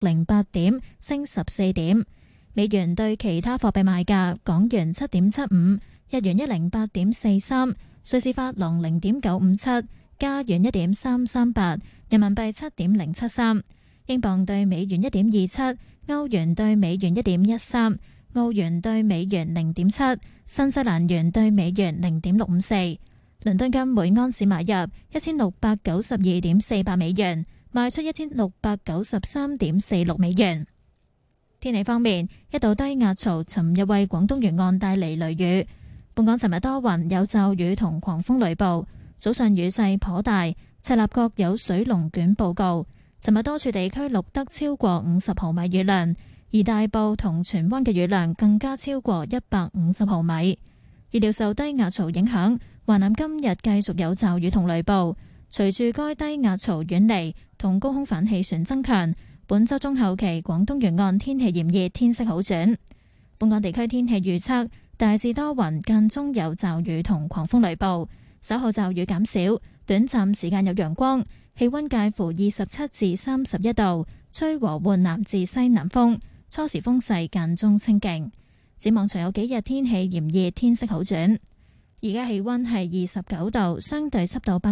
108點，升14點。美元對其他貨幣賣價：港元7.75，日元108.43，瑞士法郎0.957，加元1.338，人民幣7.073，英鎊對美元1.27，歐元對美元1.13，澳元對美元0.7，新西蘭元對美元0.654。倫敦金每安士買入1692.48美元，賣出1693.46美元。天氣方面，一道低壓槽尋日為廣東沿岸帶嚟雷雨。本港尋日多雲，有驟雨同狂風雷暴，早上雨勢頗大，赤鱲角有水龍捲報告。尋日多處地區錄得超過50毫米雨量，而大埔同荃灣嘅雨量更加超過150毫米。預料受低壓槽影響，華南今日繼續有驟雨同雷暴。隨住該低壓槽遠離同高空反氣旋增強，本週中後期廣東沿岸天氣炎熱，天色好轉。本港地區天氣預測大致多雲，間中有驟雨同狂風雷暴，稍後驟雨減少，短暫時間有陽光，氣溫介乎27至31度，吹和緩南至西南風，初時風勢間中清勁。展望隨後幾日天氣炎熱，天色好轉。而家氣溫係29度，相對濕度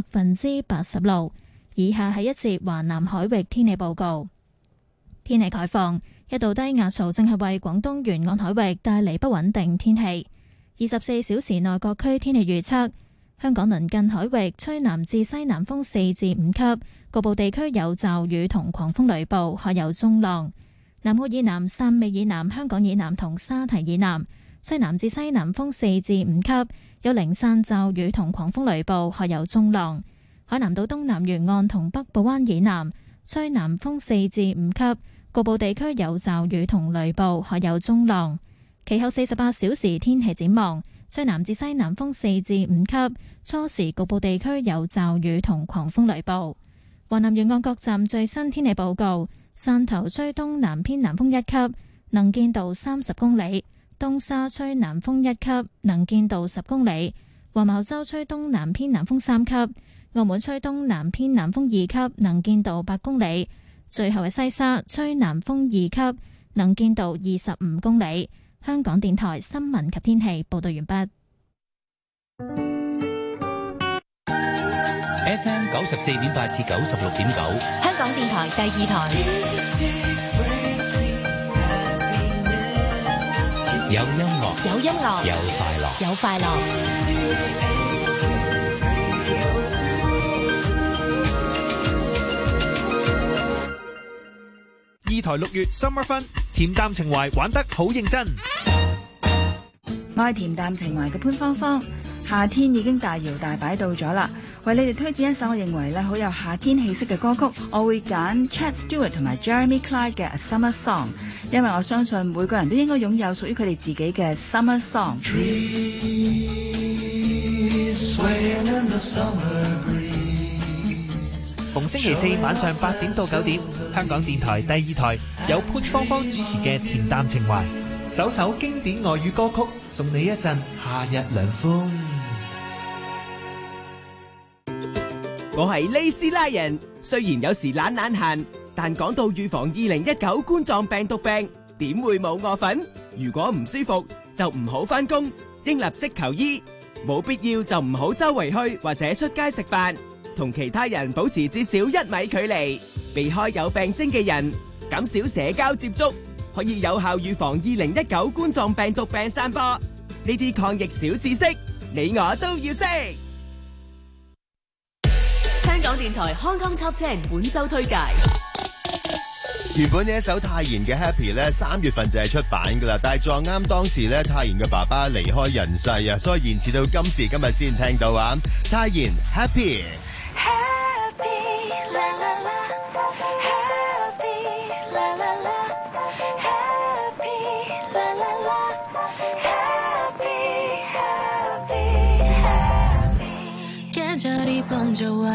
86%。以下係一節華南海域天氣報告。天氣概況，一道低壓槽正係為廣東沿岸海域帶嚟不穩定天氣。24小時內各區天氣預測：香港鄰近海域吹南至西南風4至5級，局部地區有驟雨同狂風雷暴，海有中浪。南澳以南、汕尾以南、香港以南同沙堤以南吹南至西南風4至5級，有零散驟雨同狂風雷暴，海有中浪。海南島東南沿岸同北部灣以南吹南風4至5級，局部地區有驟雨同雷暴，海有中浪。其後48小時天氣展望，吹南至西南風4至5級，初時局部地區有驟雨同狂風雷暴。華南沿岸各站最新天氣報告：汕頭吹東南偏南風1級，能見度30公里；東沙吹南風1級，能見度10公里；黃茅洲吹東南偏南風3級；澳門吹東南偏南風2級，能見度8公里。最後係西沙吹南風2級，能見度25公里。香港電台新聞及天氣報道完畢。 FM 94.8至96.9， 香港電台第2台。 有音樂， 有音樂， 有快樂， 有快樂。 2台6月 Summer Fun， 恬淡情懷玩得好認真。 我係恬淡情懷嘅潘芳芳，夏天已經大搖大擺到咗啦，為你哋推薦一首我認為好有夏天氣息嘅歌曲，我會揀 Chad Stewart 同埋 Jeremy Clyde 嘅 A Summer Song， 因為我相信每個人都應該擁有屬於佢哋自己嘅 Summer Song。 逢星期四晚上8點到9點，香港電台第2台有潘芳芳主持嘅恬淡情懷，首首經典外語歌曲，送你一陣夏日涼風。 我係利斯拉人，雖然有時懶閒，但講到預防2019冠狀病毒病，點會冇我份？如果唔舒服就唔好返工，應立即求醫，冇必要就唔好周圍去或者出街食飯，同其他人保持至少1米距離，避開有病徵嘅人，減少社交接觸，可以有效預防2019冠狀病毒病散播。呢啲抗疫小知識，你我都要識。 香港電台 Hong Kong Top 10本周推介。 原本呢一首泰妍嘅 Happy 咧3月份就係出版噶啦，但係撞啱當時咧泰妍嘅爸爸離開人世啊，所以延遲到今時今日先聽到啊。泰妍 Happy。 계절이 번져와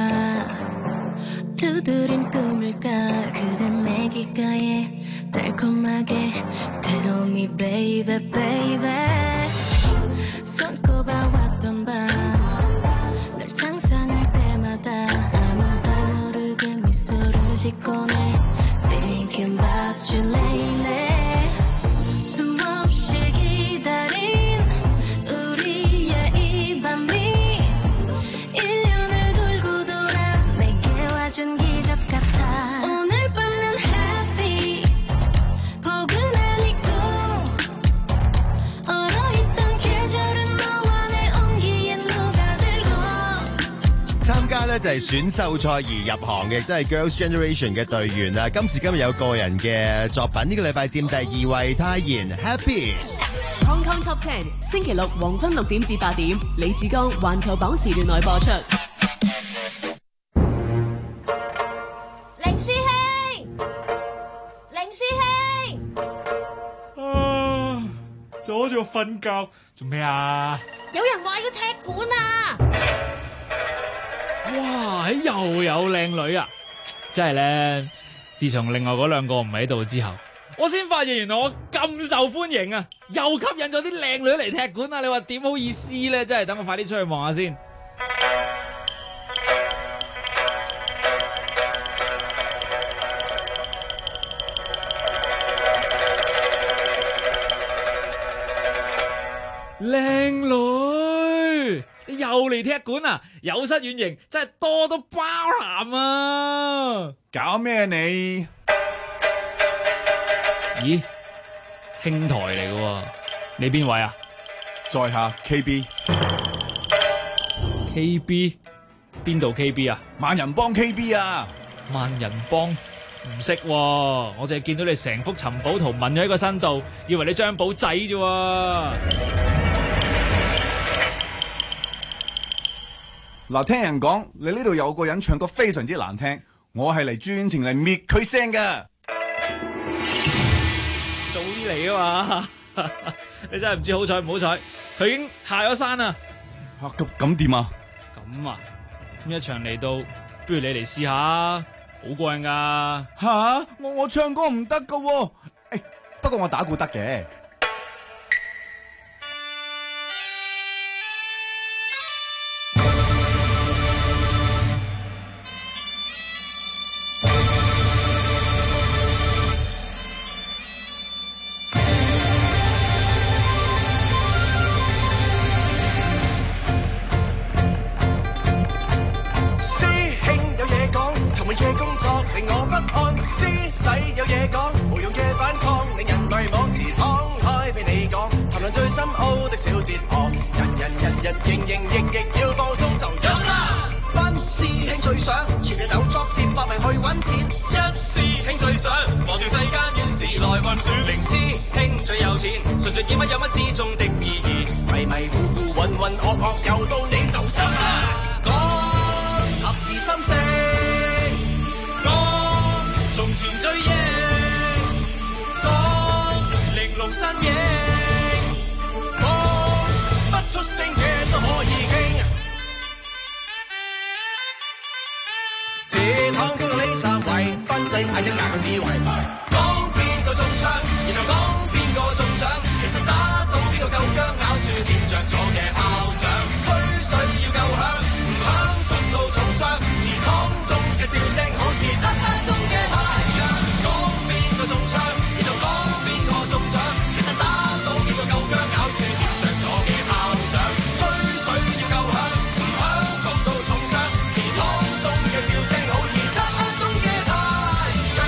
두드린 꿈일까 그댄 내 귓가에 달콤하게 Tell me baby baby 손꼽아 왔던 밤 널 상상할 때마다 아무도 모르게 미소를 짓곤 해 Thinking about 咧就係選秀賽而入行嘅，亦都係 Girls Generation 嘅隊員啦。今時今日有個人嘅作品，呢個禮拜佔第2位，泰妍 Happy。 Hong Kong Top 10星期六黃昏6點至8點，李志剛環球榜時段內播出。 凌師兄，凌師兄， 阻住我瞓覺，做咩啊？ 有人話要踢館啊！ 哇，又有靚女啊！真係咧，自從另外嗰兩個唔喺度之後，我先發現原來我咁受歡迎啊！又吸引咗啲靚女嚟踢館啊！你話點好意思咧？真係等我快啲出去望下先。靚女，你又嚟踢館啊？有失遠迎，真係多多包涵啊！ 搞咩你？ 咦，兄台嚟嘅喎，你邊位啊？ 在下 KB 邊度 KB 啊？ 萬人幫 KB 啊！ 萬人幫唔識喎，我淨係見到你成幅尋寶圖紋咗喺個身度，以為你張寶仔啫喎。 嗱，聽人講你呢度有個人唱歌非常之難聽，我係嚟專程嚟滅佢聲㗎。 早啲嚟啊嘛！你真係唔知好彩唔好彩，佢已經下咗山啦。 咁點啊？ 咁啊，咁一場嚟到，不如你嚟試下，好過癮噶。 吓，我唱歌唔得噶喎。不過我打鼓得嘅。 令我不安，師弟有嘢講，無用嘅反抗，令人迷惘時敞開俾你講，談論最深奧的小哲學，人日營役要放鬆就有啦。班師兄最想全日有作戰，搏命去揾錢。一師兄最想忘掉世間怨事來運轉。零師兄最有錢，順序點乜有乜之中的意義，迷糊渾噩又到你就有啦。講合意心聲。從前追憶，講玲瓏身影，講不出聲嘅都可以傾。這趟中嘅呢三位，賓仔嗌一硬嘅智慧，講邊個中槍，然後講邊個中獎，其實打到邊個夠薑，咬住掂着咗嘅炮仗，吹水要夠響，唔響焗到重傷，池塘中嘅笑聲好似漆黑中嘅太陽，講邊個中槍，然後講邊個中獎，其實打到邊個夠薑，咬住掂着咗嘅炮仗，吹水要夠響，唔響焗到重傷，池塘中嘅笑聲好似漆黑中嘅太陽。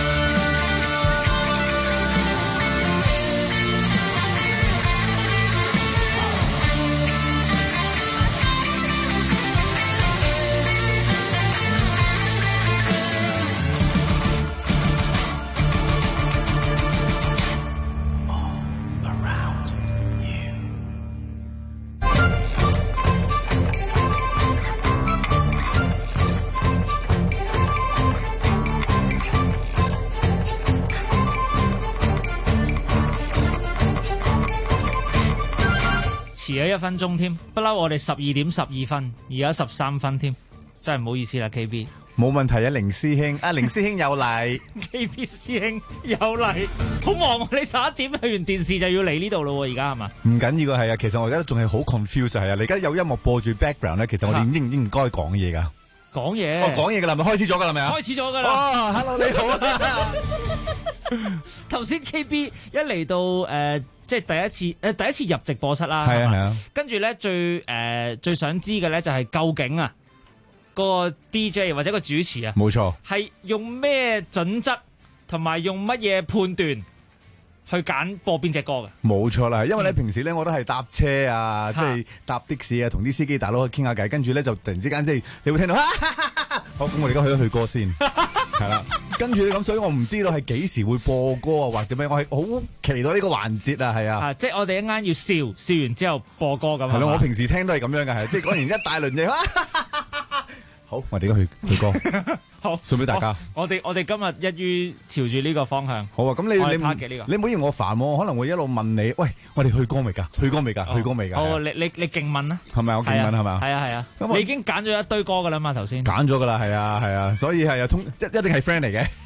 遲咗1分鐘添，不嬲我哋12點12分，而家13分添，真係唔好意思啦 KB。 冇問題啊，凌師兄，凌師兄有嚟 ，KB 師兄有嚟，好忙啊！你11點去完電視就要嚟呢度咯，而家係嘛？ 唔緊要嘅，係啊，其實我而家仲係好 confused 係啊，你而家有音樂播住 background 咧，其實我哋應該講嘢噶。 講嘢， 講嘢噶啦，咪開始咗噶啦，咪啊？ 開始咗噶啦。 哦 ，hello 你好啊！ 頭先 KB 一嚟到即係第一次入直播室啦。 係啊係啊。 跟住咧最想知嘅咧就係究竟啊個 DJ 或者個主持啊， 冇錯， 係用咩準則同埋用乜嘢判斷去揀播邊隻歌嘅。 冇錯啦，因為咧平時咧我都係搭車啊，即係搭的士啊，同啲司機大佬去傾下偈，跟住咧就突然之間即係你會聽到，好，咁我哋而家去一去歌先，係啦，跟住咁，所以我唔知道係幾時會播歌啊，或者咩，我係好期待呢個環節啊，係啊， 即係我哋一間要笑完之後播歌咁。 係咯，我平時聽都係咁樣嘅，係即係講完一大輪嘢。好，我哋而家去歌， 好送俾大家。 我哋今日一於朝住呢個方向。 好啊，咁你唔好嫌我煩喎，可能會一路問你，喂，我哋去歌未㗎？去歌未㗎？去歌未㗎？ 哦，你勁問啦， 係咪？我勁問係咪？ 係啊，你已經揀咗一堆歌㗎啦嘛，頭先揀咗㗎啦，係啊，所以係啊，一定係 friend 嚟嘅。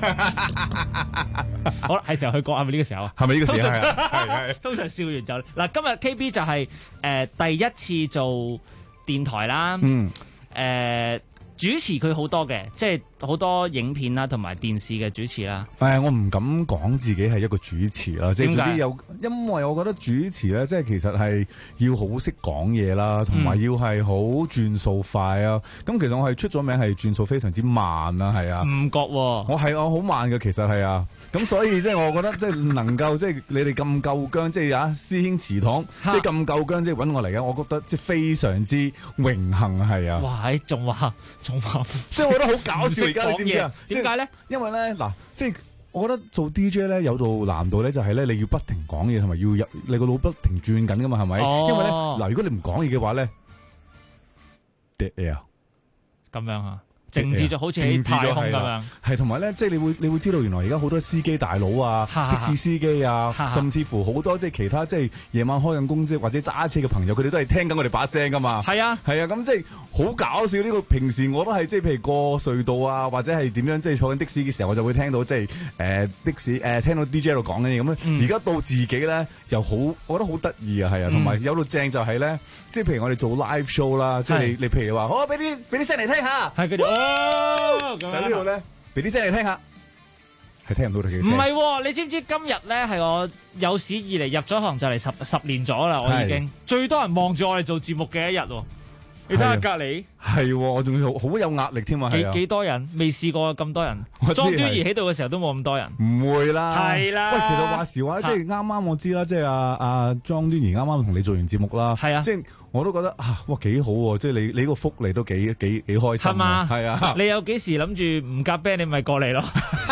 好啦，係時候去歌，係咪呢個時候啊？ 係咪呢個時候係？ 通常笑完就嗱，今日 KB 就係第一次做電台啦。主持佢好多嘅，即係好多影片啦，同埋電視嘅主持啦。 我唔敢講自己係一個主持啦，即係總之因為我覺得主持咧，即係其實係要好識講嘢啦，同埋要係好轉數快啊。咁其實我係出咗名係轉數非常之慢啦，係啊。 唔覺喎， 我好慢嘅，其實係啊。咁所以即係我覺得即係能夠即係你哋咁夠薑，即係師兄祠堂，即係咁夠薑，即係揾我嚟嘅，我覺得即係非常之榮幸係啊。 哇！仲話， 即係我覺得好搞笑而家，你知唔知啊？ 點解咧？ 因為咧嗱，即係我覺得做 DJ 咧有道難度咧，就係咧你要不停講嘢，同埋要你個腦不停轉緊噶嘛，係咪？因為咧嗱，如果你唔講嘢嘅話咧 dead air 咁樣啊。靜止咗，好似喺太空咁樣。 係同埋咧，即係你會知道原來而家好多司機大佬啊、的士司機啊，甚至乎好多即係其他即係夜晚開緊工即或者揸車嘅朋友，佢哋都係聽緊我哋把聲噶嘛。 係啊， 咁即係好搞笑呢個。平時我都係即係譬如過隧道啊，或者係點樣即係坐緊的士嘅時候，我就會聽到即係的士聽到 DJ 喺度講緊嘢咁咧。而家到自己咧又好，我覺得好得意啊，係啊，同埋有到正就係咧，即係譬如我哋做 live show 啦，即係你譬如話，好俾啲聲嚟聽下， 係佢哋。 咁呢度咧，俾啲聲嚟聽下，係聽唔到佢嘅聲。 唔係，你知唔知今日咧係我有史以嚟入咗行就嚟十年咗啦，我已經最多人望住我哋做節目嘅一日。你睇下隔籬， 係我仲要好有壓力添啊！ 幾多人？未試過咁多人。莊端儀喺度嘅時候都冇咁多人。 唔會啦， 係啦。 喂，其實話時話，即係啱啱我知啦，即係阿莊端儀啱啱同你做完節目啦。 係啊，即係我都覺得哇幾好喎！即係你個福利都幾開心。係嘛？ 係啊。 你有幾時諗住唔夾 band，你咪過嚟咯？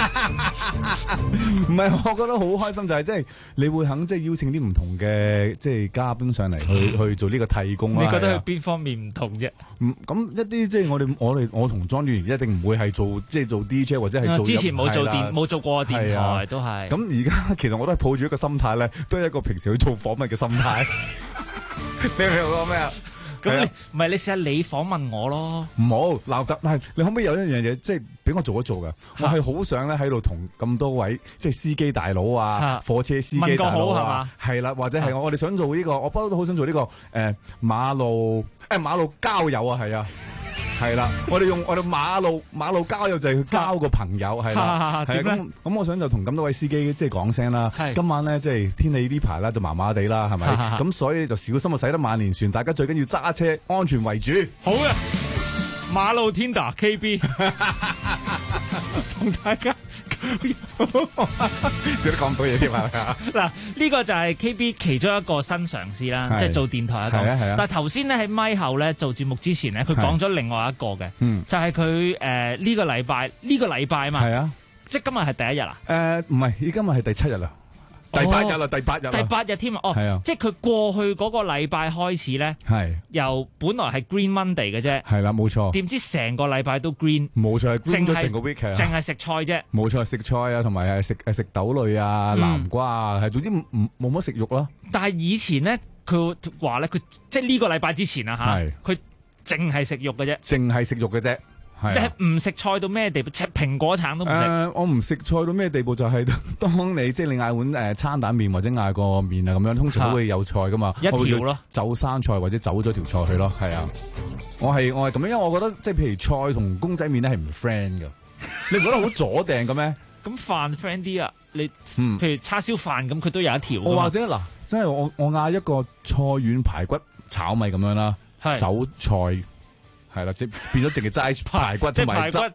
唔係，我覺得好開心就係即係你會肯即係邀請啲唔同嘅即係嘉賓上嚟去做呢個替工啦。 你覺得佢邊方面唔同啫？ 咁一啲即係我同莊端儀一定唔會係做 DJ 或者係做。 之前冇做過電台都係。 咁而家其實我都係抱住一個心態咧，都係一個平時去做訪問嘅心態。你明我講咩啊？ 咁你唔係你試下你訪問我咯？ 唔好鬧得，但係你可唔可以有一樣嘢，即係俾我做一做㗎？我係好想咧喺度同咁多位即係司機大佬啊、貨車司機大佬啊，係啦，或者係我哋想做呢個，我不嬲都好想做呢個馬路交友啊，係啊。係啦，我哋馬路交友就係去交個朋友，係啦，係咁我想就同咁多位司機即係講聲啦。今晚咧即係天氣呢排啦就麻麻地啦，係咪？咁所以就小心啊，駛得萬年船。大家最緊要揸車安全為主。 好嘅，馬路 Tinder KB 同大家少得講到嘢添啊！ 嗱，呢個就係 KB 其中一個新嘗試啦，即係做電台一個。但係頭先咧喺咪後咧做節目之前咧，佢講咗另外一個嘅，就係佢呢個禮拜啊嘛。係啊，即係今日係第一日啊？ 唔係，今日係第7日啦。第8日啦，第8日添啊！即係佢過去嗰個禮拜開始咧，由本來係 Green Monday 嘅啫，係啦，冇錯。點知成個禮拜都 Green，冇錯，係 Green 咗成個 week 淨係食菜啫，冇錯，食菜啊，同埋係食豆類啊、南瓜啊，係總之冇乜食肉咯。但係以前咧，佢話咧，佢即係呢個禮拜之前啊嚇，佢淨係食肉嘅啫，淨係食肉嘅啫。即係唔食菜到咩地步？食蘋果橙都唔食。我唔食菜到咩地步？就係當你即係你嗌碗餐蛋麵或者嗌個麵啊咁樣，通常都會有菜噶嘛。一條咯，走生菜或者走咗條菜去咯。係啊，我係咁樣，因為我覺得即係譬如菜同公仔麵咧係唔 friend 噶。你唔覺得好阻掟嘅咩？咁飯 friend 啲啊？你譬如叉燒飯咁，佢都有一條。或者嗱，真係我嗌一個菜遠排骨炒米咁樣啦，走菜。係啦，即係變咗淨係齋排骨同埋汁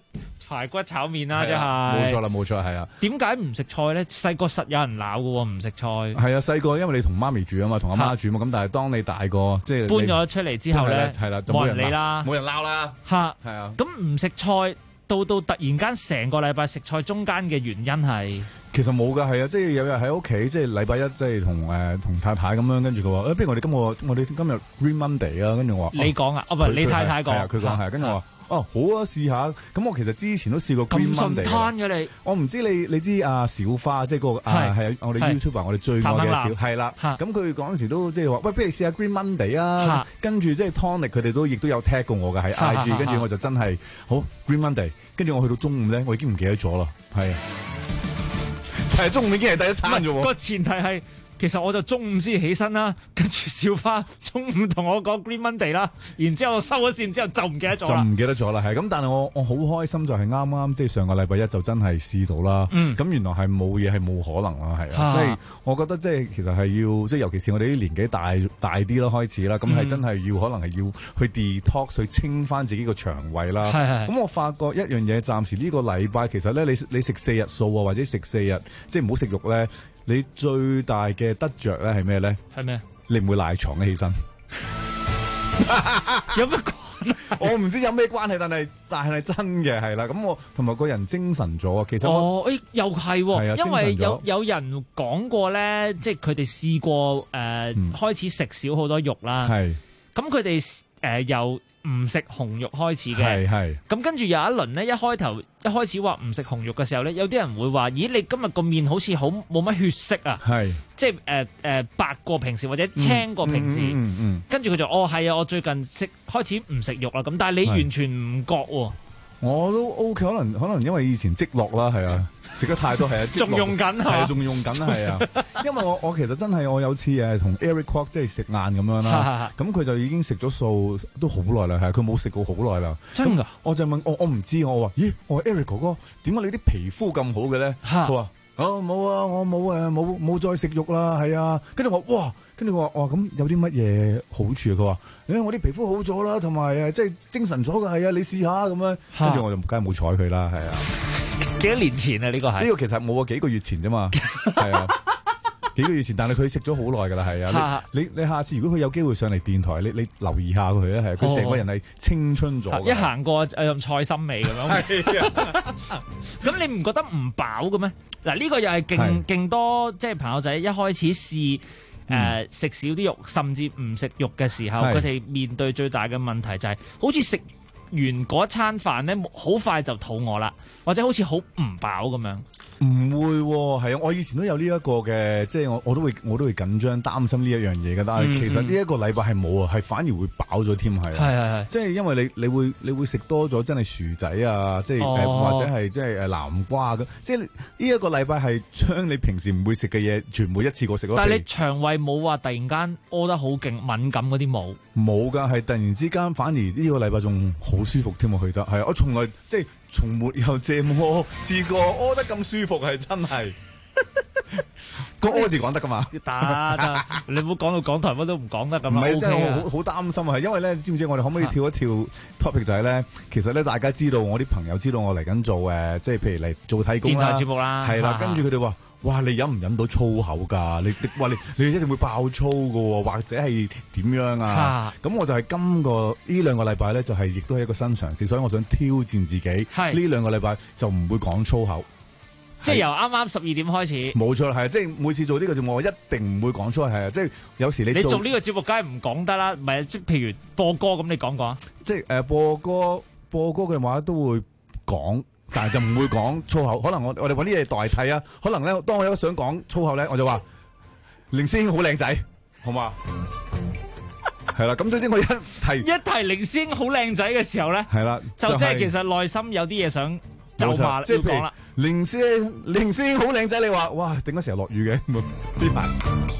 排骨炒麵啦，真係。 冇錯啦，冇錯，係啊。 點解唔食菜咧？細個實有人鬧㗎喎，唔食菜。 係啊，細個因為你同媽咪住啊嘛，同阿媽住嘛，咁但係當你大個即係搬咗出嚟之後咧， 係啦， 冇人理啦， 冇人鬧啦。 嚇， 係啊。 咁唔食菜到突然間成個禮拜食菜，中間嘅原因係？ 其實冇㗎，係啊，即係有日喺屋企，即係禮拜一，即係同太太咁樣，跟住佢話，不如我哋今日 Green Monday 啊，跟住我話， 你講啊，唔係你太太講， 佢講係，跟住我話，好啊，試下。咁我其實之前都試過 Green Monday。咁順攤嘅你？我唔知你知小花，即係嗰個係我哋 YouTuber 我哋最愛嘅小，係啦。咁佢嗰陣時都即係話，喂，不如試下 Green Monday 啊。跟住即係 Tonic 佢哋都亦都有 tag 過我嘅喺 IG，跟住我就真係好 Green Monday。跟住我去到中午咧，我已經唔記得咗啦，係啊。係中午已經係第一餐啫喎。 個前提係，其實我就中午先起身啦，跟住小花中午同我講 Green Monday 啦，然之後我收咗線之後就唔記得咗啦。 就唔記得咗啦，係咁。但係我好開心，就係啱啱即係上個禮拜一就真係試到啦。咁原來係冇嘢係冇可能啦，係啊。即係我覺得即係其實係要即係尤其是我哋啲年紀大啲啦，開始啦，咁係真係要可能係要去 detox 去清翻自己個腸胃啦。咁我發覺一樣嘢，暫時呢個禮拜其實咧，你食4日素啊，或者食4日即係唔好食肉咧。你最大嘅得着咧係咩咧？ 係咩？ 你唔會賴床起身。 有乜關係？ 我唔知有咩關係，但係真嘅係啦。咁我同埋個人精神咗。其實又係，因為有人講過咧，即係佢哋試過開始食少好多肉啦。係。咁佢哋由唔食紅肉開始嘅，係咁跟住有一輪咧，一開始話唔食紅肉嘅時候咧，有啲人會話：咦，你今日個面好似好冇乜血色啊！係即係白過平時或者青過平時。跟住佢就係啊，我最近開始唔食肉啦。咁但係你完全唔覺喎。我都 OK，可能因為以前積落啦，係啊。食得太多係啊， 仲用緊係仲用緊係啊，因為我其實真係我有次同 Eric Kwok 即係食晏咁樣啦，咁佢就已經食咗素都好耐啦，係佢冇食過好耐啦。真㗎？我就問我唔知，我話咦，我話 Eric 哥哥點解你啲皮膚咁好嘅咧？佢話冇啊，我冇再食肉啦，係啊。跟住我哇，跟住我話咁有啲乜嘢好處啊？佢話我啲皮膚好咗啦，同埋即係精神咗㗎，係啊，你試下咁樣。跟住我就梗係冇睬佢啦，係啊。 幾多年前啊？呢個係呢個其實冇幾個月前啫嘛，係啊，幾個月前，但係佢食咗好耐㗎啦，係啊。你下次如果佢有機會上嚟電台，你留意下佢啊，係佢成個人係青春咗。 一行過有菜心味咁樣。咁你唔覺得唔飽嘅咩？嗱，呢個又係勁多，即係朋友仔一開始試食少啲肉，甚至唔食肉嘅時候，佢哋面對最大嘅問題就係好似食完嗰餐飯咧，好快就肚餓啦，或者好似好唔飽咁樣。 唔會喎，係啊！我以前都有呢一個嘅，即係我都會緊張擔心呢一樣嘢嘅。但係其實呢一個禮拜係冇啊，係反而會飽咗添，係。係。即係因為你會食多咗真係薯仔啊，即係或者係即係南瓜咁。即係呢一個禮拜係將你平時唔會食嘅嘢全部一次過食咯。 但係你腸胃冇話突然間屙得好勁敏感嗰啲冇？ 冇㗎，係突然之間反而呢個禮拜仲好舒服添，我去得係我從來即係。從沒有這麼試過屙得咁舒服，係真係個屙字講得噶嘛？ 得，你唔好講到港台乜都唔講得咁。唔係，真係我好擔心啊！係因為咧，知唔知我哋可唔可以跳一跳 topic 就係咧？其實咧，大家知道我啲朋友知道我嚟緊做即係譬如嚟做體工啦， 電台節目啦， 係啦，跟住佢哋話。哇！你忍唔忍到粗口㗎？你一定會爆粗㗎喎，或者係點樣啊？咁我就係呢兩個禮拜咧，就係亦都係一個新嘗試，所以我想挑戰自己。呢兩個禮拜就唔會講粗口， 即係由啱啱12點開始。 冇錯，係即係每次做呢個節目，我一定唔會講粗口，係啊！即係有時你做呢個節目，梗係唔講得啦。唔係即係譬如播歌咁，你講講啊。 即係播歌嘅話都會講。但係就唔會講粗口，可能我哋揾啲嘢代替啊。可能咧，當我有想講粗口咧，我就話凌師兄好靚仔，好嘛？係啦，咁總之我一提凌師兄好靚仔嘅時候咧， 係啦， 就即係其實內心有啲嘢想就話即係講啦。 凌師兄好靚仔，你話哇，點解成日落雨嘅呢排？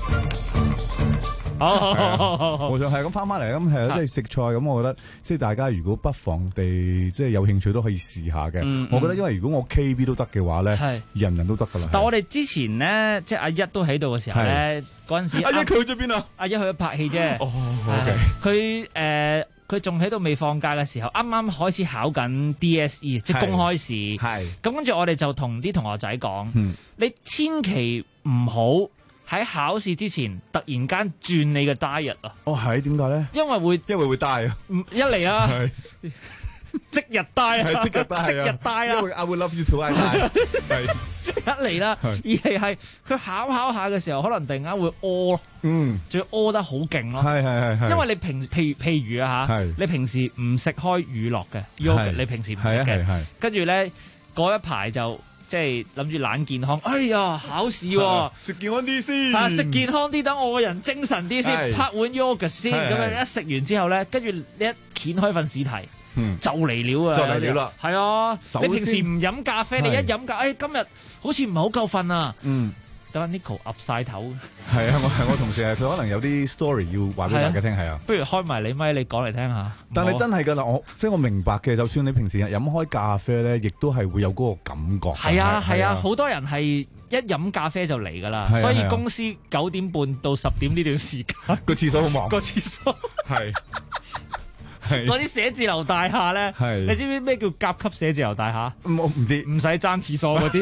好，冇錯，係咁翻嚟咁係即係食菜咁，我覺得即係大家如果不妨地即係有興趣都可以試下嘅。我覺得因為如果我 KB 都得嘅話咧，人人都得噶啦。 但係我哋之前咧，即係阿一都喺度嘅時候咧，嗰陣時阿一佢去咗邊啊？ 阿一去咗拍戲啫。 哦，OK。 佢佢仲喺度未放假嘅時候，啱啱開始考緊 DSE， 即係公開試。係咁跟住我哋就同啲同學仔講，你千祈唔好喺考試之前突然間轉你嘅 diet 啊！ 哦，係點解咧？ 因為會 die 啊！ 一嚟啦，即日 die 啊！即日 die 啊！ 因為 I will love you till I die 係一嚟啦，二嚟係佢考下嘅時候，可能突然間會屙咯，仲要屙得好勁咯。係，因為你譬如啊嚇，你平時唔食開乳酪嘅 yogurt，你平時唔食嘅，跟住咧嗰一排就。即係諗住懶健康，哎呀考試喎， 食健康啲先， 食健康啲，等我個人精神啲先，拍碗 yogurt 先，咁樣一食完之後咧，跟住你一掀開份試題，就嚟料啊， 就嚟料啦， 係啊，你平時唔飲咖啡，你一飲咖，今日好似唔係好夠瞓啊，等 Nico 岌晒頭， 係啊，我同事佢可能有啲 story 要話俾大家聽，係啊， 不如開埋你咪，你講嚟聽下。 但係真係㗎啦，我明白嘅，就算你平時飲開咖啡咧，亦都係會有嗰個感覺。 係啊，好多人係一飲咖啡就嚟㗎啦，所以公司9點半到10點呢段時間， 個廁所好忙， 個廁所係。嗰啲寫字樓大廈咧，你知唔知咩叫甲級寫字樓大廈？ 我唔知， 唔使爭廁所嗰啲。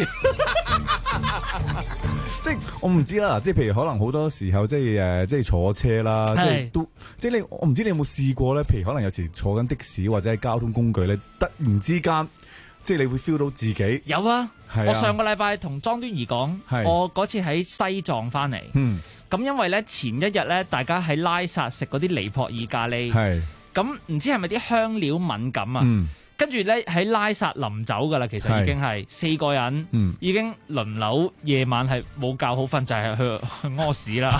即係我唔知啦，即係譬如可能好多時候即係坐車啦，即係都即係我唔知你有冇試過咧？譬如可能有時坐緊的士或者係交通工具咧，突然之間即係你會 feel 到自己有啊！我上個禮拜同莊端儀講，我嗰次喺西藏翻嚟，咁因為咧前一日咧大家喺拉薩食嗰啲尼泊爾咖喱。咁唔知係咪啲香料敏感啊？跟住咧喺拉薩臨走噶啦，其實已經係4個人，已經輪流夜晚係冇覺好瞓，就係去屙屎啦。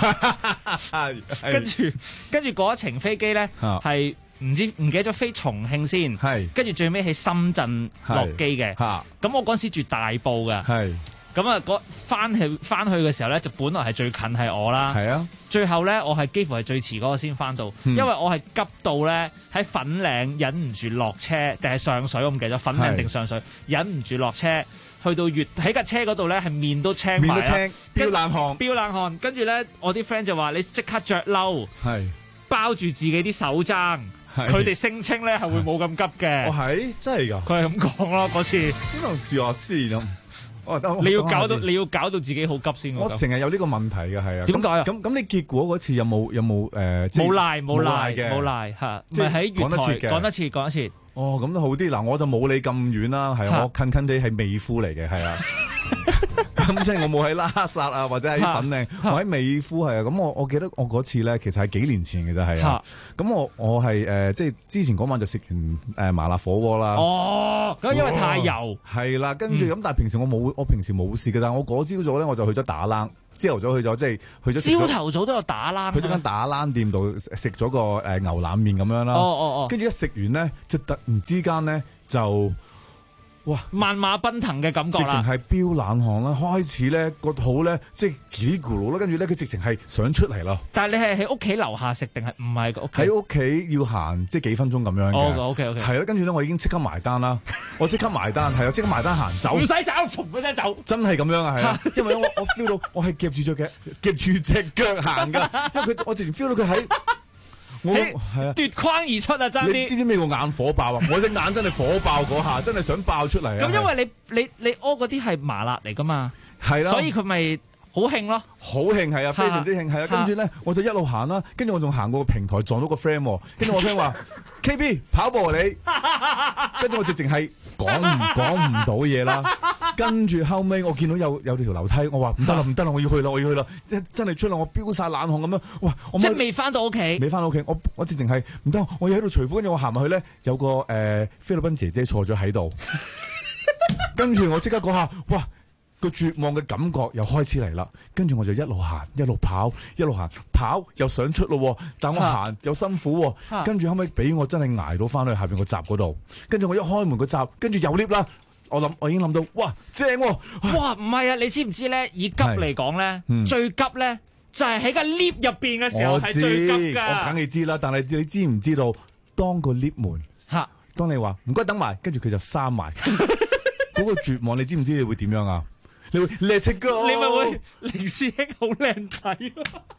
跟住嗰一程飛機咧係唔記得咗飛重慶先，跟住最尾喺深圳落機嘅。咁我嗰時住大埔嘅。咁啊，翻去嘅時候咧，就本來係最近係我啦。係啊，最後咧，我係幾乎係最遲嗰個先翻到，因為我係急到咧喺粉嶺忍唔住落車，定係上水我唔記得，粉嶺定上水忍唔住落車，去到喺架車嗰度咧係面都青埋啦， 飆冷汗， 跟住咧我啲 friend 就話你即刻着褸，包住自己啲手踭，佢哋聲稱咧係會冇咁急嘅。 哦，係真係㗎， 佢係咁講咯嗰次。 邊度試下先咁？ 你要搞到自己好急先。 我成日有呢個問題嘅，係啊。 點解啊？ 咁你結果嗰次有冇冇賴嚇？即係喺月台講得切。 哦，咁都好啲。嗱，我就冇你咁遠啦，係我近地係美孚嚟嘅，係啊。咁即係我冇喺拉薩啊，或者喺粉嶺，我喺美孚係啊。咁我記得我嗰次咧，其實係幾年前嘅啫，係啊。咁我係即係之前嗰晚就食完麻辣火鍋啦。 哦，咁因為太油係啦，跟住咁，但係平時我平時冇事嘅，但係我嗰朝早咧我就去咗打冷。朝頭早去咗，即係去咗。朝頭早都有打冷。 去咗間打冷店度食咗個牛腩麵咁樣啦。跟住一食完咧，就突然之間咧就。哇！ 萬馬奔騰嘅感覺啦， 直情係飆冷汗啦，開始咧個肚咧即係幾咕嚕啦，跟住咧佢直情係想出嚟咯。 但係你係喺屋企樓下食定係唔係個屋企？ 喺屋企要行即係幾分鐘咁樣嘅。 OK。 係啦，跟住咧我已經即刻埋單啦，我即刻埋單，係啊，即刻埋單行走。 唔使走，從嗰陣走。 真係咁樣啊，係啊，因為我 feel 到我係夾住隻腳行㗎，因為我直情 feel 到佢喺。我係啊， 奪框而出啊！爭啲， 你知唔知咩叫眼火爆啊？我隻眼真係火爆嗰下，真係想爆出嚟啊！ 咁因為你屙嗰啲係麻辣嚟噶嘛， 係啦， 所以佢咪好興咯， 好興係啊，非常之興係啊。跟住咧，我就一路行啦，跟住我仲行過個平台撞到個 friend，跟住我 friend 話 KB 跑步你，跟住我直情係講唔到嘢啦。跟住後尾我見到有條樓梯，我話唔得啦，我要去啦，真係出嚟，我飆晒冷汗咁樣，哇！我即係未翻到屋企， 我直情係唔得，我要喺度除褲，跟住我行埋去咧，有個菲律賓姐姐坐咗喺度，跟住我即刻嗰下，哇！個絕望嘅感覺又開始嚟啦，跟住我就一路行一路跑又想出咯，但我行又辛苦，跟住後尾俾我真係捱到翻去下邊個閘嗰度，跟住我一開門個閘，跟住有 lift 啦，我已經諗到，哇正喎！ 哇唔係啊，你知唔知咧？以急嚟講咧，最急咧就係喺個 lift 入邊嘅時候係最急㗎。 我梗係知啦，但係你知唔知道當個 lift 門當你話唔該等埋，跟住佢就閂埋，嗰個絕望你知唔知你會點樣啊？你會 let it go， 你咪會凌師兄好靚仔咯，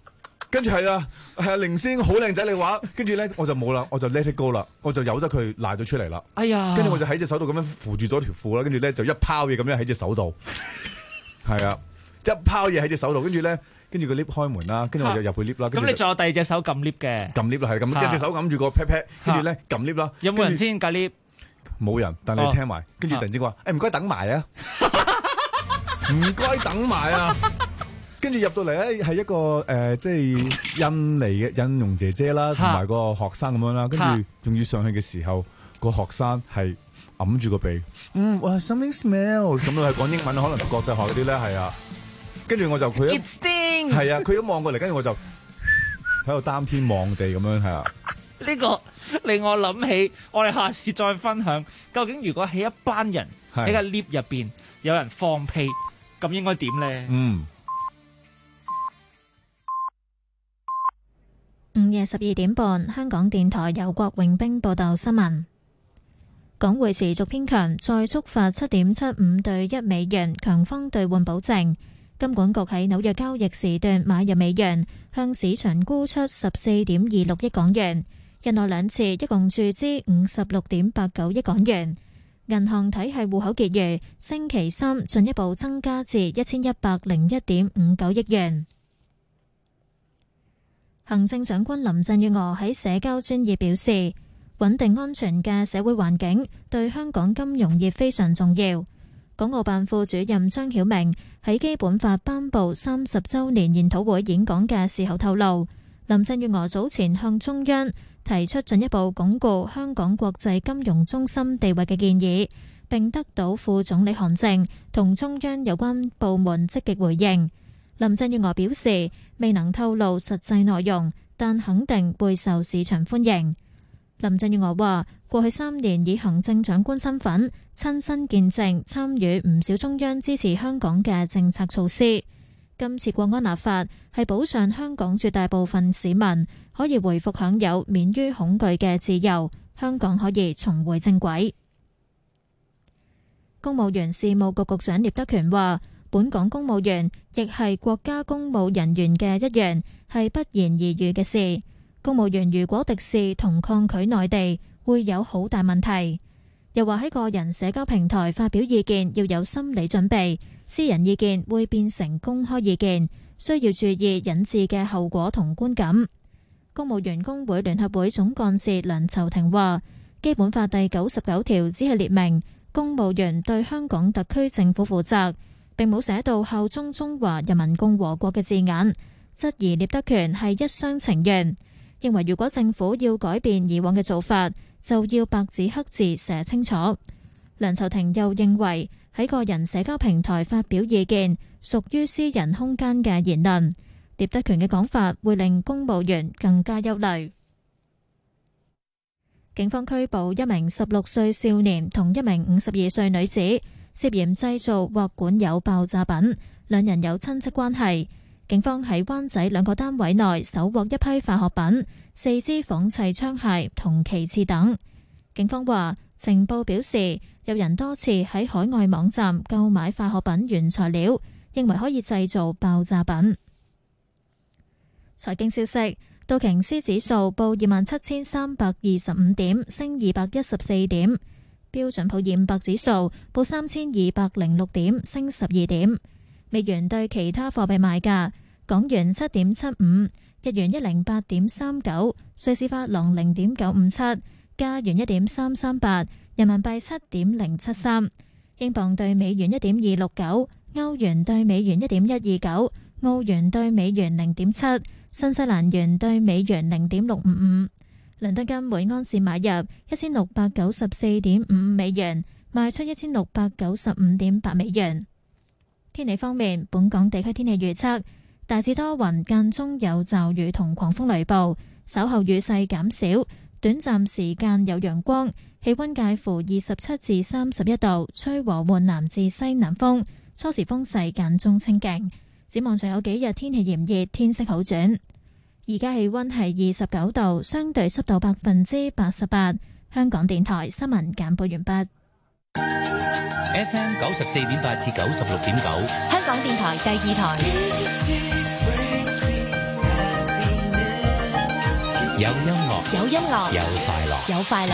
跟住係啊，凌先好靚仔你話，跟住咧我就冇啦，我就 let it go 啦，我就由得佢賴咗出嚟啦。 哎呀！ 跟住我就喺隻手度咁樣扶住咗條褲啦，跟住咧就一拋嘢咁樣喺隻手度，係啊，一拋嘢喺隻手度，跟住個 lift 開門啦，跟住我就入去 lift 啦。 咁你仲有第二隻手撳 lift 嘅？撳 lift 啦，係咁，一隻手撳住個 pat pat，跟住咧撳 lift 啦。 有冇人先隔 lift？ 冇人，但你聽埋，跟住突然之間話：唔該等埋啊！唔該等埋啊！跟住入到嚟咧，係一個即係印尼嘅印傭姐姐啦，同埋個學生咁樣啦。跟住仲要上去嘅時候，個學生係揞住個鼻，哇 something smells 咁樣係講英文，可能國際學嗰啲咧係啊。跟住我就佢一係啊，佢一望過嚟，跟住我就喺度擔天望地咁樣係啊。 呢個令我諗起，我哋下次再分享，究竟如果喺一班人喺個 lift 入邊有人放屁，咁應該點咧？ 午夜12點半，香港電台由郭永兵報道新聞。港匯持續偏強，再觸發7.75對1美元強方兌換保證。金管局喺紐約交易時段買入美元，向市場沽出14.26億港元。日內兩次一共注資56.89億港元。銀行體系戶口結餘星期三進一步增加至1101.59億元。行政長官林鄭月娥喺社交專頁表示，穩定安全嘅社會環境對香港金融業非常重要。港澳辦副主任張曉明喺基本法頒布30週年研討會演講嘅時候透露，林鄭月娥早前向中央提出進一步鞏固香港國際金融中心地位嘅建議，並得到副總理韓正同中央有關部門積極回應。林鄭月娥表示，未能透露實際內容，但肯定會受市場歡迎。林鄭月娥話，過去3年以行政長官身份親身見證參與唔少中央支持香港嘅政策措施。今次國安立法係保障香港絕大部分市民可以回復享有免於恐懼嘅自由，香港可以重回正軌。公務員事務局局長聶德權話，本港公務員亦係國家公務人員嘅一員，係不言而喻嘅事。公務員如果敵視同抗拒內地，會有好大問題。又話喺個人社交平台發表意見要有心理準備，私人意見會變成公開意見，需要注意引致嘅後果同觀感。公務員工會聯合會總幹事梁籌庭話，基本法第99條只係列明公務員對香港特區政府負責，並冇寫到效忠中華人民共和國嘅字眼，質疑聶德權係一廂情願，認為如果政府要改變以往嘅做法，就要白紙黑字寫清楚。梁籌庭又認為喺個人社交平台發表意見屬於私人空間嘅言論，聶德權嘅講法會令公務員更加憂慮。警方拘捕一名16歲少年同一名52歲女子，涉嫌製造或管有爆炸品，兩人有親戚關係。警方喺灣仔2個單位內搜獲一批化學品、4支仿砌槍械同旗幟等。警方話，情報表示有人多次喺海外網站購買化學品原材料，認為可以製造爆炸品。財經消息，道瓊斯指數報27,325點，升214點；標準普爾500指數報3,206點，升12點。美元對其他貨幣賣價：港元7.75，日元108.39，瑞士法郎0.957，加元1.338，人民幣7.073，英鎊對美元1.269，歐元對美元1.129，澳元對美元0.7，新西蘭元對美元0.655。倫敦金每安士買入1694.55美元，賣出1695.8美元。天氣方面，本港地區天氣預測大致多雲，間中有驟雨同狂風雷暴，稍後雨勢減少，短暫時間有陽光，氣溫介乎27至31度，吹和緩南至西南風，初時風勢間中清勁。展望仲有幾日天氣炎熱，天色好轉。而家氣溫係29度，相對濕度88%。香港電台新聞簡報完畢。 FM 94.8至96.9， 香港電台第2台。 有音樂， 有音樂， 有快樂， 有快樂。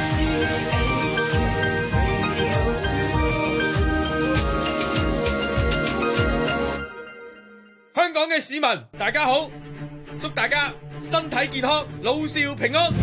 香港嘅市民，大家好，祝大家身體健康，老少平安。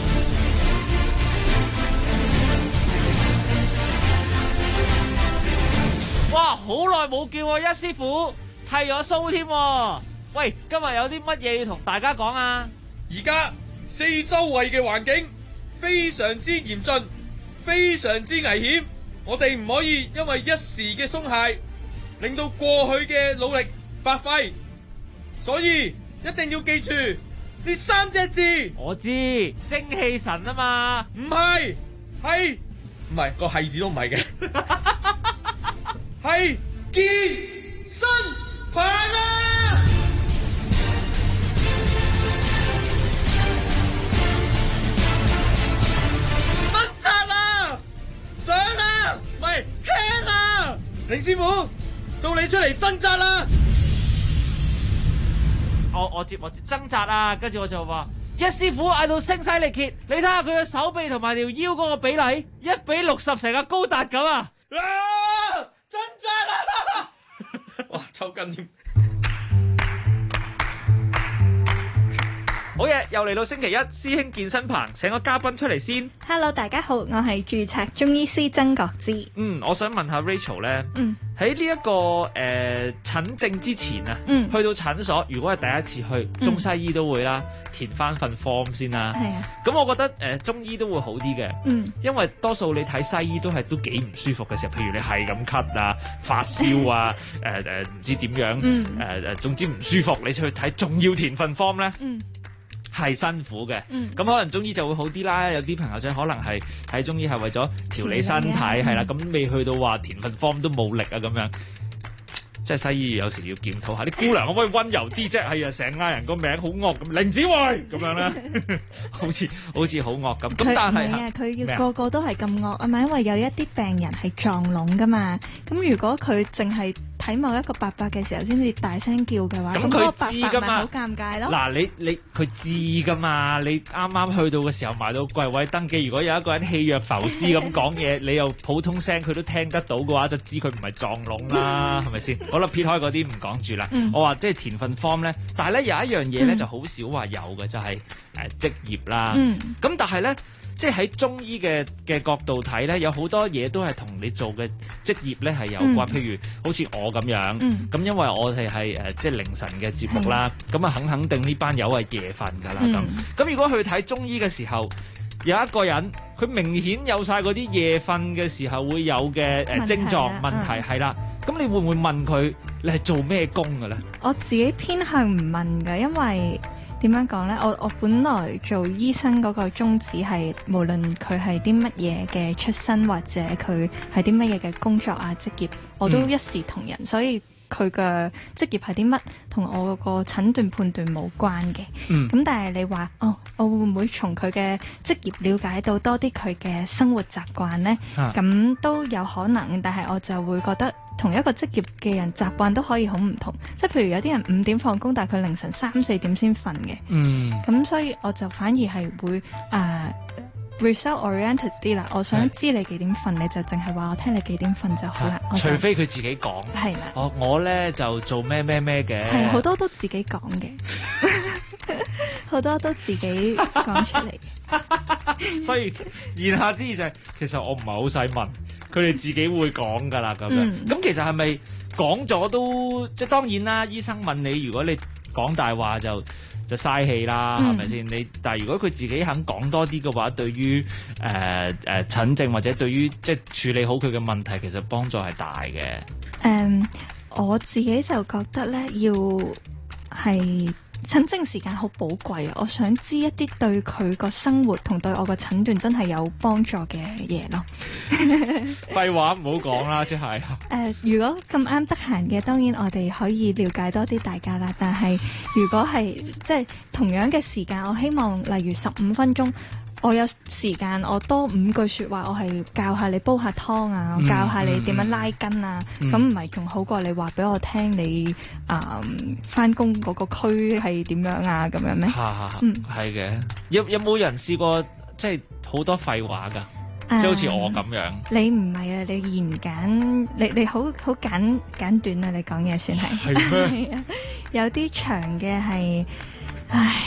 哇，好耐冇見喎，一師傅剃咗鬚添。喂，今日有啲乜嘢要同大家講啊？ 而家四周圍嘅環境非常之嚴峻，非常之危險，我哋唔可以因為一時嘅鬆懈，令到過去嘅努力白費。所以一定要記住呢三隻字。 我知，精氣神啊嘛。 唔係，唔係個係字都唔係嘅，係健身棒啊！掙扎啊！上啊！唔係輕啊！凌師傅，到你出嚟掙扎啦！ 我接掙扎啊！跟住我就話，一師傅嗌到聲嘶力竭，你睇下佢嘅手臂同埋條腰嗰個比例，1:60成個高達咁啊！ 掙扎啦！哇，抽筋添！ 好嘢，又嚟到星期一，師兄健身棚，請個嘉賓出嚟先。 Hello， 大家好，我係註冊中醫師曾國芝。 我想問下 Rachel 咧，喺呢一個診症之前啊，去到診所，如果係第一次去，中西醫都會啦，填翻份 form 先啦。係啊。咁我覺得中醫都會好啲嘅，因為多數你睇西醫都幾唔舒服嘅時候，譬如你係咁咳啊、發燒啊、唔知點樣，總之唔舒服，你出去睇，仲要填份 form 咧。係辛苦嘅，咁可能中醫就會好啲啦。有啲朋友仔可能係睇中醫係為咗調理身體，係啦，咁未去到話填份 form 都冇力啊咁樣。即係西醫有時要檢討下，啲姑娘可唔可以溫柔啲啫？係啊，成嗌人個名好惡咁，凌子慧咁樣咧，好似好惡咁。咁但係佢要個個都係咁惡啊嘛，因為有一啲病人係撞聾噶嘛。咁如果佢淨係睇某一個伯伯嘅時候先至大聲叫嘅話，咁佢知噶嘛，好尷尬咯。 嗱，你佢知噶嘛？你啱啱去到嘅時候埋到櫃位登記，如果有一個人氣若浮絲咁講嘢，你又普通聲佢都聽得到嘅話，就知佢唔係撞聾啦，係咪先？好啦，撇開嗰啲唔講住啦。我話即係填份 form 咧，但係咧有一樣嘢咧就好少話有嘅，就係職業啦。咁但係咧，即係喺中醫嘅角度睇咧，有好多嘢都係同你做嘅職業咧係有關。譬如好似我咁樣，咁因為我哋係即係凌晨嘅節目啦，咁啊肯定呢班友係夜瞓㗎啦。咁如果去睇中醫嘅時候，有一個人佢明顯有晒嗰啲夜瞓嘅時候會有嘅症狀問題係啦，咁你會唔會問佢你係做咩工㗎咧？ 我自己偏向唔問㗎，因為點樣講咧？我本來做醫生嗰個宗旨係，無論佢係啲乜嘢嘅出身或者佢係啲乜嘢嘅工作啊職業，我都一視同仁，所以佢嘅職業係啲乜，同我個診斷判斷冇關嘅。咁但係你話我會唔會從佢嘅職業了解到多啲佢嘅生活習慣呢？咁都有可能，但係我就會覺得同一個職業嘅人習慣都可以好唔同。即係譬如有啲人5點放工，但係佢凌晨3、4點先瞓嘅。咁所以我就反而係會result oriented 啲啦，我想知你幾點瞓，你就淨係話我聽你幾點瞓就好啦。 除非佢自己講。係啦。我咧就做咩咩咩嘅。係好多都自己講嘅，好多都自己講出嚟。 所以言下之意就係，其實我唔係好使問，佢哋自己會講㗎啦咁樣。咁其實係咪講咗都即係當然啦？醫生問你，如果你講大話就嘥氣啦，係咪先？但係如果佢自己肯講多啲嘅話，對於診症或者對於即係處理好佢嘅問題，其實幫助係大嘅。 我自己就覺得咧，要係診症時間好寶貴啊！我想知一啲對佢個生活同對我個診斷真係有幫助嘅嘢咯。 廢話唔好講啦，即係。 如果咁啱得閒嘅，當然我哋可以了解多啲大家啦。但係如果係即係同樣嘅時間，我希望例如15分鐘， 我有時間，我多5句說話，我係教下你煲下湯啊，我教下你點樣拉筋啊，咁唔係仲好過你話俾我聽你返工嗰個區係點樣啊咁樣咩？ 係嘅。有冇人試過即係好多廢話㗎？即係好似我咁樣。 你唔係啊，你言簡，你好簡短啊，你講嘢算係。係咩？有啲長嘅係，唉。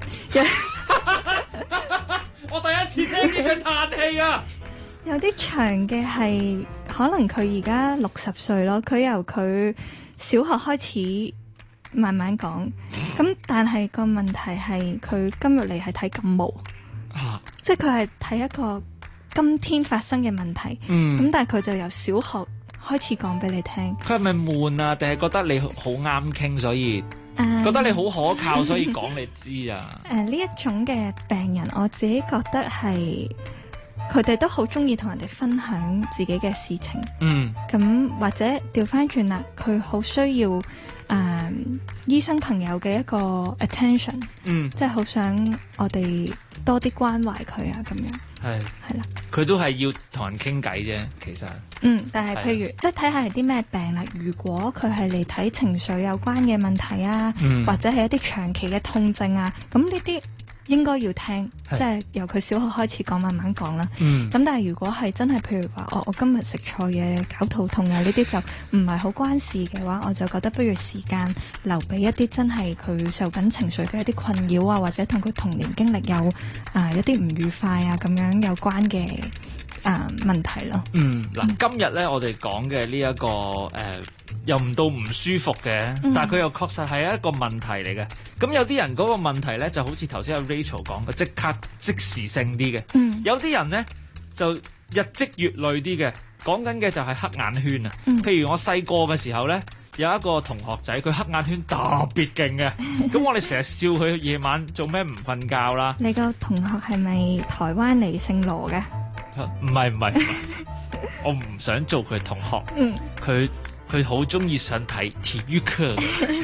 我第一次聽見佢嘆氣啊！ 有啲長嘅係，可能佢而家60歲咯，佢由佢小學開始慢慢講，咁但係個問題係佢今日嚟係睇感冒，即係佢係睇一個今天發生嘅問題，咁但係佢就由小學開始講俾你聽。 佢係咪悶啊？定係覺得你好啱傾，所以？覺得你好可靠，所以講你知啊。 呢一種嘅病人，我自己覺得係佢哋都好中意同人哋分享自己嘅事情。咁或者調翻轉啦，佢好需要醫生朋友嘅一個 attention。即係好想我哋多啲關懷佢啊，咁樣。係啦， 佢都係要同人傾偈啫，其實。 但係譬如即係睇下係啲咩病啦。如果佢係嚟睇情緒有關嘅問題啊，或者係一啲長期嘅痛症啊，咁呢啲應該要聽，即係由佢小學開始講，慢慢講啦。咁但係如果係真係譬如話我今日食錯嘢搞肚痛啊，呢啲就唔係好關事嘅話，我就覺得不如時間留俾一啲真係佢受緊情緒嘅一啲困擾啊，或者同佢童年經歷有一啲唔愉快啊咁樣有關嘅問題咯。 嗱，今日咧我哋講嘅呢一個又唔到唔舒服嘅，但係佢又確實係一個問題嚟嘅。咁有啲人嗰個問題咧就好似頭先阿 Rachel 講嘅，即刻即時性啲嘅。有啲人咧就日積月累啲嘅，講緊嘅就係黑眼圈啊。譬如我細個嘅時候咧，有一個同學仔佢黑眼圈特別勁嘅，咁我哋成日笑佢夜晚做咩唔瞓覺啦。 你個同學係咪台灣嚟姓羅嘅？ 唔係，我唔想做佢同學。佢好中意上睇體育課，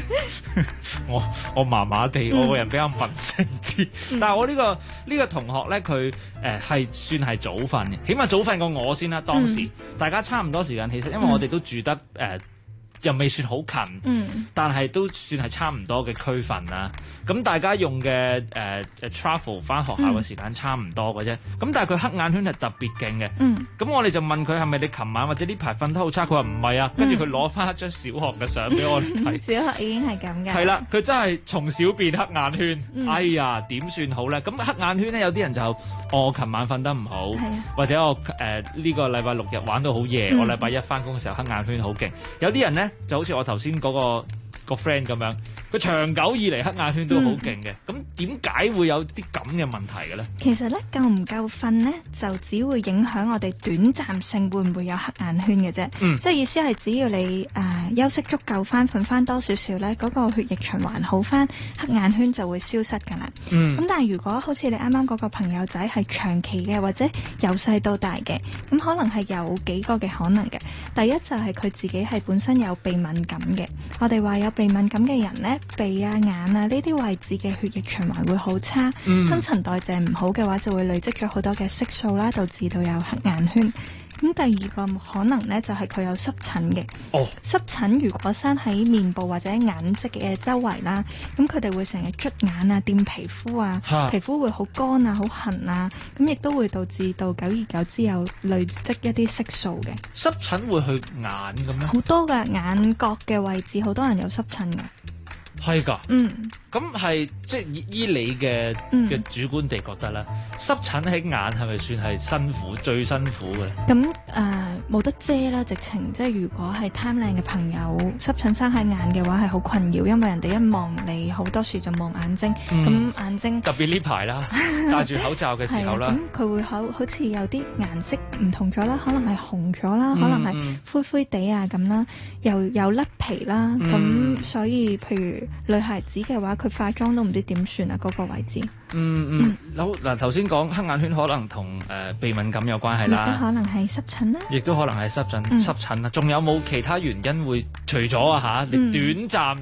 我麻麻地，我個人比較文靜啲。但係我呢個同學咧，佢係算係早瞓嘅，起碼早瞓過我先啦。當時大家差唔多時間，其實因為我哋都住得又未算好近，但係都算係差唔多嘅區份啦。咁大家用嘅travel 翻學校嘅時間差唔多嘅啫。咁但係佢黑眼圈係特別勁嘅。咁我哋就問佢係咪你琴晚或者呢排瞓得好差？佢話唔係啊。跟住佢攞翻一張小學嘅相俾我哋睇。 小學已經係咁嘅。 係啦，佢真係從小變黑眼圈。哎呀，點算好咧？咁黑眼圈咧，有啲人就我琴晚瞓得唔好，或者我呢個禮拜6日玩到好夜，我禮拜1翻工嘅時候黑眼圈好勁。有啲人咧，就好似我頭先嗰個 friend 咁樣，佢長久以嚟黑眼圈都好勁嘅。咁點解會有啲咁嘅問題嘅咧？ 其實咧，夠唔夠瞓咧，就只會影響我哋短暫性會唔會有黑眼圈嘅啫。即係意思係只要你休息足夠翻，瞓翻多少少咧，嗰個血液循環好翻，黑眼圈就會消失㗎啦。咁但係如果好似你啱啱嗰個朋友仔係長期嘅，或者由細到大嘅，咁可能係有幾個嘅可能嘅。第一就係佢自己係本身有鼻敏感嘅。我哋話有鼻敏感嘅人呢，鼻啊、眼啊呢啲位置嘅血液循環會好差，新陳代謝唔好嘅話，就會累積咗好多嘅色素啦，導致到有黑眼圈。咁第二個可能呢，就係佢有濕疹嘅。濕疹如果生喺面部或者眼側嘅周圍啦，咁佢哋會成日捽眼啊、掂皮膚啊，皮膚會好乾啊、好痕啊，咁亦都會導致到久而久之有累積一啲色素嘅。 濕疹會去眼咁樣？ 好多㗎，眼角嘅位置好多人有濕疹㗎。 係㗎，咁係即係依你嘅主觀地覺得咧，濕疹喺眼係咪算係辛苦最辛苦嘅？ 咁冇得遮啦，直情即係如果係貪靚嘅朋友，濕疹生喺眼嘅話係好困擾，因為人哋一望你好多時就望眼睛，咁眼睛特別呢排啦，戴住口罩嘅時候啦， 咁佢會好似有啲顏色唔同咗啦，可能係紅咗啦，可能係灰灰地啊咁啦，又有甩皮啦，咁所以譬如女孩子嘅話，佢化妝都唔知點算啊，嗰個位置。 好嗱，頭先講黑眼圈可能同鼻敏感有關係啦， 亦都可能係濕疹啦， 亦都可能係濕疹啦。仲有冇其他原因會除咗你短暫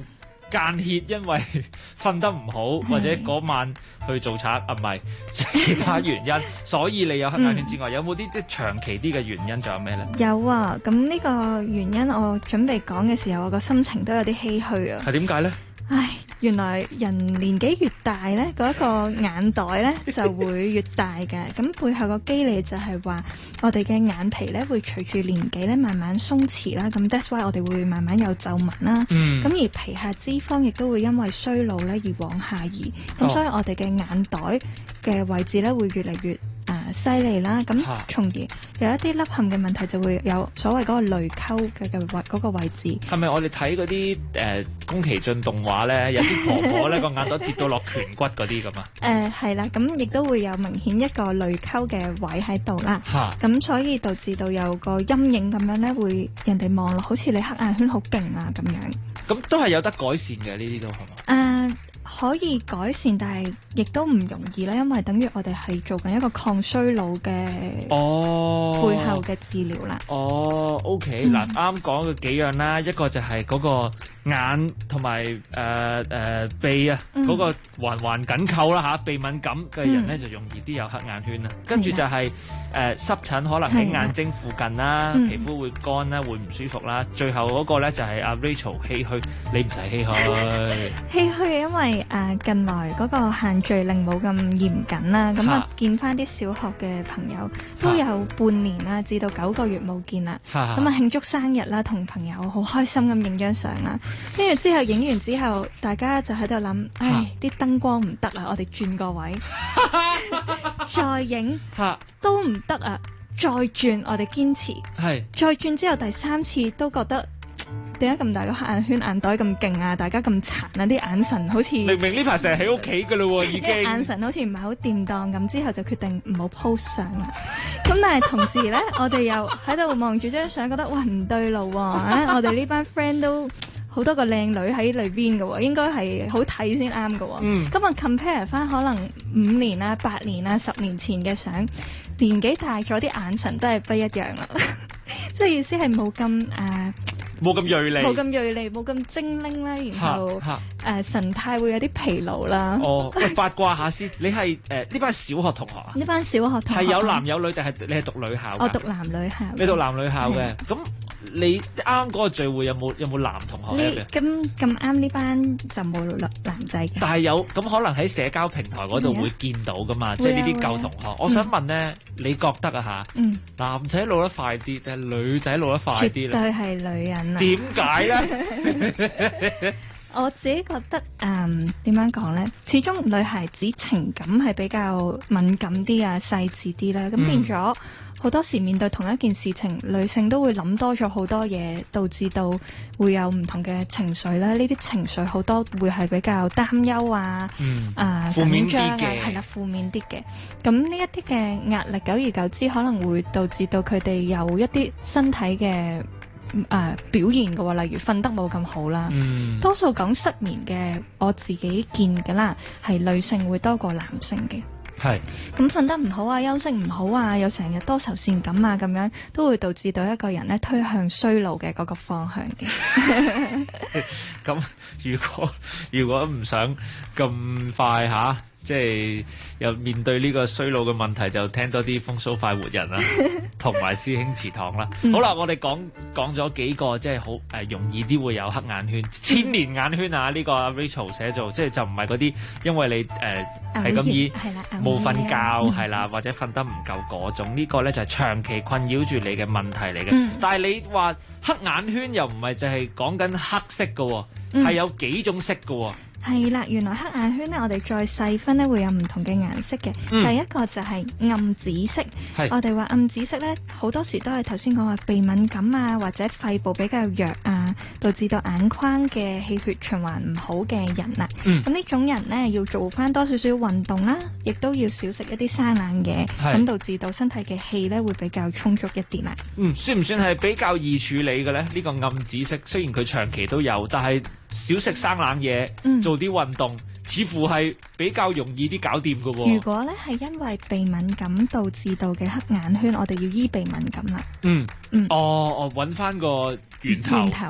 間歇因為瞓得唔好，或者嗰晚去做賊啊，唔係其他原因，所以你有黑眼圈之外，有冇啲即係長期啲嘅原因？仲有咩咧？ 有啊，咁呢個原因我準備講嘅時候，我個心情都有啲唏噓啊。 係點解咧？ 唉，原來人年紀越大咧，嗰個眼袋咧就會越大嘅。咁背後個機理就係話，我哋嘅眼皮咧會隨住年紀咧慢慢鬆弛啦。咁 that's why 我哋會慢慢有皺紋啦。咁而皮下脂肪亦都會因為衰老咧而往下移。咁所以我哋嘅眼袋嘅位置咧會越嚟越犀利啦，咁從而有一啲凹陷嘅問題就會有所謂嗰個淚溝嘅嗰個位置。係咪我哋睇嗰啲宮崎駿動畫咧，有啲婆婆咧個眼袋跌到落顴骨嗰啲咁啊？係啦，咁亦都會有明顯一個淚溝嘅位喺度啦。咁所以導致到有個陰影咁樣咧，會人哋望落好似你黑眼圈好勁啊咁樣。咁都係有得改善嘅，呢啲都係嘛？可以改善，但係亦都唔容易啦，因為等於我哋係做緊一個抗衰老嘅背後嘅治療啦。OK， 嗱，啱講嘅幾樣啦，一個就係嗰個眼同埋鼻啊，嗰個環緊扣啦嚇，鼻敏感嘅人咧就容易啲有黑眼圈啦。跟住就係濕疹，可能喺眼睛附近啦，皮膚會乾啦，會唔舒服啦。最後嗰個咧就係阿 Rachel 唏噓，你唔使唏噓。唏噓因為近來嗰個限聚令冇咁嚴謹啦，咁啊見翻啲小學嘅朋友都有半年啦，至到9個月冇見啦，咁啊慶祝生日啦，同朋友好開心咁影張相啦，跟住之後影完之後，大家就喺度諗，唉，啲燈光唔得啦，我哋轉個位，再影都唔得啊，再轉，我哋堅持，再轉之後第3次都覺得。點解咁大個黑眼圈眼袋咁勁啊？大家咁殘啊！啲眼神好似明明呢排成日喺屋企噶咯喎，已經眼神好似唔係好掂當咁，之後就決定唔好 post 相啦。咁但係同時咧，我哋又喺度望住張相，覺得哇唔對路喎！我哋呢班 friend 都好多個靚女喺裏邊嘅喎，應該係好睇先啱嘅喎。咁啊 compare 翻可能5年啊、8年啊、10年前嘅相，年紀大咗啲眼神真係不一樣啦。即係意思係冇咁冇咁鋭利，冇咁精靈啦，然後神態會有啲疲勞啦。八卦下先，你係呢班小學同學啊？呢班小學同學係有男有女定係你係讀女校？我讀男女校。你讀男女校嘅，咁你啱嗰個聚會有冇男同學嘅？咁啱呢班就冇男仔嘅。但係有咁可能喺社交平台嗰度會見到噶嘛？即係呢啲舊同學。我想問咧，你覺得啊嚇？男仔老得快啲定係女仔老得快啲咧？絕對係女人。點解咧？我自己覺得點樣講咧？始終女孩子情感係比較敏感啲啊，細緻啲啦。咁變咗好多時面對同一件事情，女性都會諗多咗好多嘢，導致到會有唔同嘅情緒啦。呢啲情緒好多會係比較擔憂啊，緊張啊，係啦，負面啲嘅。咁呢一啲嘅壓力，久而久之可能會導致到佢哋有一啲身體嘅表現嘅喎，例如瞓得冇咁好啦。多數講失眠嘅，我自己見嘅啦，係女性會多過男性嘅。係。咁瞓得唔好啊，休息唔好啊，又成日多愁善感啊，咁樣都會導致到一個人咧推向衰老嘅嗰個方向嘅。咁如果唔想咁快嚇，即係又面對呢個衰老嘅問題，就聽多啲風騷快活人啦，同埋師兄祠堂啦。好啦，我哋講咗幾個即係好容易啲會有黑眼圈、千年眼圈啊！呢個 Rachel 寫做，即係就唔係嗰啲因為你係咁以冇瞓覺係啦，或者瞓得唔夠嗰種。呢個咧就係長期困擾住你嘅問題嚟嘅。但係你話黑眼圈又唔係就係講緊黑色嘅，係有幾種色嘅。係啦，原來黑眼圈咧，我哋再細分咧，會有唔同嘅顏色嘅。第一個就係暗紫色。我哋話暗紫色咧，好多時都係頭先講話鼻敏感啊，或者肺部比較弱啊，導致到眼眶嘅氣血循環唔好嘅人啦。咁呢種人咧，要做翻多少少運動啦，亦都要少食一啲生冷嘢，咁導致到身體嘅氣咧會比較充足一啲啦。算唔算係比較易處理嘅咧？呢個暗紫色雖然佢長期都有，但係少食生冷嘢，做啲運動，似乎係比較容易啲搞掂㗎喎。如果咧係因為鼻敏感導致到嘅黑眼圈，我哋要醫鼻敏感啦。我揾翻個源頭啦。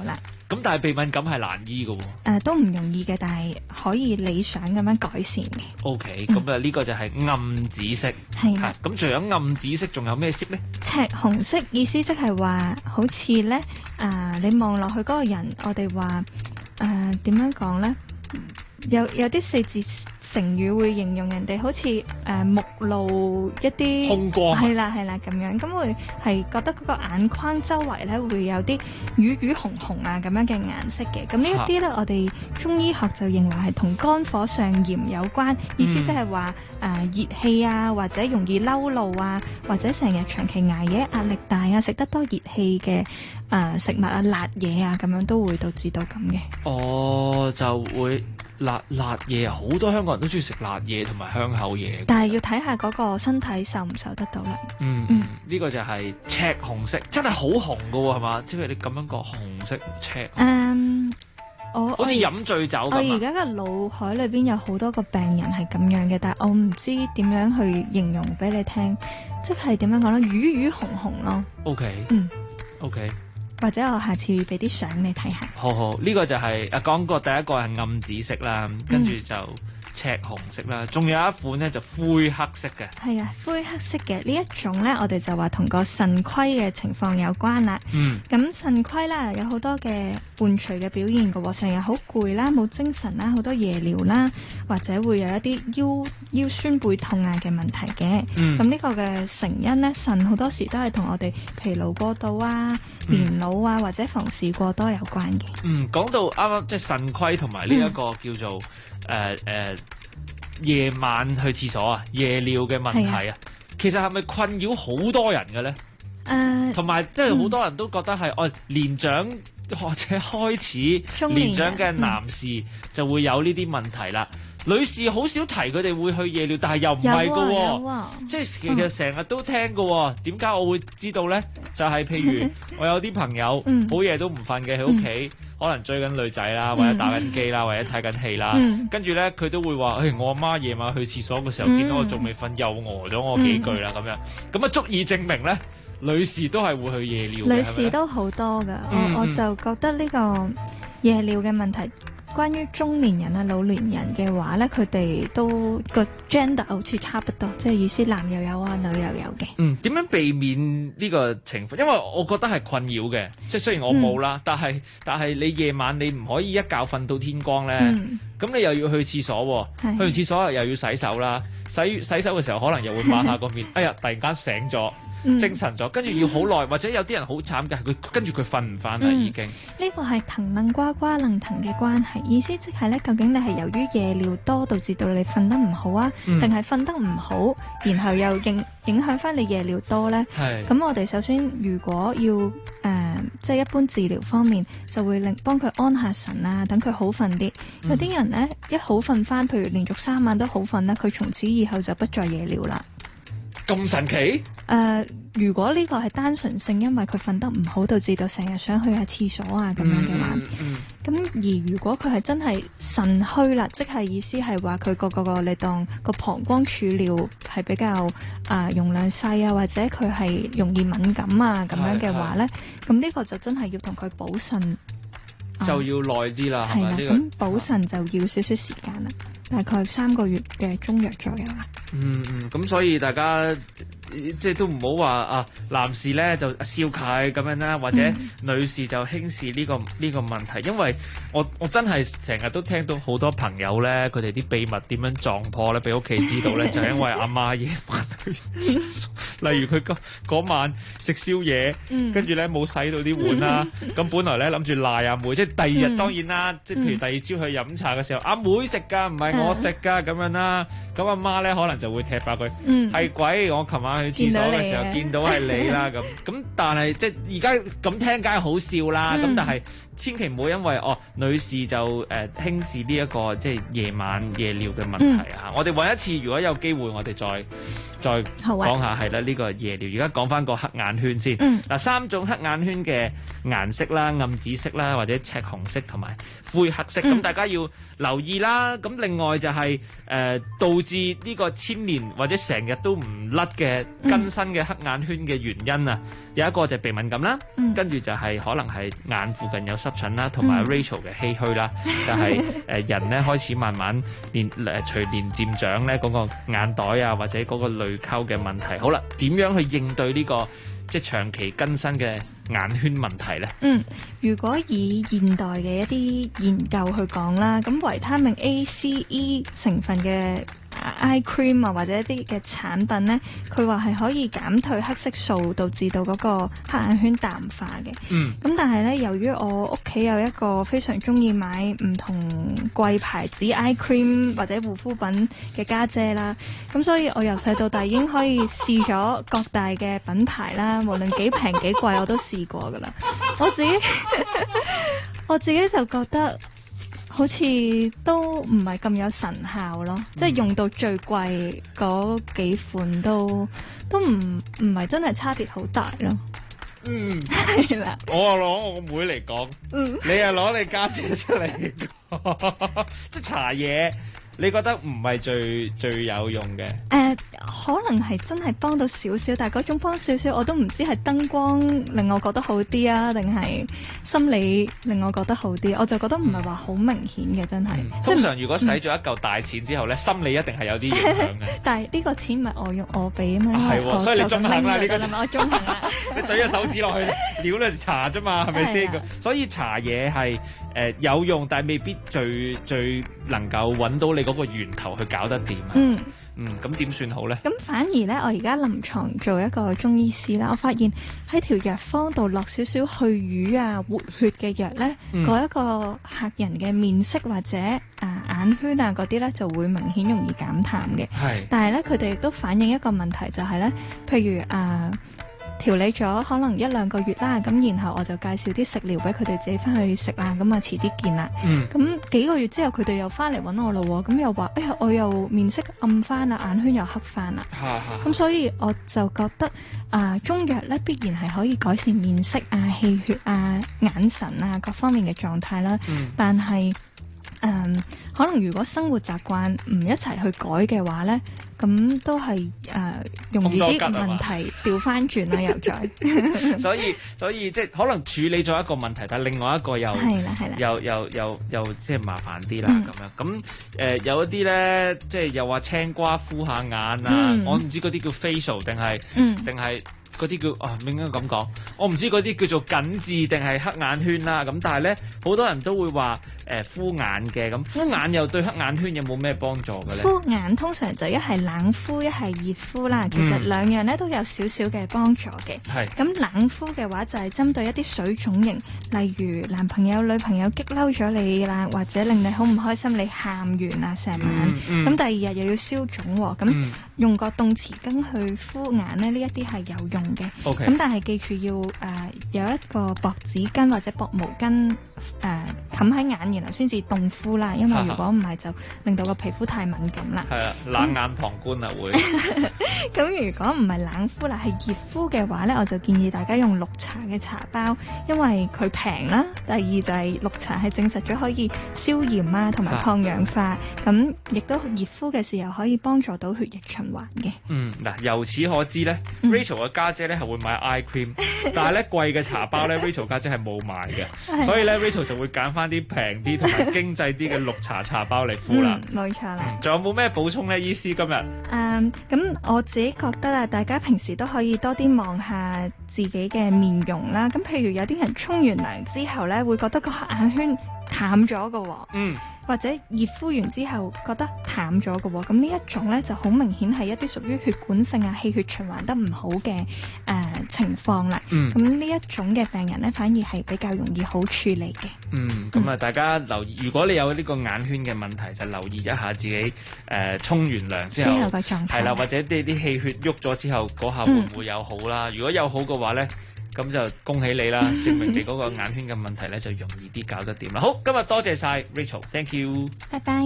咁但係鼻敏感係難醫嘅喎。 都唔容易嘅，但係可以理想咁樣改善嘅。 OK，咁呢個就係暗紫色。 係啦。 咁除咗暗紫色，仲有咩色咧？ 赤紅色意思即係話，好似咧你望落去嗰個人，我哋話點樣講咧？有啲四字成語會形容人哋好似目露一啲凶光， 係啦咁樣，咁會係覺得嗰個眼眶周圍咧會有啲瘀瘀紅紅啊咁樣嘅顏色嘅。咁呢一啲咧，我哋中醫學就認為係同肝火上炎有關，意思即係話熱氣啊，或者容易嬲怒啊，或者成日長期捱夜壓力大啊，食得多熱氣嘅食物啊、辣嘢啊，咁樣都會導致到咁嘅。 哦，就會。辣嘢，好多香港人都中意食辣嘢同埋香口嘢， 但係要睇下嗰個身體受唔受得到啦。 呢個就係赤紅色，真係好紅噶喎，係嘛？即係你咁樣個紅色赤。 我好似飲醉酒咁。 我而家嘅腦海裏邊有好多個病人係咁樣嘅，但係我唔知點樣去形容俾你聽，即係點樣講咧？瘀瘀紅紅咯。 OK。OK。 或者我下次俾啲相你睇下。 好，呢個就係講過第一個係暗紫色啦，跟住就赤紅色啦，仲有一款咧就灰黑色嘅。係啊， 灰黑色嘅呢一種咧，我哋就話同個腎虧嘅情況有關啦。咁腎虧啦，有好多嘅伴隨嘅表現嘅喎，成日好攰啦，冇精神啦，好多夜尿啦，或者會有一啲腰酸背痛啊嘅問題嘅。咁呢個嘅成因咧，腎好多時都係同我哋疲勞過度啊、年老啊或者房事過多有關嘅。 講到啱啱即係腎虧同埋呢一個叫做夜晚去廁所啊、夜尿嘅問題啊，其實係咪困擾好多人嘅咧？同埋即係好多人都覺得係年長或者開始年長嘅男士就會有呢啲問題啦。女士好少提佢哋會去夜尿，但係又唔係㗎喎，即係其實成日都聽㗎喎。點解我會知道咧？就係譬如我有啲朋友好夜都唔瞓嘅喺屋企，可能追緊女仔啦，或者打緊機啦，或者睇緊戲啦，跟住咧佢都會話：我阿媽夜晚去廁所嘅時候見到我仲未瞓，又餓咗我幾句啦咁樣。咁啊足以證明咧，女士都係會去夜尿嘅。 女士都好多㗎，我就覺得呢個夜尿嘅問題。關於中年人啊、老年人嘅話咧，佢哋都個 gender 好似差不多，即係意思男又有啊，女又有嘅。 點樣避免呢個情況？因為我覺得係困擾嘅，即係雖然我冇啦，但係你夜晚你唔可以一覺瞓到天光咧，咁你又要去廁所，去完廁所又要洗手啦，洗手嘅時候可能又會抹下個面，哎呀突然間醒咗。精神咗，跟住要好耐，或者有啲人好慘嘅，佢跟住佢瞓唔翻啦，已經。 呢個係騰楞呱呱楞騰嘅關係，意思即係咧，究竟你係由於夜尿多導致到你瞓得唔好啊，定係瞓得唔好，然後又影響翻你夜尿多咧？咁我哋首先如果要即係一般治療方面，就會幫佢安下神啊，等佢好瞓啲。有啲人咧一好瞓翻，譬如連續3晚都好瞓咧，佢從此以後就不再夜尿啦。 咁神奇？ 如果呢個係單純性，因為佢瞓得唔好，導致到成日想去下廁所啊咁樣嘅話，咁而如果佢係真係腎虛啦，即係意思係話佢個你當個膀胱儲尿係比較容量細啊，或者佢係容易敏感啊咁樣嘅話咧，咁呢個就真係要同佢補腎， 就要耐啲啦，係啦，咁補腎就要少少時間啦，大概3個月嘅中藥左右啦。 咁所以大家即係都唔好話男士咧就笑佢咁樣啦，或者女士就輕視呢個問題，因為我真係成日都聽到好多朋友咧，佢哋啲秘密點樣撞破咧，俾屋企知道咧，就係因為阿媽夜晚去廁所，例如佢嗰晚食宵夜，跟住咧冇洗到啲碗啦，咁本來咧諗住賴阿妹，即係第二日當然啦，即係譬如第二朝去飲茶嘅時候，阿妹食㗎，唔係我食㗎咁樣啦，咁阿媽咧可能就會踢爆佢，係鬼，我琴晚去廁所嘅時候見到係你啦咁，但係即係而家咁聽梗係好笑啦，咁但係千祈唔好因為女士就輕視呢一個即係夜晚夜尿嘅問題啊！我哋揾一次，如果有機會，我哋再講下係啦，呢個夜尿。而家講翻個黑眼圈先。嗱，3種黑眼圈嘅顏色啦，暗紫色啦，或者赤紅色同埋灰黑色，咁大家要留意啦。咁另外就係導致呢個千年或者成日都唔甩嘅更新嘅黑眼圈嘅原因啊，有一個就係鼻敏感啦，跟住就係可能係眼附近有濕疹啦，同埋 Rachel 嘅唏噓啦，就係人咧開始慢慢隨年漸長咧嗰個眼袋啊或者嗰個淚溝嘅問題。好啦，點樣去應對呢個即係長期更新嘅眼圈問題咧？ 如果以現代嘅一啲研究去講啦，咁維他命 A、C、E 成分嘅eye cream 啊，或者一啲嘅產品咧，佢話係可以減退黑色素，導致到嗰個黑眼圈淡化嘅。咁但係咧，由於我屋企有一個非常中意買唔同貴牌子 eye cream 或者護膚品嘅家姐啦，咁所以我由細到大已經可以試咗各大嘅品牌啦，無論幾平幾貴我都試過噶啦。我自己就覺得好似都唔係咁有神效咯，即係用到最貴嗰幾款都唔係真係差別好大咯。係啦， 我啊攞我個妹嚟講，你啊攞你家姐出嚟講，即係搽嘢，你覺得唔係最有用嘅？ 可能係真係幫到少少，但係嗰種幫少少我都唔知係燈光令我覺得好啲啊，定係心理令我覺得好啲。我就覺得唔係話好明顯嘅，真係。 通常如果使咗一嚿大錢之後咧，心理一定係有啲影響嘅。 但係呢個錢唔係我俾啊嘛。 係喎，所以你中肯啦呢個。 我中肯啦。你懟隻手指落去料咧搽啫嘛，係咪先？所以搽嘢係有用，但係未必最能夠揾到你嗰個源頭去搞得掂啊。咁點算好咧？咁反而咧，我而家臨床做一個中醫師啦，我發現喺條藥方度落少少去瘀啊、活血嘅藥咧，嗰一個客人嘅面色或者眼圈啊嗰啲咧就會明顯容易減淡嘅。係，但係咧佢哋亦都反映一個問題，就係咧，譬如調理咗可能1-2個月啦，咁然後我就介紹啲食療俾佢哋自己翻去食啦，咁啊遲啲見啦。咁幾個月之後佢哋又翻嚟揾我咯，咁又話哎呀我又面色暗翻啦，眼圈又黑翻啦。咁所以我就覺得中藥咧必然係可以改善面色啊、氣血啊、眼神啊各方面嘅狀態啦。但係可能如果生活習慣唔一齊去改嘅話咧，咁都係容易啲問題調翻轉啦，又再。所以即係可能處理咗一個問題，但係另外一個又即係麻煩啲啦咁樣。咁有一啲咧，即係又話青瓜敷下眼啊，我唔知嗰啲叫 facial 定係嗰啲叫應該咁講，我唔知嗰啲叫做緊緻定係黑眼圈啦。咁但係咧，好多人都會話敷眼嘅。咁敷眼又對黑眼圈有冇咩幫助嘅咧？敷眼通常就一係冷敷一係熱敷啦。其實兩樣咧都有少少嘅幫助嘅。係。咁冷敷嘅話就係針對一啲水腫型，例如男朋友女朋友激嬲咗你啦，或者令你好唔開心，你喊完啦成晚，咁第二日又要消腫喎，咁用個凍匙羹去敷眼咧，呢一啲係有用嘅。 Okay. 咁但係記住要有一個薄紙巾或者薄毛巾冚喺眼，然後先至凍敷啦。因為如果唔係就令到個皮膚太敏感啦。係啊，冷眼旁觀啊會。咁如果唔係冷敷啦，係熱敷嘅話咧，我就建議大家用綠茶嘅茶包，因為佢平啦。第二就係綠茶係證實咗可以消炎啊，同埋抗氧化。咁亦都熱敷嘅時候可以幫助到血液循環嘅。嗱，由此可知咧，Rachel 嘅家姐咧係會買 eye cream， 但係咧貴嘅茶包咧，Rachel 家姐係冇買嘅，所以咧 Rachel 就會揀翻啲平啲同埋經濟啲嘅綠茶包嚟敷啦。冇錯啦。仲有冇咩補充咧，醫師今日？咁我自己覺得啊，大家平時都可以多啲望下自己嘅面容啦。咁譬如有啲人沖完涼之後咧，會覺得個黑眼圈淡咗㗎。或者熱敷完之後覺得淡咗嘅喎，咁呢一種咧就好明顯係一啲屬於血管性啊、氣血循環得唔好嘅情況啦。咁呢一種嘅病人咧，反而係比較容易好處理嘅。咁大家留意，如果你有呢個眼圈嘅問題，就留意一下自己沖完涼之後個狀態，係啦，或者啲氣血喐咗之後嗰下會唔會有好啦？如果有好嘅話咧，咁就恭喜你啦，證明你嗰個眼圈嘅問題咧就容易啲搞得掂啦。好，今日多謝晒 Rachel，thank you，拜拜。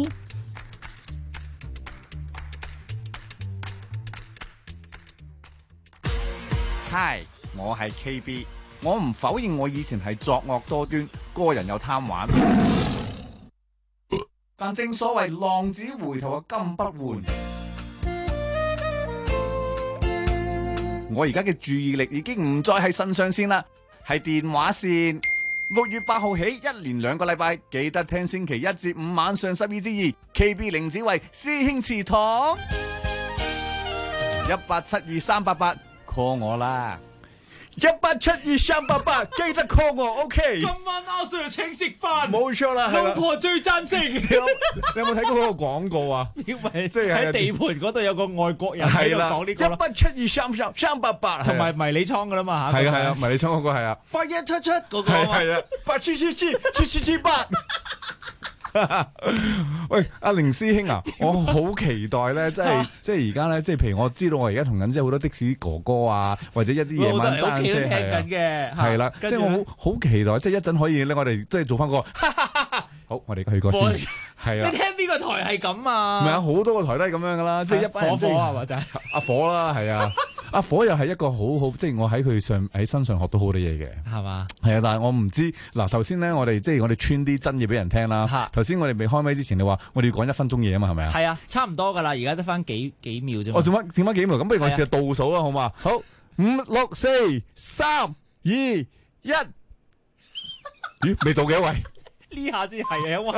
Hi， 我係 KB， 我唔否認我以前係作惡多端，個人又貪玩，但正所謂浪子回頭嘅金不換。 我而家嘅注意力已經唔再係腎上腺啦，係電話線。6月8號起，一連2個禮拜，記得聽星期1至5晚上12至2 ，KB 凌子維師兄祠堂，1872388 call 我啦。1872388，記得 call 我 ，OK。 今晚阿 Sir 請食飯， 冇錯啦， 老婆最贊成。 你有冇睇過嗰個廣告啊？ 因為即係喺地盤嗰度有個外國人喺度講呢個咯。 1872388， 同埋迷你倉噶啦嘛嚇。 係啊，迷你倉嗰個係啊。 8177嗰個係啊，87777778。喂，阿凌師兄啊，我好期待咧，即係而家咧，即係譬如我知道我而家同緊即係好多的士哥哥啊，或者一啲夜晚揸車係啦，即係我好期待，即係一陣可以咧，我哋即係做翻個好，我哋去過先，係啊。 你聽邊個台係咁啊？ 唔係啊，好多個台都係咁樣噶啦，即係一班人火啊，或者阿火啦，係啊。阿火又係一個好好，即係我喺佢喺身上學到好多嘢嘅， 係嘛？ 係啊，但係我唔知嗱，頭先咧我哋穿啲真嘢俾人聽啦。頭先我哋未開咪之前，你話我哋要講1分鐘嘢啊嘛，係咪啊？ 係啊，差唔多噶啦，而家得翻幾秒啫。 我剩翻幾秒，咁不如我試下倒數啦，好嘛？好，5、6、4、3、2、1。咦？未到嘅喂？ 呢下先係啊，哇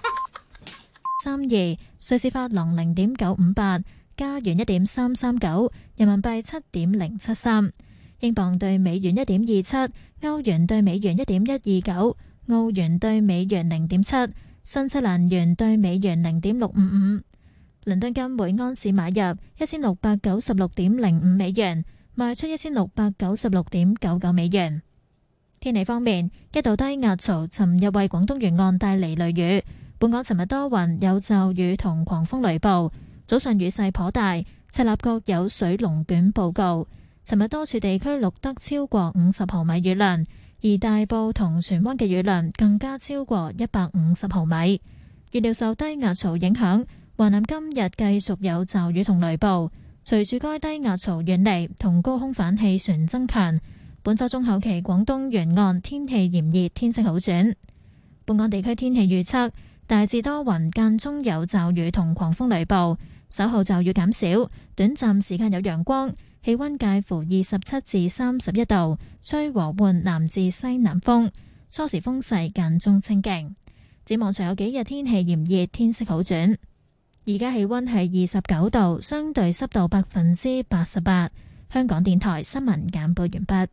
！32瑞士法郎0.958。加元1.339，人民幣7.073，英鎊對美元1.27，歐元對美元1.129，澳元對美元0.7，新西蘭元對美元0.655。倫敦金每安士買入1696.05美元，賣出1696.99美元。天氣方面，一道低壓槽尋日為廣東沿岸帶嚟雷雨，本港尋日多雲有驟雨同狂風雷暴。早上雨勢頗大，赤鱲角有水龍捲報告。尋日多處地區錄得超過50毫米雨量，而大埔同荃灣嘅雨量更加超過150毫米。預料受低壓槽影響，華南今日繼續有驟雨同雷暴。隨住該低壓槽遠離同高空反氣旋增強，本週中後期廣東沿岸天氣炎熱，天色好轉。本港地區天氣預測大致多雲，間中有驟雨同狂風雷暴。稍後驟雨減少，短暫時間有陽光，氣溫介乎27至31度，吹和緩南至西南風，初時風勢間中清勁。展望隨有幾日天氣炎熱，天色好轉。而家氣溫係29度，相對濕度88%。香港電台新聞簡報完畢。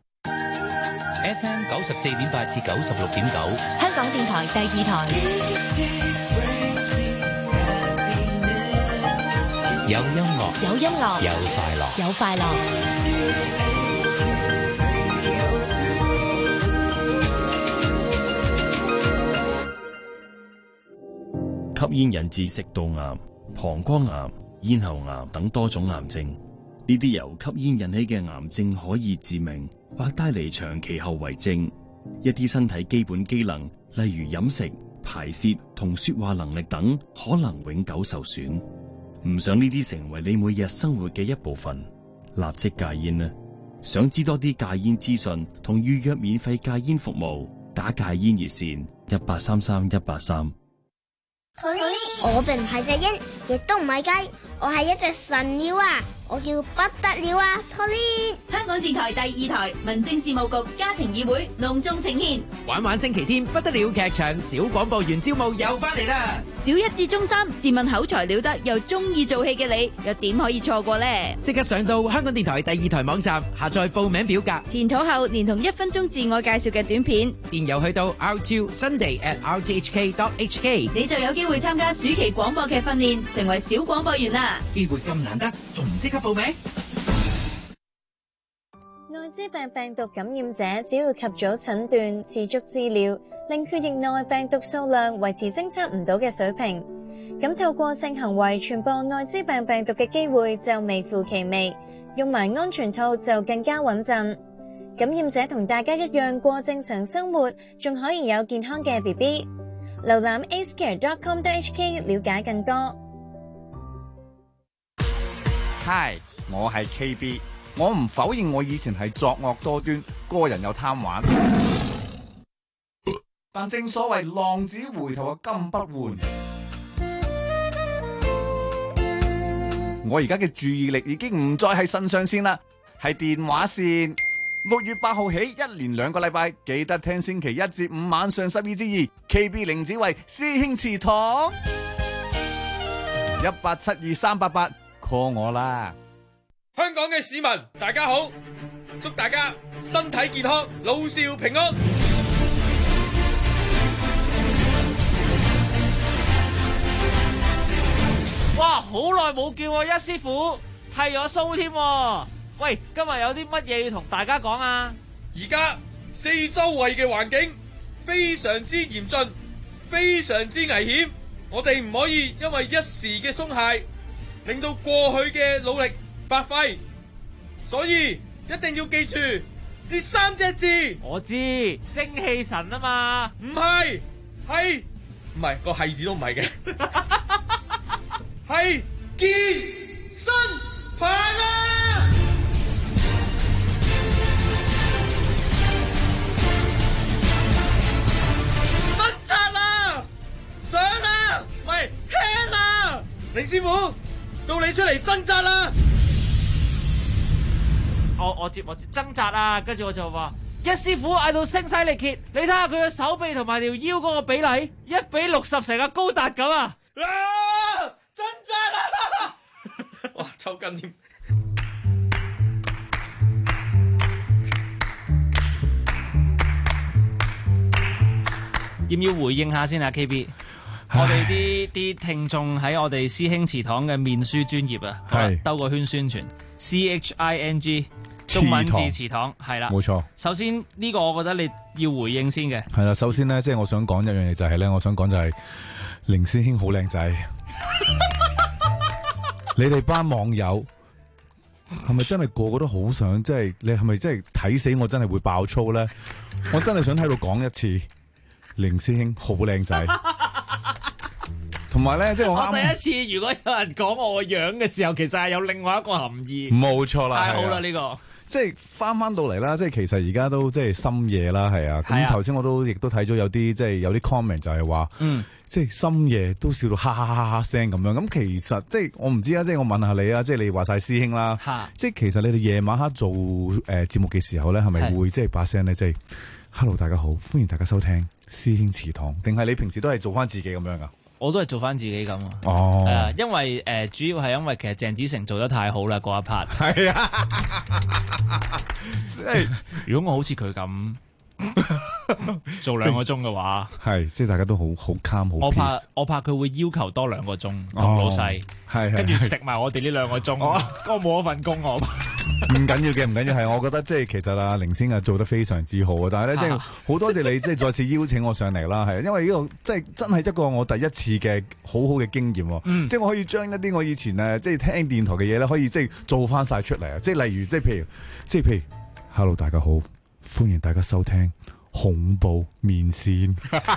FM 94.8至96.9， 香港電台第2台。 有音樂， 有音樂， 有快樂， 有快樂。 吸煙引致食道癌、膀胱癌、咽喉癌等多種癌症。呢啲由吸煙引起嘅癌症可以致命，或帶嚟長期後遺症。一啲身體基本機能，例如飲食、排泄同說話能力等，可能永久受損。唔想呢啲成為你每日生活嘅一部分，立即戒煙啦！想知多啲戒煙資訊同預約免費戒煙服務，打戒煙熱線1833-183。 我並唔係隻鷹，亦都唔係雞，我係一隻神鳥啊！我叫不得了啊 Pauline！ 香港電台第2台民政事務局家庭議會隆重呈獻玩星期天不得了劇場小廣播員招募又翻嚟啦！ 小1至中3自問口才了得又中意做戲嘅你，又點可以錯過呢？ 即刻上到香港電台第2台網站下載報名表格， 填妥後連同1分鐘自我介紹嘅短片， 電郵去到 r2sunday@rthk.hk， 你就有機會參加暑期廣播劇訓練，成為小廣播員啦！ 機會咁難得，仲唔即刻報名？ 艾滋病病毒感染者只要及早診斷、持續治療，令血液內病毒數量維持偵測唔到嘅水平，咁透過性行為傳播艾滋病病毒嘅機會就微乎其微，用埋安全套就更加穩陣。感染者同大家一樣過正常生活，仲可以有健康嘅 BB。瀏覽 acecare.com.hk 了解更多。 Hi， 我係 KB。我唔否認我以前係作惡多端，個人又貪玩，但正所謂浪子回頭嘅金不換。我而家嘅注意力已經唔再係腎上腺啦， 係電話線。6月8號起，一連2個禮拜，記得聽星期1至5晚上12至2 ，KB 凌子維師兄祠堂，1872388 call 我啦。 香港嘅市民大家好，祝大家身體健康，老少平安。 哇，好耐冇見喎，一師傅剃咗鬚添。喂，今日有啲乜嘢要同大家講啊？ 而家四周圍嘅環境非常之嚴峻，非常之危險，我哋唔可以因為一時嘅鬆懈，令到過去嘅努力白費。所以一定要記住呢3隻字。 我知，精氣神啊嘛。 唔係，唔係個係字都唔係嘅，係健身棒啊！伸扎啦，上啦，喂，輕啦，凌師傅，到你出嚟掙扎啦！ 我接掙扎啊，跟住我就話一師傅嗌到聲嘶力竭，你睇下佢嘅手臂同埋條腰嗰個比例1比60，成個高達咁啊！ 掙扎啦！哇，抽筋添。 要唔要回應下先啊 KB？ 我哋啲聽眾喺我哋師兄祠堂嘅面書專頁啊，兜個圈宣傳 CHING 中文字祠堂係啦， 冇錯。 首先呢個我覺得你要回應先嘅。 係啦，首先咧，即係我想講一樣嘢就係咧，我想講就係凌師兄好靚仔。你哋班網友係咪真係個個都好想？即係你係咪真係睇死我真係會爆粗咧？我真係想喺度講一次，凌師兄好靚仔。同埋咧，即係我第一次，如果有人講我個樣嘅時候，其實係有另外一個含義。 冇錯啦， 太好啦呢個。 即係翻到嚟啦，即係其實而家都即係深夜啦，係啊。咁頭先我都亦都睇咗有啲即係有啲 comment 就係話，即係深夜都笑到哈哈哈哈聲咁樣。咁其實即係我唔知啊，即係我問下你啊，即係你話晒師兄啦，即係其實你哋夜晚黑做節目嘅時候咧，係咪會即係把聲咧，即係 Hello 大家好，歡迎大家收聽師兄祠堂，定係你平時都係做翻自己咁樣噶？ 我都係做翻自己咁啊！ 哦， 係啊，因為主要係因為其實鄭子誠做得太好啦嗰一 part。 係啊，即係如果我好似佢咁做2個鐘嘅話， 係即係大家都好 calm 好。 我怕佢會要求多2個鐘，老細係跟住食埋我哋呢2個鐘，我冇咗份工我。 唔緊要嘅，唔緊要係，我覺得即係其實啊，凌先做得非常之好啊！但係咧，即係好多謝你即係再次邀請我上嚟啦，係因為呢個即係真係一個我第一次嘅好好嘅經驗，即係我可以將一啲我以前即係聽電台嘅嘢咧，可以即係做翻晒出嚟啊！即係例如即係譬如 Hello 大家好，歡迎大家收聽恐怖面線。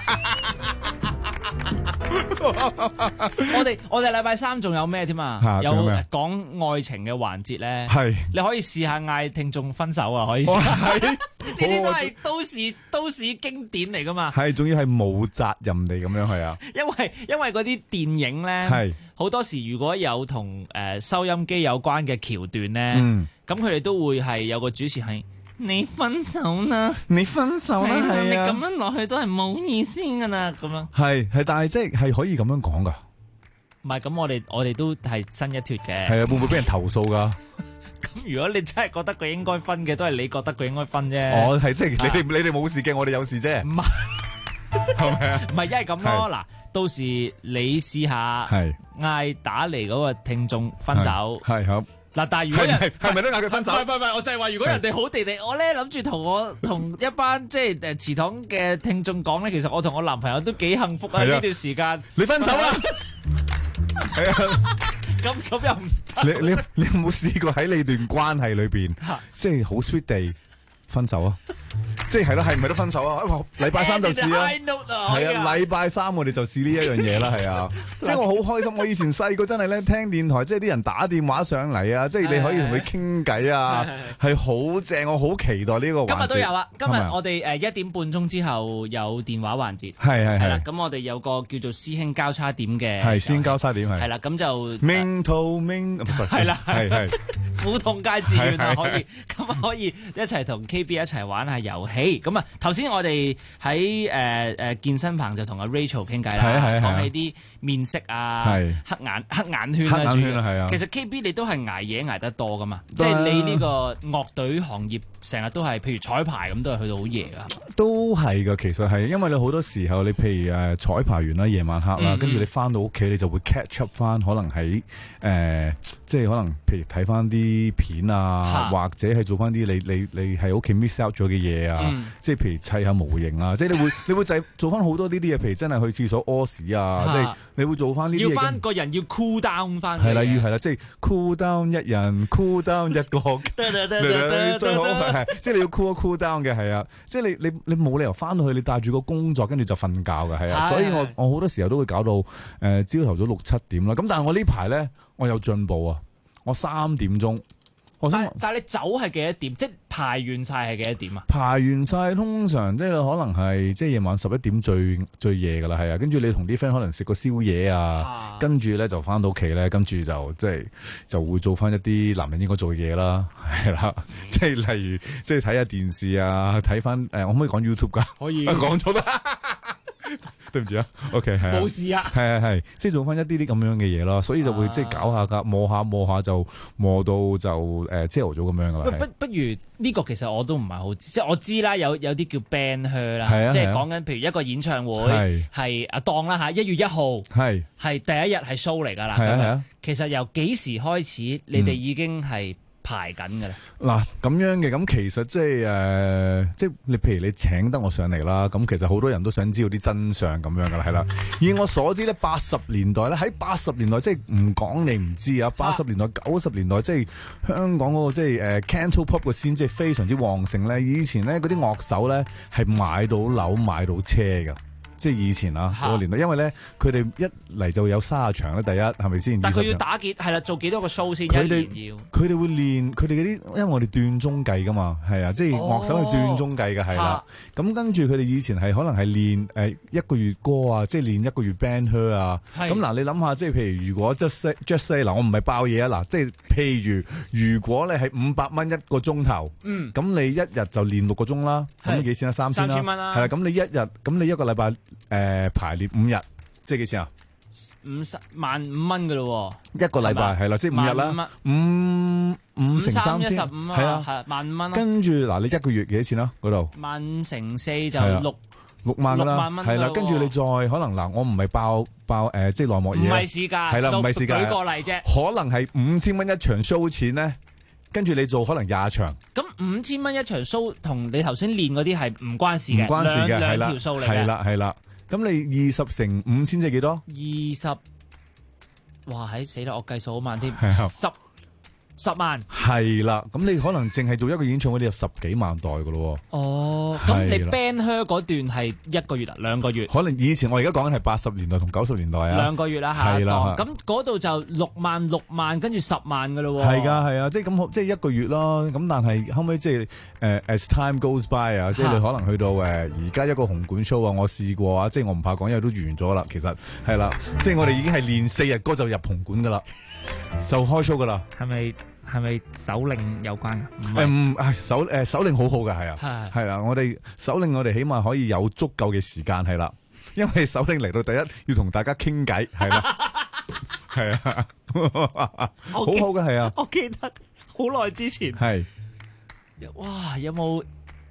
我哋禮拜3仲有咩添啊？有講愛情嘅環節咧，係你可以試下嗌聽眾分手啊！可以試下，呢啲都係都市經典嚟噶嘛？ 係，仲要係冇責任地咁樣係啊！ 因為嗰啲電影咧，係好多時如果有同收音機有關嘅橋段咧，咁佢哋都會係有個主持係。你分手啦！ 你分手啦！係啊！ 你咁樣落去都係冇意思噶啦，咁樣係，但係即係可以咁樣講噶。 唔係咁，我哋都係新一脱嘅。 係啊，會唔會俾人投訴噶？ 咁如果你真係覺得佢應該分嘅，都係你覺得佢應該分啫。 哦，係即係你哋冇事嘅，我哋有事啫。 唔係，係咪啊？唔係，一係咁咯。嗱，到時你試下嗌打嚟嗰個聽眾分手。係好。嗱，但係如果人係咪都嗌佢分手？ 唔係，我就係話，如果人哋好地地，我咧諗住同一班即係祠堂嘅聽眾講咧，其實我同我男朋友都幾幸福啊！呢段時間你分手啦，係啊， 咁又唔得？ 你有冇試過喺你段關係裏邊，即係好 sweet 地分手啊？ 即係咯，係唔係都分手啊？禮拜三就試啦，係啊，禮拜三我哋就試呢一樣嘢啦，係啊，即係我好開心。我以前細個真係咧聽電台，即係啲人打電話上嚟啊，即係你可以同佢傾偈啊，係好正，我好期待呢個環節。 今日都有啊，今日我哋1點半鐘之後有電話環節，係啦，咁我哋有個叫做師兄交叉點嘅， 係師兄交叉點係啦， 咁就明圖明係啦，係苦痛皆自願啊，可以一齊同 KB 一齊玩下遊戲。咁啊，頭先我哋喺健身房就同阿 Rachel 傾偈啦，講起啲面色啊、黑眼圈啦，係啊。其實 KB 你都係捱夜捱得多噶嘛，即係你呢個樂隊行業成日都係，譬如彩排咁都係去到好夜噶。 都係噶，其實係因為你好多時候你譬如彩排完啦，夜晚黑啦，跟住你翻到屋企你就會 catch up 翻，可能喺即係可能譬如睇翻啲片啊，或者係做翻啲你喺屋企 miss out 咗嘅嘢啊。即係譬如砌下模型啊，即係你會就做翻好多呢啲嘢，譬如真係去廁所屙屎啊，即係你會做翻呢啲嘢。 要翻個人要 cool down 翻。 係啦，係啦，即係 cool down 一人 ，cool down 一個，最好係，即係你要 cool down 嘅，係啊，即係你冇理由翻到去你帶住個工作跟住就瞓覺嘅，係啊，所以我好多時候都會搞到朝頭早6、7點啦。咁但係我呢排咧我有進步啊，我3點鐘。 但係你走係幾多點？即係排完晒係幾多點啊？ 排完晒通常即係可能係即係夜晚11點最夜㗎啦，係啊。跟住你同啲 friend 可能食個宵夜啊，跟住咧就翻到屋企咧，跟住就即係就會做翻一啲男人應該做嘅嘢啦，係啦。即係例如即係睇下電視啊，睇翻我可唔可以講 YouTube 㗎？可以講咗啦。對唔住啊 ，OK 係冇事啊， 係，即係做翻一啲咁樣嘅嘢咯，所以就會即係搞下噶，磨下就磨到就朝頭早咁樣噶啦。 不如呢個其實我都唔係好知，即係我知啦，有啲叫 band her 啦，即係講緊譬如一個演唱會係當啦嚇，1月1號係第一日係 show 嚟㗎啦。係啊，其實由幾時開始你哋已經係排緊嘅咧？ 嗱咁樣嘅，咁其實即係你譬如你請得我上嚟啦，咁其實好多人都想知道啲真相咁樣噶啦，係啦。以我所知咧，80年代咧，喺80年代即係唔講你唔知啊，80年代90年代即係香港嗰個即係Cantopop 嘅先即係非常之旺盛咧。以前咧嗰啲樂手咧係買到樓買到車㗎。即係以前啊，嗰個年代，因為咧佢哋一嚟就有30場咧，第一係咪先？ 但係佢要打係啦，做幾多個 show 先？佢哋會練佢哋嗰啲，因為我哋斷鐘計噶嘛，係啊，即係樂手係斷鐘計嘅，係啦。咁跟住佢哋以前係可能係練1個月歌啊，即係練1個月 band her 啊。咁嗱，你諗下，即係譬如如果 just say 嗱，我唔係爆嘢啊嗱，即係譬如果你係500蚊1個鐘頭，咁你一日就練6個鐘啦，咁幾錢啊？3000啦，係啦，咁你一個禮拜。排練5日，即係幾錢啊 ？15,000蚊嘅咯喎， 一個禮拜係啦，即係5日啦，5乘3000，係啊 ，15,000蚊。 跟住嗱，你一個月幾多錢啊？嗰度 5乘4就6 萬㗎啦， 6萬蚊。 係啦，跟住你再可能嗱，我唔係爆即係內幕嘢， 唔係市價， 係啦，唔係市價， 舉個例啫， 可能係5000蚊一場 show 錢咧。跟住你做可能20場， 咁5000蚊一場 show 同你頭先練嗰啲係唔關事嘅， 唔關事嘅， 兩條數嚟嘅， 係啦。咁你20乘5000即係幾多 ？20，哇！死啦！我計數好慢添，10萬。 係啦，咁你可能淨係做一個演唱會，你有10幾萬袋㗎咯喎。 哦，咁你 band her 嗰段係1個月啊，2個月？ 可能以前我而家講緊係80年代同90年代啊。 2個月啦，下一檔。咁嗰度就6萬，跟住10萬㗎咯喎。 係㗎，係啊，即係咁，即係1個月咯。咁但係後尾即係as time goes by 啊，即係你可能去到而家一個紅館 show 啊，我試過啊，即係我唔怕講，因為都完咗啦。其實係啦，即係我哋已經係練4日歌就入紅館㗎啦，就開 show 㗎啦。 係咪手令有關啊？ 手令好好㗎，係啊，係啦，我哋手令我哋起碼可以有足夠嘅時間係啦，因為手令嚟到第一要同大家傾偈係啦，係啊，好好嘅係啊， 我記得好耐之前係， 哇，有冇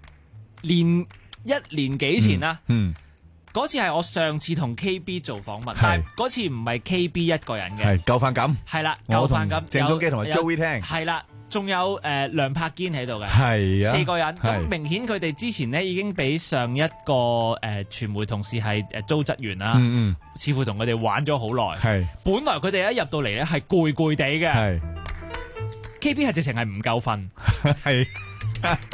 1年幾前啊？嗰次係我上次同 KB 做訪問，但係嗰次唔係 KB 一個人嘅， 係夠飯感， 係啦，夠飯感， 鄭中基同埋 Joey 聽， 係啦，仲有梁柏堅喺度嘅， 係啊， 4個人，咁明顯佢哋之前咧已經俾上一個傳媒同事係糟質完啦，似乎同佢哋玩咗好耐，係，本來佢哋一入到嚟咧係攰攰地嘅，係 ，KB 係直情係唔夠瞓，係。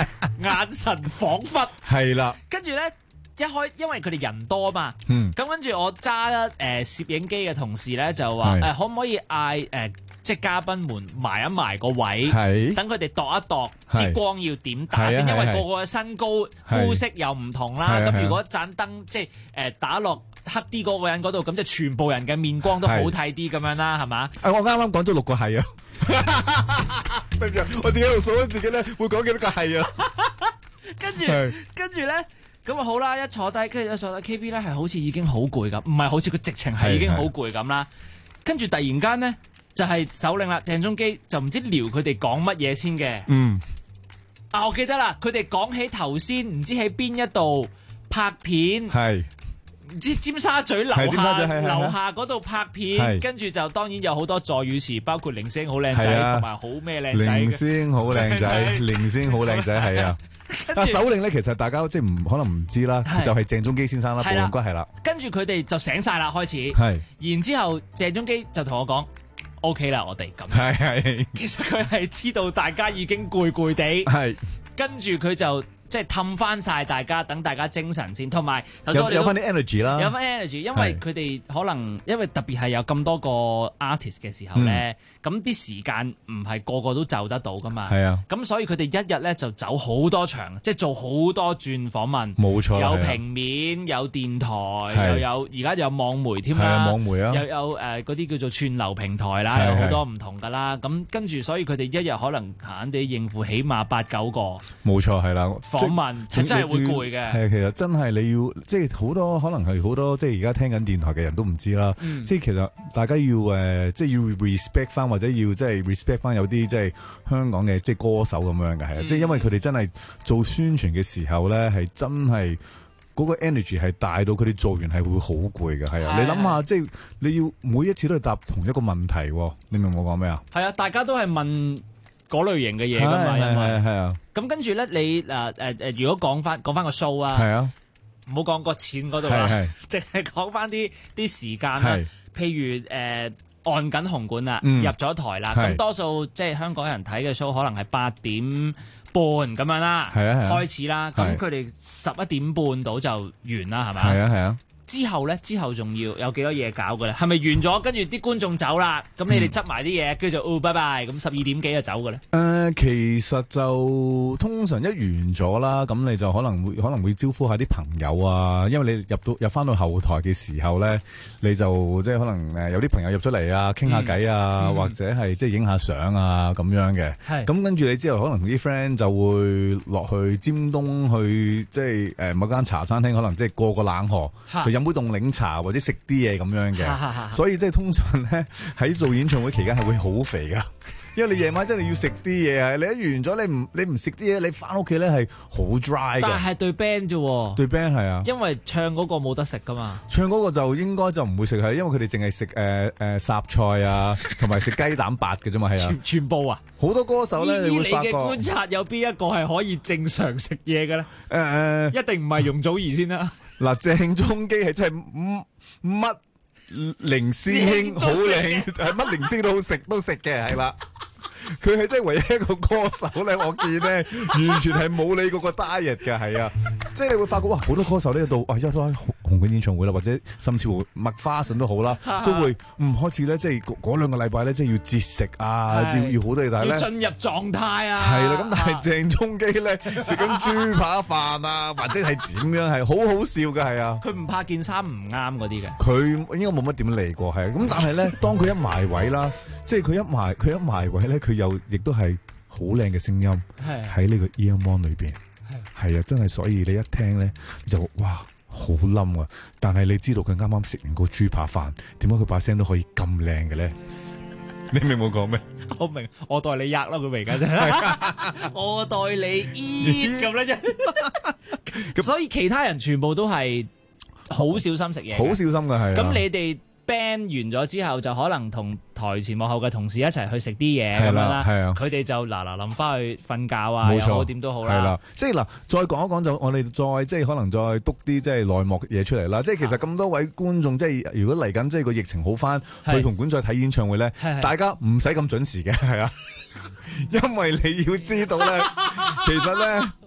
眼神恍惚。 係啦， 跟住咧。因為佢哋人多嘛，咁跟住我揸攝影機嘅同事咧就話可唔可以嗌即係嘉賓們埋一埋個位，等佢哋度一度啲光要點打先，因為個個嘅身高膚色又唔同啦。咁如果盞燈即係打落黑啲嗰個人嗰度，咁就全部人嘅面光都好睇啲咁樣啦，係嘛？ 我啱啱講咗6個係啊，對唔住，我自己喺度數緊自己咧會講幾多個係啊， 跟住咧。咁啊好啦，一坐低，跟住一坐低 KB 咧係好似已經好攰咁，唔係好似佢直情係已經好攰咁啦。跟住突然間咧就係首領啦，鄭中基就唔知撩佢哋講乜嘢先嘅。我記得啦，佢哋講起頭先唔知喺邊一度拍片，唔知尖沙咀樓下嗰度拍片，跟住就當然有好多助語詞，包括凌星好靚仔，同埋好咩靚仔。 凌星好靚仔，凌星好靚仔，係啊。首領咧，其實大家即係可能唔知啦，就係鄭中基先生啦，保安哥係啦。 跟住佢哋就醒晒啦，開始。然之後鄭中基就同我講 ：OK 啦，我哋咁。係。其實佢係知道大家已經攰攰地。跟住佢就即係氹翻晒大家，等大家精神先，同埋有翻啲 energy 啦， 有翻 energy， 因為佢哋可能因為特別係有咁多個 artist 嘅時候咧，咁啲時間唔係個個都就得到噶嘛，咁所以佢哋一日咧就走好多場，即係做好多轉訪問， 冇錯， 有平面，有電台，又有而家有網媒添啦， 網媒啊， 又有嗰啲叫做串流平台啦，有好多唔同噶啦，咁跟住所以佢哋一日可能閒閒地應付起碼8、9個， 冇錯係啦。 訪問真係會攰嘅， 係其實真係你要即係好多可能係好多即係而家聽緊電台嘅人都唔知啦。即係其實大家要即係要 respect 翻或者要即係 respect 翻有啲即係香港嘅即係歌手咁樣嘅係啊。即係因為佢哋真係做宣傳嘅時候咧係真係嗰個 energy 係大到佢哋做完係會好攰嘅係啊。你諗下即係你要每一次都係答同一個問題，你明我講咩啊？ 係啊，大家都係問嗰類型嘅嘢㗎嘛， 係啊。咁跟住咧，你如果講翻個 show 啊，唔好講個錢嗰度啦，淨係講翻啲時間啦。譬如按緊紅館啦，入咗台啦，咁多數即係香港人睇嘅 show 可能係8點半咁樣啦，開始啦。咁佢哋11點半到就完啦，係咪？ 係啊。 之後仲要有幾多嘢搞嘅咧？係咪完咗？跟住啲觀眾走啦，咁你哋執埋啲嘢，跟住就拜拜，咁12點幾就走嘅咧？ 其實就通常一完咗啦，咁你就可能會招呼下啲朋友啊，因為你入翻到後台嘅時候咧，你就即係可能有啲朋友入咗嚟啊，傾下偈啊，或者係即係影下相啊咁樣嘅。咁跟住你之後可能同啲 friend 就會落去尖東去即係某間茶餐廳，可能即係過個冷河。飲杯凍檸茶或者食啲嘢咁樣嘅，所以即係通常咧喺做演唱會期間係會好肥噶，因為你夜晚真係要食啲嘢啊！你一完咗你唔食啲嘢，你翻屋企咧係好 dry 嘅。 但係對 band 啫， 對 band 係啊， 因為唱嗰個冇得食噶嘛。 唱嗰個就應該就唔會食，係因為佢哋淨係食霎菜啊，同埋食雞蛋白嘅啫嘛，係啊。全部啊！好多歌手咧，你會發覺。以你嘅觀察，有邊一個係可以正常食嘢嘅咧？一定唔係容祖兒先啦。 嗱，鄭中基係真係乜凌師兄好靚，係乜凌師兄都食嘅，係啦。佢係真係唯一一個歌手咧，我見咧完全係冇理嗰個 diet 嘅，係啊，即係你會發覺哇，好多歌手呢度一開紅館演唱會啦，或者甚至乎麥花臣都好啦，都會開始咧，即係嗰2個禮拜咧，即係要節食啊，要好多嘢，但係咧要進入狀態啊， 係啦，咁但係鄭中基咧食緊豬扒飯啊，或者係點樣係好好笑嘅，係啊， 佢唔怕件衫唔啱嗰啲嘅， 佢應該冇乜點嚟過，係咁，但係咧當佢一埋位啦，即係佢一埋位咧，佢又亦都係好靚嘅聲音喺呢個 earphone 裏邊，係啊，真係，所以你一聽咧你就哇好冧啊！但係你知道佢啱啱食完個豬扒飯，點解佢把聲都可以咁靚嘅咧？你明我講咩？ 我明，我代你吔啦，佢明㗎啫，我代你咁咧啫。所以其他人全部都係好小心食嘢， 好小心㗎，係。 咁你哋band 完咗之後，就可能同台前幕後嘅同事一齊去食啲嘢咁樣啦。佢哋就嗱臨翻去瞓覺啊，又好點都好啦。 係啦，即係嗱，再講一講就我哋再即係可能再篤啲即係內幕嘢出嚟啦。即係其實咁多位觀眾，即係如果嚟緊即係個疫情好翻，去紅館再睇演唱會咧，大家唔使咁準時嘅，係啊。因為你要知道咧，其實咧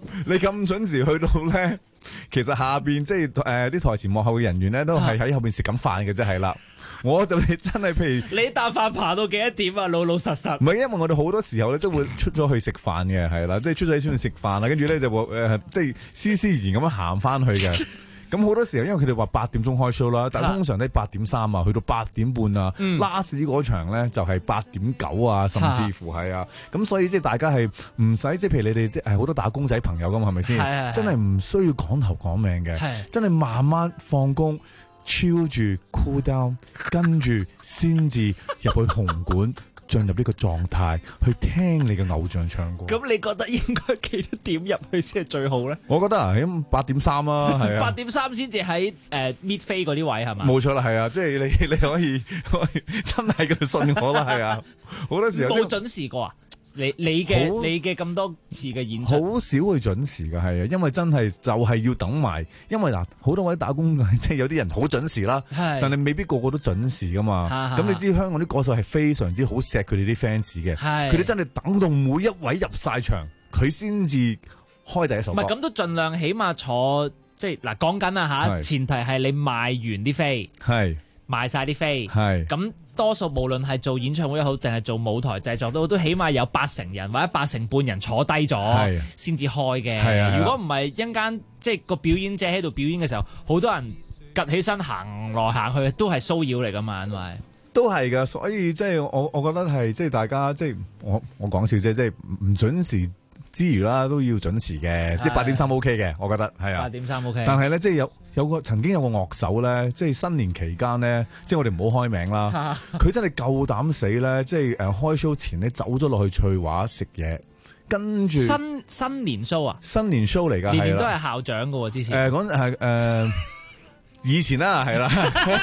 你咁準時去到咧，其實下邊即係啲台前幕後嘅人員咧，都係喺後邊食緊飯嘅啫，係啦。我就真係譬如你搭飯爬到幾多點啊？老老實實。 唔係，因為我哋好多時候咧都會出咗去食飯嘅，係啦，即係出咗去出去食飯啦，跟住咧就即係斯斯然咁樣行翻去嘅。咁好多時候，因為佢哋話8點鐘開 show 啦，但係通常都8點3啊，去到8點半啊，last 嗰場咧就係8點9啊，甚至乎係啊。咁所以即係大家係唔使即係譬如你哋啲好多打工仔朋友咁，係咪先？真係唔需要趕頭趕命嘅，真係慢慢放工。超住 cool down， 跟住先至入去紅館，進入呢個狀態去聽你嘅偶像唱歌。 咁你覺得應該幾多點入去先係最好咧？ 我覺得咁8點3啊，係啊， 8點3先至喺搣飛嗰啲位係嘛？ 冇錯啦，係啊，即係你可以真係佢信我啦，係啊，好多時候冇準時過啊！你嘅咁多次嘅演出， 好少會準時㗎，係啊，因為真係就係要等埋，因為嗱好多位打工仔即係有啲人好準時啦，但係未必個個都準時㗎嘛。咁你知香港啲歌手係非常之好錫佢哋啲 fans 嘅，佢哋真係等到每一位入晒場，佢先至開第一首歌。 唔係咁都盡量起碼坐，即係嗱講緊啊嚇，前提係你賣完啲飛，賣晒啲飛，咁多數無論係做演唱會好定係做舞台製作都起碼有80人或者80半人坐低咗先至開嘅。如果唔係一陣間即係個表演者喺度表演嘅時候，好多人趌起身行來行去都係騷擾嚟㗎嘛，因為都係㗎，所以即係我覺得係即係大家即係我講笑啫，即係唔準時之餘啦，都要準時嘅，即係8點3 OK 嘅，我覺得係啊。 8點3 OK。 但係咧，即係曾經有個樂手咧，即係新年期間咧，即係我哋唔好開名啦。佢真係夠膽死咧，即係開 show 前咧走咗落去翠華食嘢，跟住新年 show 啊， 新年 show 嚟㗎， 年年都係校長㗎喎，之前講係以前啦，係啦，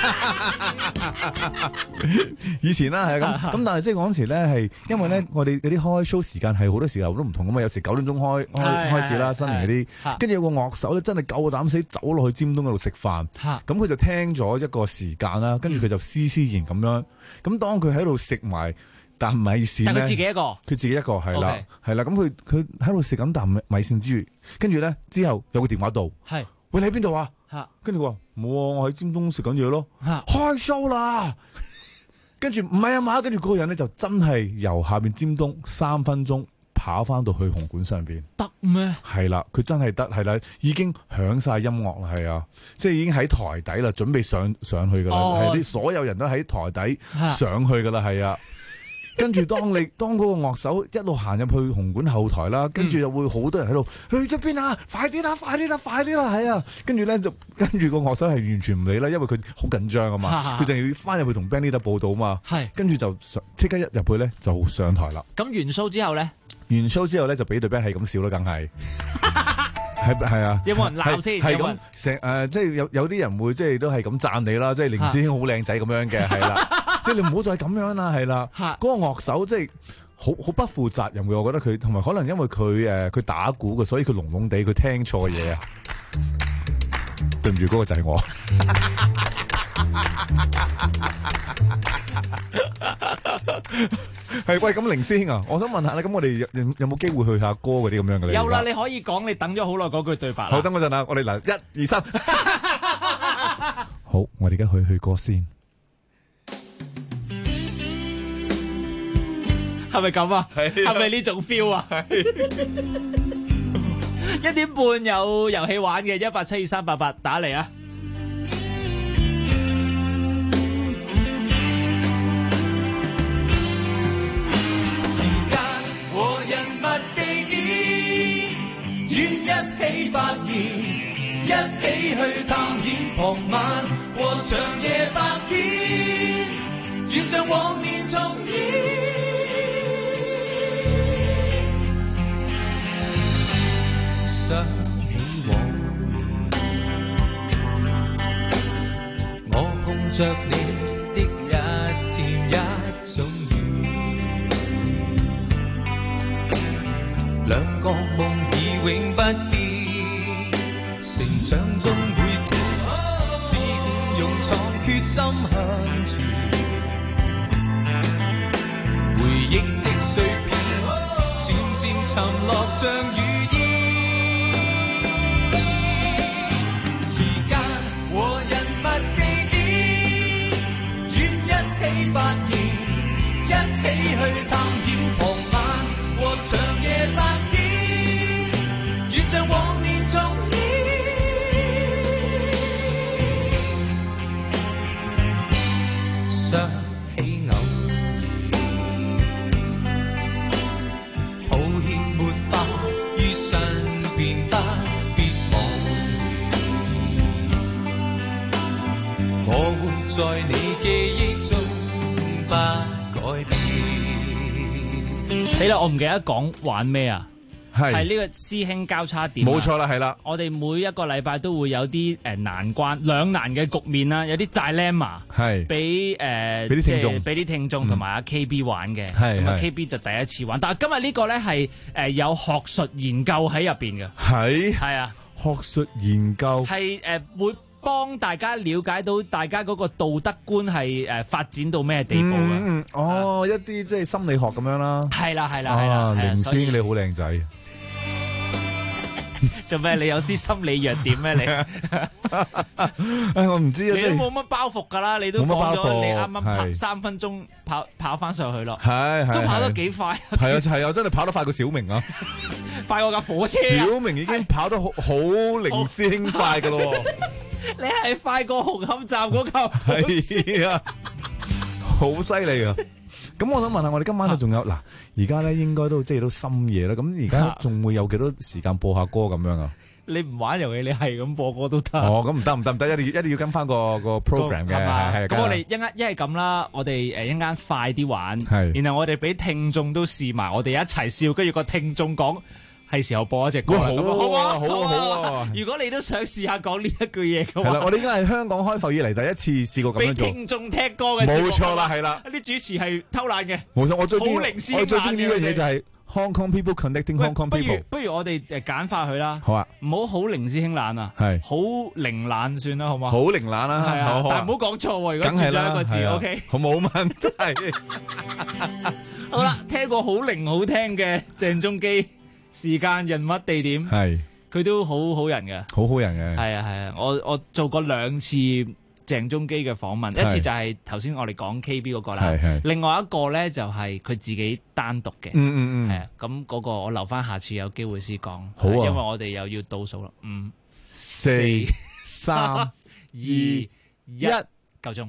以前啦，係咁，但係即係嗰陣時咧，係因為咧，我哋嗰啲開 show 時間係好多時候都唔同㗎嘛，有時9點鐘開始啦，新年嗰啲，跟住有個樂手咧，真係夠膽死走落去尖東嗰度食飯，咁佢就聽咗一個時間啦，跟住佢就斯斯然咁樣，咁當佢喺度食埋啖米線咧， 但佢自己一個， 係啦，係啦，咁佢喺度食緊啖米線之餘，跟住咧之後有個電話到，喂，你喺邊度啊？跟住佢話冇啊，我喺尖東食緊嘢咯，開 show 啦。跟住唔係啊嘛，跟住嗰個人咧就真係由下邊尖東3分鐘跑翻到去紅館上邊， 得咩？係啦，佢真係得，係啦，已經響晒音樂啦，係啊，即係已經喺台底啦，準備上去噶啦，係啲所有人都喺台底上去噶啦，係啊。跟住當嗰個樂手一路行入去紅館後台啦，跟住又會好多人喺度去咗邊啊！快啲啦，快啲啦，快啲啦，係啊！跟住咧就跟住個樂手係完全唔理啦，因為佢好緊張啊嘛，佢就要翻入去同 band leader 報道啊嘛，跟住就即刻一入去咧就上台啦。 咁完 show 之後咧？ 完 show 之後咧就俾對 band 係咁笑啦，梗係係啊！ 有冇人鬧先？ 係咁即係有啲人會即係都係咁讚你啦，即係凌師兄好靚仔咁樣嘅，係啦。即係你唔好再咁樣啦，係啦，嗰個樂手即係好不負責任嘅，我覺得佢同埋可能因為佢打鼓嘅，所以佢聾聾地，佢聽錯嘢啊！對唔住，嗰個就係我。係喂，咁凌師兄啊，我想問下咧，咁我哋有冇機會去下歌嗰啲咁樣嘅咧？ 有啦，你可以講你等咗好耐嗰句對白。 好，等嗰陣啊，我哋嚟1、2、3。好，我哋而家去歌先。 係咪咁啊？係咪呢種 feel 啊？1點半有遊戲玩嘅，1872388打嚟啊！ 時間和人物地點，願一起發現，一起去探險傍晚和長夜白天，願像往年重演。想起往年，我碰着你的一天一種緣，兩個夢已永不變，成長中每天自勇闖決心向前，回憶的碎片漸漸沉落像雨煙。 發現，一起去探險傍晚和長夜白天，願像往年重演。想起偶然，抱歉沒法遇上便不必忘，我會在你記憶中不改變。 死啦！我唔記得講玩咩啊？係呢個師兄交叉點， 冇錯啦，係啦。 我哋每一個禮拜都會有啲難關、兩難嘅局面啦，有啲 dilemma 係俾啲聽眾同埋阿 KB 玩嘅。咁啊 KB 就第一次玩，但係今日呢個咧係有學術研究喺入邊嘅。係啊， 學術研究係會幫大家了解到大家嗰個道德觀係發展到咩地步嘅。 一啲即係心理學咁樣啦。 係啦。 凌師兄你好靚仔。 做咩？你有啲心理弱點咩？ 我唔知啊。 你都冇乜包袱㗎啦，你都講咗你啱啱跑3分鐘跑翻上去咯。係都跑得幾快。 係啊，真係跑得快過小明啊！ 快過架火車。 小明已經跑得好凌師兄快㗎咯。 你係快過紅磡站嗰架火車。 係啊，好犀利啊！咁我想問下，我哋今晚都仲有嗱，而家咧應該都即係都深夜啦。咁而家仲會有幾多時間播下歌咁樣啊？ 你唔玩遊戲，你係咁播歌都得。 哦，咁唔得，一定要跟翻個 program 嘅。係咁我哋一係咁啦，我哋一陣間快啲玩，然後我哋俾聽眾都試埋，我哋一齊笑，跟住個聽眾講。係時候播一隻歌，好啊！如果你都想試下講呢一句嘢嘅話， 係啦，我哋應該係香港開埠以嚟第一次試過咁樣做。 俾聽眾聽歌嘅， 冇錯啦，係啦。 啲主持係偷懶嘅， 冇錯。我最中意呢樣嘢就係 Hong Kong people connecting Hong Kong people。 不如我哋簡化佢啦。 好啊， 唔好凌師兄懶啊，係好凌懶算啦，好嘛？ 好凌懶啦， 係啊，但係唔好講錯喎。如果轉咗一個字 ，OK， 好冇問題。 好啦，聽過好凌好聽嘅鄭中基。時間、人物、地點，係佢都好好人嘅， 好人嘅。 係啊，我做過2次鄭中基嘅訪問，一次就係頭先我哋講 KB 嗰個啦，另外一個咧就係佢自己單獨嘅，係啊，咁嗰個我留翻下次有機會先講，好啊，因為我哋又要倒數啦，5、4、3、2、1，夠鐘。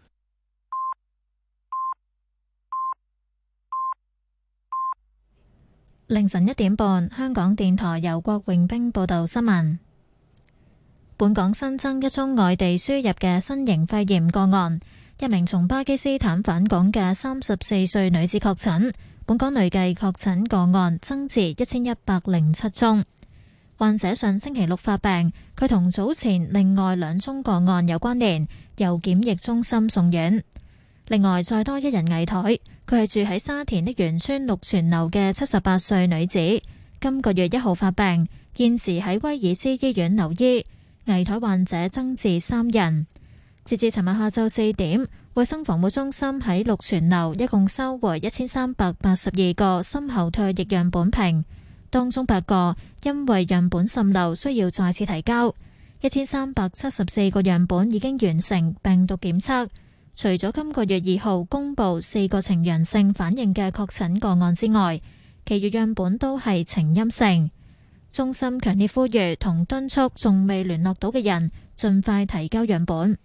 凌晨1點半，香港電台由郭榮兵報道新聞。本港新增一宗外地輸入嘅新型肺炎個案，一名從巴基斯坦返港嘅34歲女子確診。本港累計確診個案增至1107宗。患者上星期6發病，佢同早前另外2宗個案有關聯，由檢疫中心送院。另外，再多一人危殆，佢係住喺沙田瀝源村綠泉樓嘅78歲女子，今個月1號發病，現時喺威爾斯醫院留醫。危殆患者增至3人。截至尋日下晝4點，衛生防護中心喺綠泉樓一共收回1382個深喉唾液樣本瓶，當中8個因為樣本滲漏需要再次提交，1374個樣本已經完成病毒檢測。除咗今個月2號公布4個呈陽性反應嘅確診個案之外，其餘樣本都係呈陰性。中心強烈呼籲同敦促仲未聯絡到嘅人盡快提交樣本。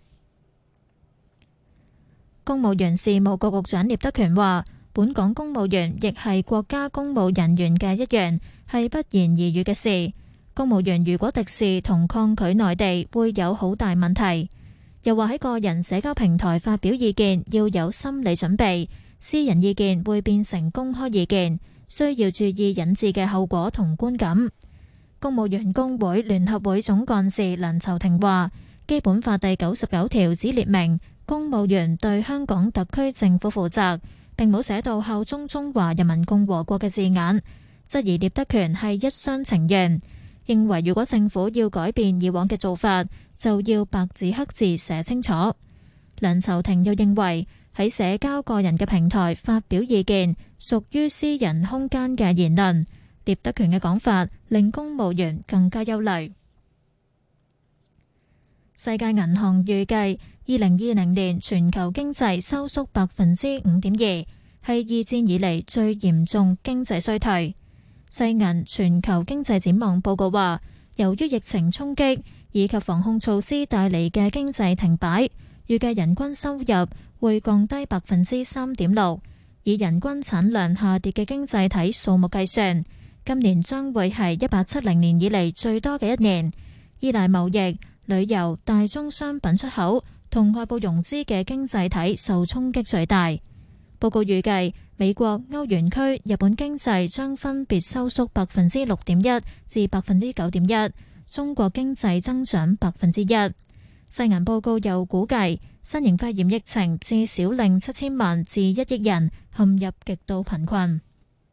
公務員事務局局長聶德權話，本港公務員亦係國家公務人員嘅一員，係不言而喻嘅事。公務員如果敵視同抗拒內地，會有好大問題。又話喺個人社交平台發表意見要有心理準備，私人意見會變成公開意見，需要注意引致嘅後果同觀感。公務員工會聯合會總幹事梁籌庭話，基本法第99條只列明公務員對香港特區政府負責，並冇寫到效忠中華人民共和國嘅字眼，質疑聶德權係一廂情願，認為如果政府要改變以往嘅做法，就要白紙黑字寫清楚。梁籌庭又認為喺社交個人嘅平台發表意見屬於私人空間嘅言論，聶德權嘅講法令公務員更加憂慮。世界銀行預計 2020年全球經濟收縮5.2%，係二戰以嚟最嚴重經濟衰退。世銀全球經濟展望報告話，由於疫情衝擊以及防控措施帶嚟嘅經濟停擺，預計人均收入會降低3.6%。以人均產量下跌嘅經濟體數目計算，今年將會係1870年以嚟最多嘅一年。依賴貿易、旅遊、大宗商品出口同外部融資嘅經濟體受衝擊最大。報告預計美國、歐元區、日本經濟將分別收縮6.1%至9.1%，中國經濟增長1%。世銀報告又估計，新型肺炎疫情至少令7000萬至1億人陷入極度貧困。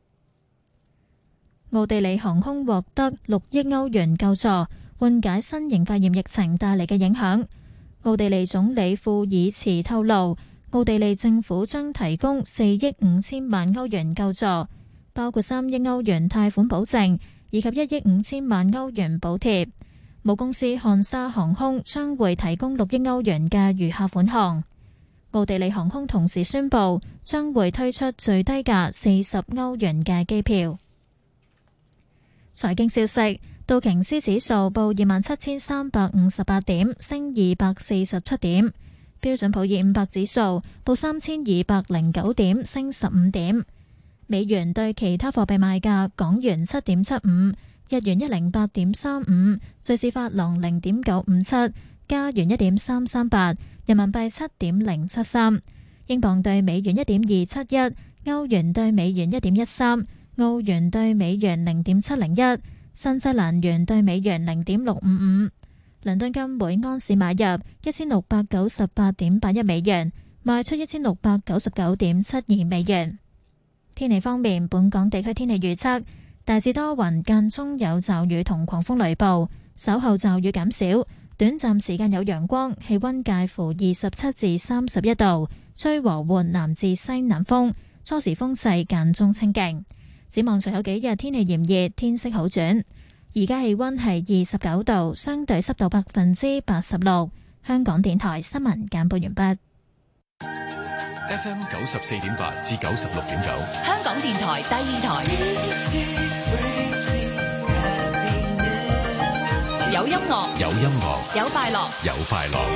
奧地利航空獲得6億歐元救助，緩解新型肺炎疫情帶嚟嘅影響。奧地利總理庫爾茨透露，奧地利政府將提供4億5千萬歐元救助，包括3億歐元貸款保證以及1億5千萬歐元補貼。母公司漢莎航空將會提供6億歐元嘅餘下款項。奧地利航空同時宣布將會推出最低價40歐元嘅機票。財經消息，道瓊斯指數報27,358點，升247點；標準普爾500指數報3,209點，升15點。美元對其他貨幣賣價：港元7.75，日元108.35，瑞士法郎0.957，加元1.338，人民幣7.073，英鎊對美元1.271，歐元對美元1.13，澳元對美元0.701，新西蘭元對美元0.655。倫敦金每安士買入1698.81美元，賣出1699.72美元。天氣方面，本港地區天氣預測大致多雲，間中有驟雨同狂風雷暴，稍後驟雨減少，短暫時間有陽光，氣溫介乎27至31度，吹和緩南至西南風，初時風勢間中清勁。展望隨後幾日天氣炎熱，天色好轉。而家氣溫係29度，相對濕度86%。香港電台新聞簡報完畢。 FM 94.8至96.9， 香港電台第二台，有音樂， 有音樂， 有快樂， 有快樂。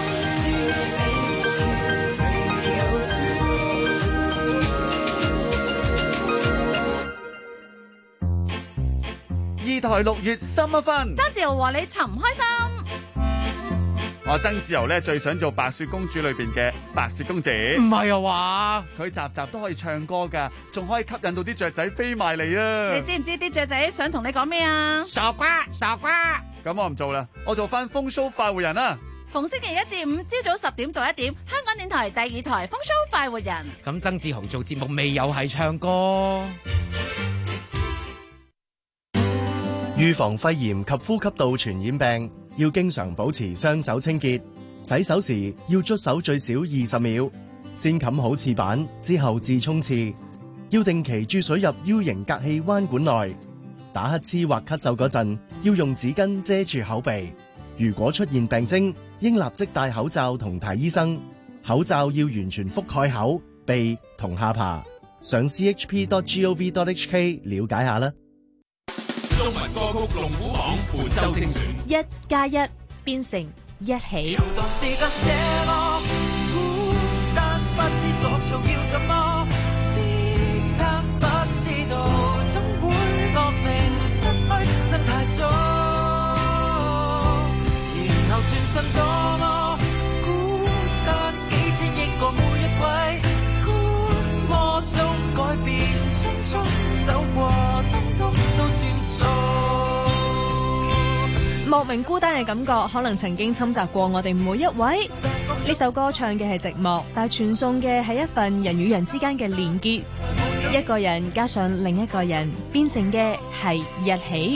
二台6月心一分， 曾志豪話你尋唔開心。 我曾志豪咧最想做白雪公主裏邊嘅白雪公主， 唔係啊話佢集集都可以唱歌噶，仲可以吸引到啲雀仔飛埋嚟啊！ 你知唔知啲雀仔想同你講咩啊？傻瓜，傻瓜！ 咁我唔做啦，我做翻風騷快活人啦。 逢星期1至5朝早10點到1點，香港電台第二台風騷快活人。 咁曾志豪做節目未有係唱歌？ 預防肺炎及呼吸道傳染病，要經常保持雙手清潔，洗手時要捽手最少20秒，先冚好廁板之後至沖廁，要定期注水入 U 型隔氣彎管內。打乞嗤或咳嗽嗰陣，要用紙巾遮住口鼻。如果出現病徵，應立即戴口罩同睇醫生。口罩要完全覆蓋口、鼻同下巴。上 chp.gov.hk 了解下啦。 中文歌曲龍虎榜本周精選 1+1變成一起。 搖蕩自覺這麼孤單，不知所措要怎麼支撐，不知道總會惡名失去真太早，然後轉身多麼孤單，幾千億個每一位觀摩中改變匆匆走過，通通都算數。 莫名孤單嘅感覺可能曾經侵襲過我哋每一位。呢首歌唱嘅係寂寞，但係傳送嘅係一份人與人之間嘅連結。一個人加上另一個人，變成嘅係一起。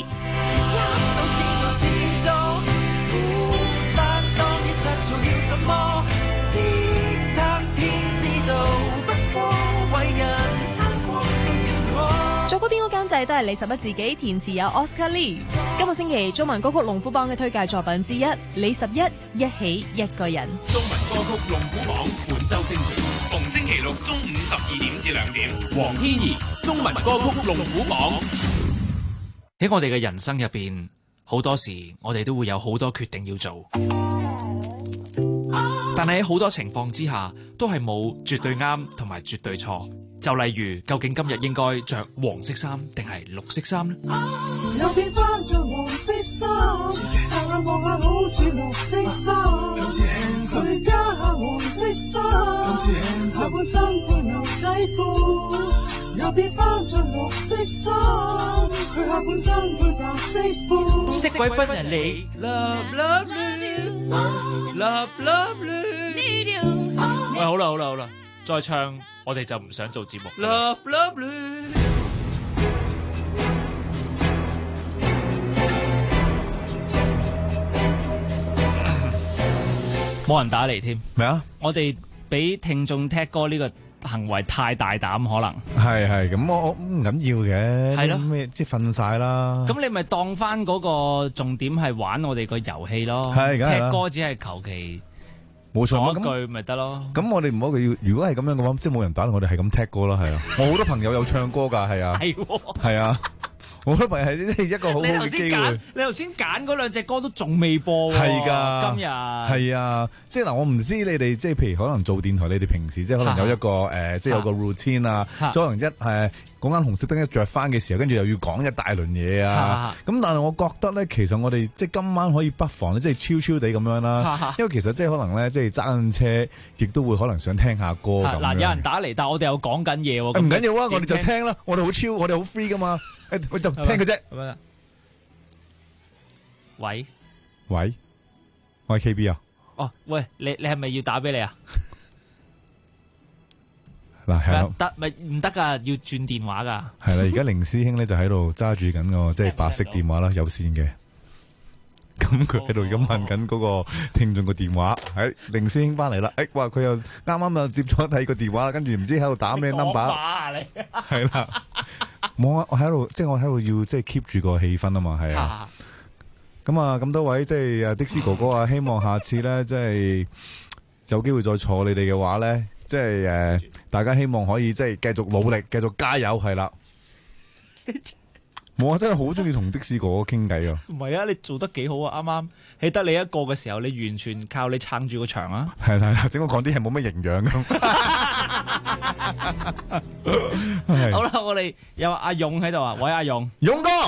作曲編曲監製都係李十一自己，填詞有 Oscar Lee。今個星期中文歌曲龍虎榜嘅推介作品之一，李十一一起一個人。 中文歌曲龍虎榜本周精選，逢星期六中午12點至2點。黃天怡中文歌曲龍虎榜。 喺我哋嘅人生入邊，好多時我哋都會有好多決定要做，但係喺好多情況之下，都係冇絕對啱同埋絕對錯。就例如，究竟今日應該着黃色衫定係綠色衫呢？ 又變翻着黃色衫，驟眼望下好似綠色衫，佢加下黃色衫，下半身配牛仔褲，又變翻着綠色衫，佢下半身配白色褲， 色鬼分人嚟 ，love love love love love。喂，好啦，再唱。我哋就唔想做節目。Love love love， 冇人打嚟添。 咩啊？ 我哋俾聽眾踢歌呢個行為太大膽，可能係咁，我唔緊要嘅。 係咯， 咩即係瞓晒啦。 咁你咪當翻嗰個重點係玩我哋個遊戲咯。 係， 踢歌只係求其。 冇錯， 一句咪得咯。 咁我哋唔好要，如果係咁樣嘅話，即係冇人打，我哋係咁踢歌啦，係啊。我好多朋友有唱歌㗎，係啊，係啊。我覺得係一個好好嘅機會。 你頭先揀嗰兩隻歌都仲未播喎。 係㗎， 今日係啊，即係嗱，我唔知你哋即係譬如可能做電台，你哋平時即係可能有一個即係有個 routine 啊，即係可能嗰間紅色燈一着翻嘅時候，跟住又要講一大輪嘢啊。咁但係我覺得咧，其實我哋即係今晚可以不妨咧，即係超超地咁樣啦。因為其實即係可能咧，即係揸緊車，亦都會可能想聽下歌咁。 嗱，有人打嚟，但係我哋又講緊嘢喎。 唔緊要啊，我哋就聽啦。我哋好超，我哋好 free 噶嘛。我就聽佢啫。 喂， 我係 KB 啊。 哦，喂，你係咪要打俾你啊？ 嗱，係咯， 得咪唔得噶？要轉電話噶。 係啦，而家凌師兄咧就喺度揸住緊個即係白色電話啦，有線嘅。咁佢喺度而家問緊嗰個聽眾個電話，凌師兄翻嚟啦。哇，佢又啱啱啊接咗睇個電話，跟住唔知喺度打咩 number。係啦，我喺度，即係我喺度要即係 keep 住個氣氛啊嘛，係啊。咁多位即係的士哥哥啊，希望下次咧即係有機會再坐你哋嘅話咧。即係大家希望可以即係繼續努力，繼續加油，係啦。我真係好中意同的士哥哥傾偈啊！ 唔係啊，你做得幾好啊！啱啱係得你一個嘅時候，你完全靠你撐住個場啊！ 係整個講啲係冇乜營養咁。 好啦，我哋有阿勇喺度啊！喂，阿勇， 勇哥，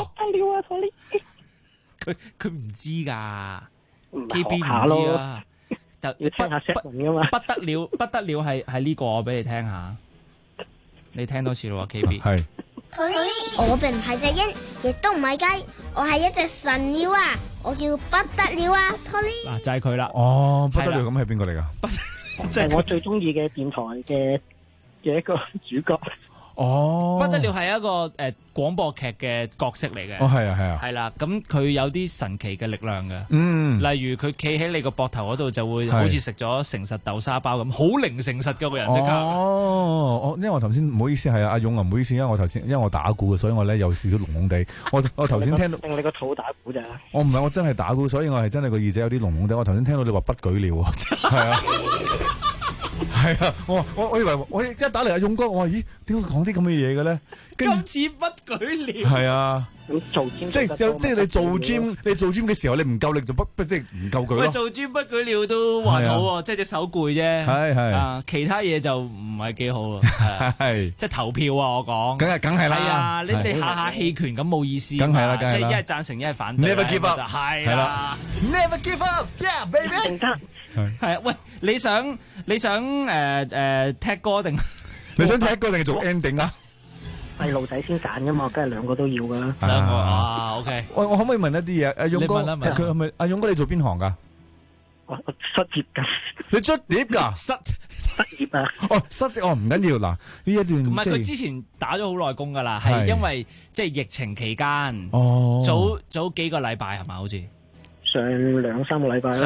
佢唔知噶 ，KB 唔知啊。 要聽下 set 噶嘛？ 不得了係呢個，我俾你聽下。你聽多次咯 ，KB。 係。 我並唔係隻鷹，亦都唔係雞，我係一隻神鳥啊！我叫不得了啊 ，Tony。 嗱，就係佢啦。 哦，不得了，咁係邊個嚟噶？ 係我最中意嘅電台嘅一個主角。 哦，不得了係一個廣播劇嘅角色嚟嘅。 哦，係啊， 係啦，咁佢有啲神奇嘅力量嘅。例如佢企喺你個膊頭嗰度，就會好似食咗誠實豆沙包咁，好零誠實嘅個人即刻。 因為我頭先唔好意思，係阿勇啊，唔好意思，因為我頭先因為我打鼓嘅，所以我咧有少少聾聾地。我頭先聽到你個肚打鼓咋？ 我唔係，我真係打鼓，所以我係真係個耳仔有啲聾聾地。我頭先聽到你話不舉了啊，係啊。係啊，我以為我一打嚟阿勇哥，我話咦，點解講啲咁嘅嘢嘅咧？ 今次不舉了。 係啊， 咁做 gym 即係你做 gym 嘅時候，你唔夠力就即係唔夠舉咯。 喂，做 gym 不舉了都還好喎，即係隻手攰啫。 係啊，其他嘢就唔係幾好啊。 係即係投票啊！我講， 梗係啦。係啊， 你下下棄權咁冇意思。 梗係啦， 即係一係贊成，一係反對。 Never give up。 係啦。 Never give up，yeah baby。 係啊，喂，你想踢歌定？ 你想踢歌定係做 ending 啊？ 細路仔先揀噶嘛，梗係兩個都要噶啦。 兩個啊 ，OK。 喂，我可唔可以問一啲嘢？阿勇哥，佢係咪阿勇哥？你做邊行噶？ 我失業噶。 你捽碟噶？ 失業啊！ 哦，失業哦，唔緊要嗱，呢一段唔係佢之前打咗好耐工噶啦，係因為即係疫情期間，早幾個禮拜係咪？好似。 上兩三個禮拜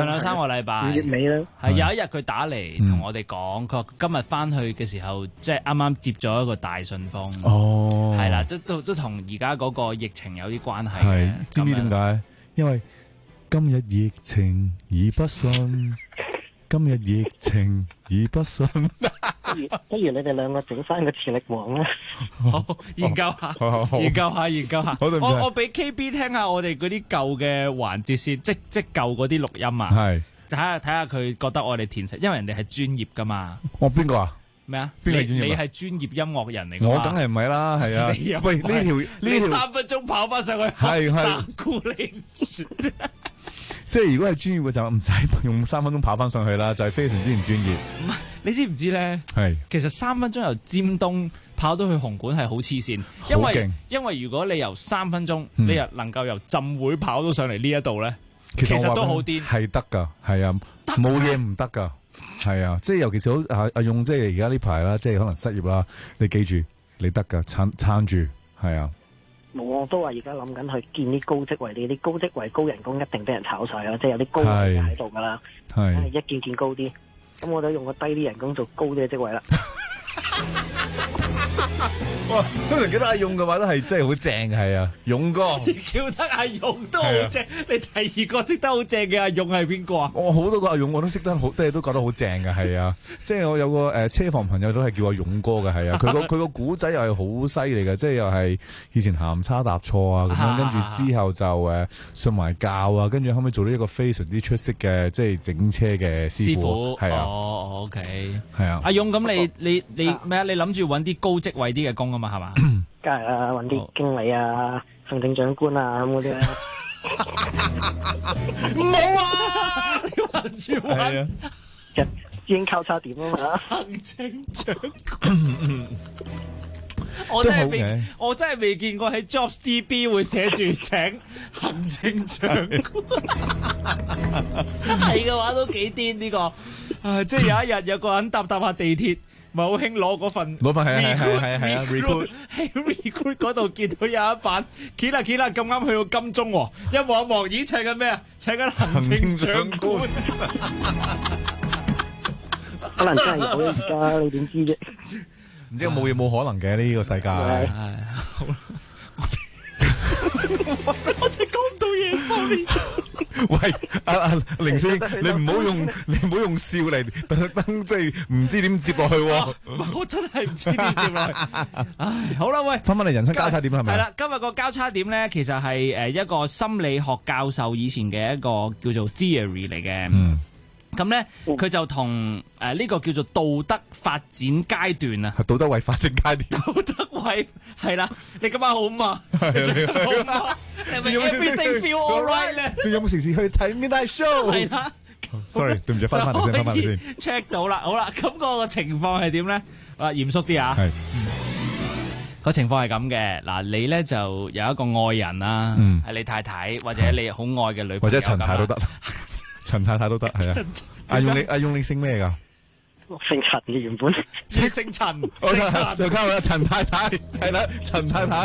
5月尾啦， 係有一日佢打嚟同我哋講，佢話今日翻去嘅時候，即係啱啱接咗一個大信封，係啦，即都同而家嗰個疫情有啲關係嘅。 知唔知點解？因為今日疫情已不信， 今日疫情已不順。 不如你哋兩個整翻個磁力王啦。 好，研究下，研究下。我俾 KB 聽下我哋嗰啲舊嘅環節先，即舊嗰啲錄音啊。係。睇下佢覺得我哋填實，因為人哋係專業噶嘛。 我邊個啊？ 咩啊？ 邊個專業？ 你係專業音樂人嚟㗎嘛？ 我梗係唔係啦，係啊。喂，呢條 3分鐘跑翻上去，係打鼓你唔住。 即係如果係專業嘅就唔使用3分鐘跑翻上去啦，就係非常之唔專業。 唔係，你知唔知咧？ 係。其實3分鐘由尖東跑到去紅館係好黐線，因為如果你由3分鐘，你又能夠由浸會跑到上嚟呢一度咧，其實都好癲。係得㗎，係啊，冇嘢唔得㗎。係啊，即係尤其是阿勇，即係而家呢排啦，即係可能失業啦。你記住，你得㗎，撐住，係啊。 冇，我都話而家諗緊去見啲高職位，啲高職位高人工一定俾人炒晒啦，即係有啲高位喺度噶啦，係一見高啲，咁我就用個低啲人工做高啲嘅職位啦。 哇！通常記得阿勇嘅話都係真係好正嘅，係啊，勇哥叫得阿勇都好正。你第二個識得好正嘅阿勇係邊個啊？ 我好多個阿勇我都識得好，即係都覺得好正嘅，係啊。即係我有個車房朋友都係叫阿勇哥嘅，係啊。佢個古仔又係好犀利嘅，即係又係以前行差踏錯啊咁樣，跟住之後就信埋教啊，跟住後尾做到一個非常之出色嘅即係整車嘅師傅，係啊。 哦 ，OK， 係啊。阿勇咁你咩啊？你諗住揾啲高職位啲嘅工啊嘛，係嘛？ 梗係啦，揾啲經理啊、行政長官啊咁嗰啲咧。 唔好啊！你話住揾， 已經交叉點啊嘛。 行政長官，我真係未見過喺 JobsDB 會寫住請行政長官。係嘅話都幾癲呢個。即係有一日有個人搭下地鐵。咪好興攞嗰份係啊 recruit 喺 recruit 嗰度見到有一版揭啦咁啱去到金鐘喎，一望，咦請緊咩啊？請緊行政長官。 可能真係有而家，你點知啫？ 唔知冇嘢冇可能嘅呢個世界。 好啦，我真係講唔到嘢 ，sorry。 喂，阿凌師，你唔好用笑嚟等即係唔知點接落去。 我真係唔知點接落去。唉，好啦，喂， 翻返嚟人生交叉點係咪？ 係啦，今日個交叉點咧，其實係一個心理學教授以前嘅一個叫做 theory 嚟嘅。咁咧，佢就同呢個叫做道德發展階段啊， 道德位發展階段， 道德位係啦，你今晚好嘛？係啊，係咪 everything feel all right 咧？ 仲有冇時時去睇 Midnight Show？ 係啦 ，sorry， 對唔住，翻嚟先 check 到啦，好啦，咁個情況係點咧？嚴肅啲啊，係個情況係咁嘅，嗱，你咧就有一個愛人啦，係你太太或者你好愛嘅女朋友， 或者陳太都得。陳太太都得，係啊！阿勇你姓咩噶？ 姓陳嘅原本， 即係姓陳， 就交啦，陳太太係啦，陳太太，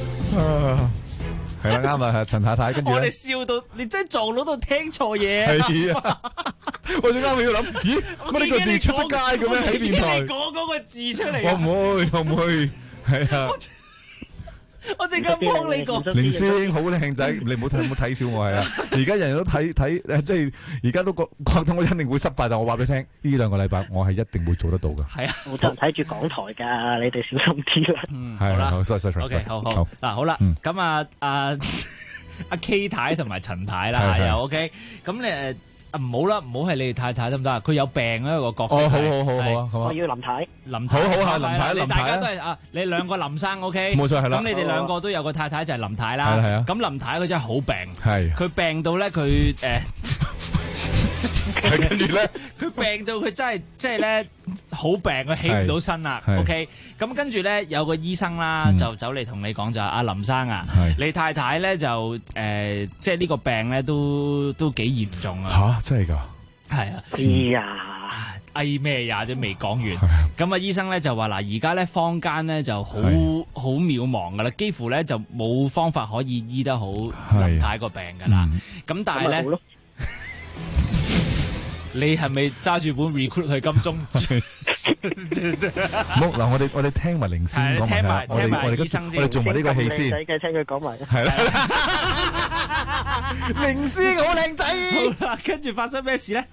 係啦啱啦，係陳太太。跟住我哋笑到你真係撞到度聽錯嘢。 係啊！我最啱要諗，咦？乜呢個字出得街嘅咩？喺電台講嗰個字出嚟。 我唔會，係啊！ 我即刻幫你講， 凌師兄好靚仔，你唔好睇小我係啊！而家人人都睇，即係而家都覺得我一定會失敗，但我話俾你聽，呢2個禮拜我係一定會做得到嘅。 係啊， 好多人睇住港台㗎，你哋小心啲啦。 係啦，好 sorry。 OK， 好嗱，好啦，咁阿 K 太同埋陳太啦，又 OK，咁你唔好啦，唔好係你哋太太得唔得啊？佢有病啊，個角色。 哦，好啊， 我要林太。 好啊，林太， 你大家都係你兩個林生 OK。 冇錯係啦。 咁你哋兩個都有個太太就係林太啦。 係啊。 咁林太佢真係好病。 係。 佢病到咧，佢跟住咧， 佢病到佢真係即係咧好病，佢起唔到身啦。OK。咁跟住咧有個醫生啦，就走嚟同你講就阿林生啊，你太太咧就即係呢個病咧都幾嚴重啊。 真係㗎？ 係啊。 哎呀， 咩呀？啫未講完。咁啊，醫生咧就話嗱，而家咧坊間咧就好渺茫噶啦，幾乎咧就冇方法可以醫得好林太個病噶啦。咁但係咧，你係咪揸住本 recruit 去金鐘？ 好嗱，我哋聽埋凌師講埋，我哋醫生先， 我哋做埋呢個戲先。 仔聽佢講埋。 係啦，凌師好靚仔。 好啦，跟住發生咩事咧？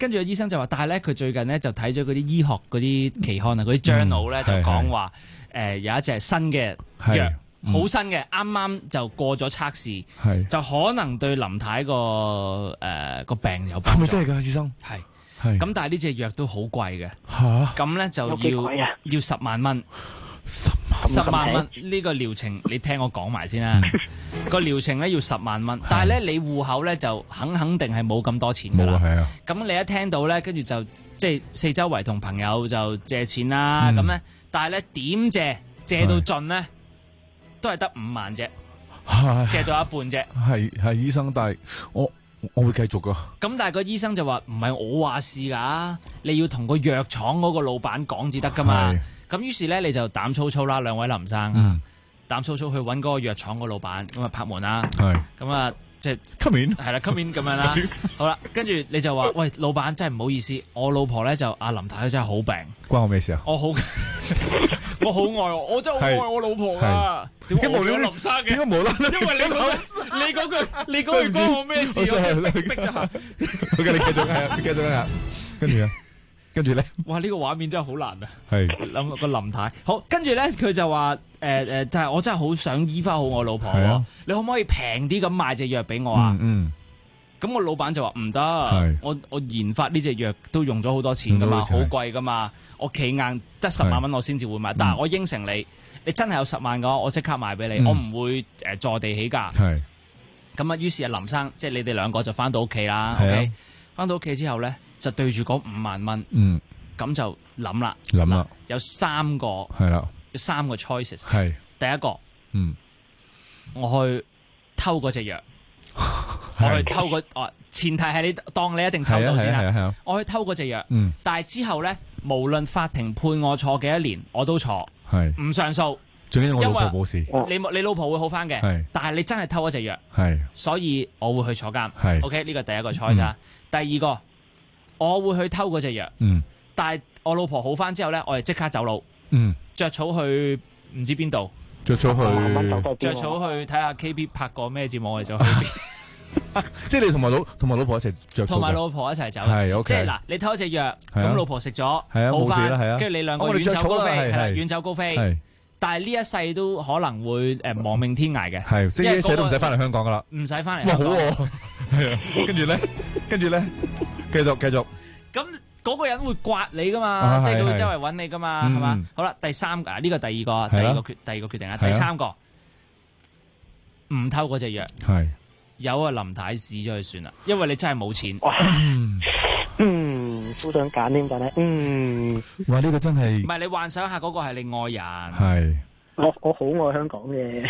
跟住個醫生就話，但係咧佢最近咧就睇咗嗰啲醫學嗰啲期刊啊，嗰啲 journal 咧就講話有一隻新嘅藥。好新嘅，啱啱就過咗測試，就可能對林太個病有幫助。 係咪真係㗎，醫生？係。 咁但係呢隻藥都好貴嘅。咁咧就要10萬蚊。10萬蚊呢個療程，你聽我講埋先啦。個療程咧要10萬蚊，但係咧你戶口咧就肯定係冇咁多錢㗎啦。 冇啊， 咁你一聽到咧，跟住就即係四周圍同朋友就借錢啦。咁咧，但係咧點借到盡咧？都係得5萬啫，借到一半啫。 係醫生，但係我會繼續噶。咁但係個醫生就話唔係我話事噶，你要同個藥廠嗰個老闆講至得噶嘛。咁於是咧你就膽粗粗啦，兩位林生，膽粗粗去搵嗰個藥廠個老闆，咁啊拍門啦。咁啊即係 come in， 係啦 come in 咁樣啦。好啦，跟住你就話喂，老闆真係唔好意思，我老婆咧就阿林太真係好病， 關我咩事啊？ 我好愛我真係好愛我老婆噶。點解無啦啦林生嘅？點解無啦啦？因為你嗰句關我咩事啊？逼咗下。 好嘅，你繼續啊，跟住咧， 哇！呢個畫面真係好難啊。 係諗個林太好，跟住咧佢就話但係我真係好想醫翻好我老婆喎。你可唔可以平啲咁賣隻藥俾我啊？咁我老闆就話唔得，我研發呢隻藥都用咗好多錢噶嘛，好貴噶嘛，我企硬得10萬蚊我先至會買，但係我應承你。你真係有10萬嘅話，我即刻賣俾你，我唔會坐地起價。咁啊，於是林生即係你哋兩個就翻到屋企啦。OK，翻到屋企之後咧，就對住嗰5萬蚊，咁就諗啦，有3個，有3個 choices。第一個，我去偷嗰隻藥，我去偷前提係你當你一定偷到先啦。我去偷嗰隻藥，但係之後咧，無論法庭判我坐幾多年，我都坐。唔上訴， 最緊要我老婆冇事， 你老婆會好翻嘅。但係你真係偷一隻藥，所以我會去坐監。OK， 呢個第一個 choice。第二個，我會去偷嗰隻藥，但係我老婆好翻之後咧，我哋即刻走佬，着草去唔知邊度， 着草去睇下 KB 拍過咩節目，我哋就去邊。 即係你同埋老婆一齊着草， 同埋老婆一齊走。 OK。 即係嗱，你偷一隻藥，咁老婆食咗，好翻，跟住你兩個遠走高飛，遠走高飛。但係呢一世都可能會亡命天涯嘅， 即係呢一世都唔使翻嚟香港噶啦， 唔使翻嚟。 哇，好喎，係啊。跟住咧，繼續。 咁嗰個人會刮你噶嘛？即係佢會周圍揾你噶嘛？係嘛？好啦，第三個呢個第二個決定啊。第三個唔偷嗰隻藥。有啊，林太試咗佢算啦，因為你真係冇錢。 都想揀添，但係哇，呢個真係唔係你幻想下嗰個係你愛人。 係我好愛香港嘅，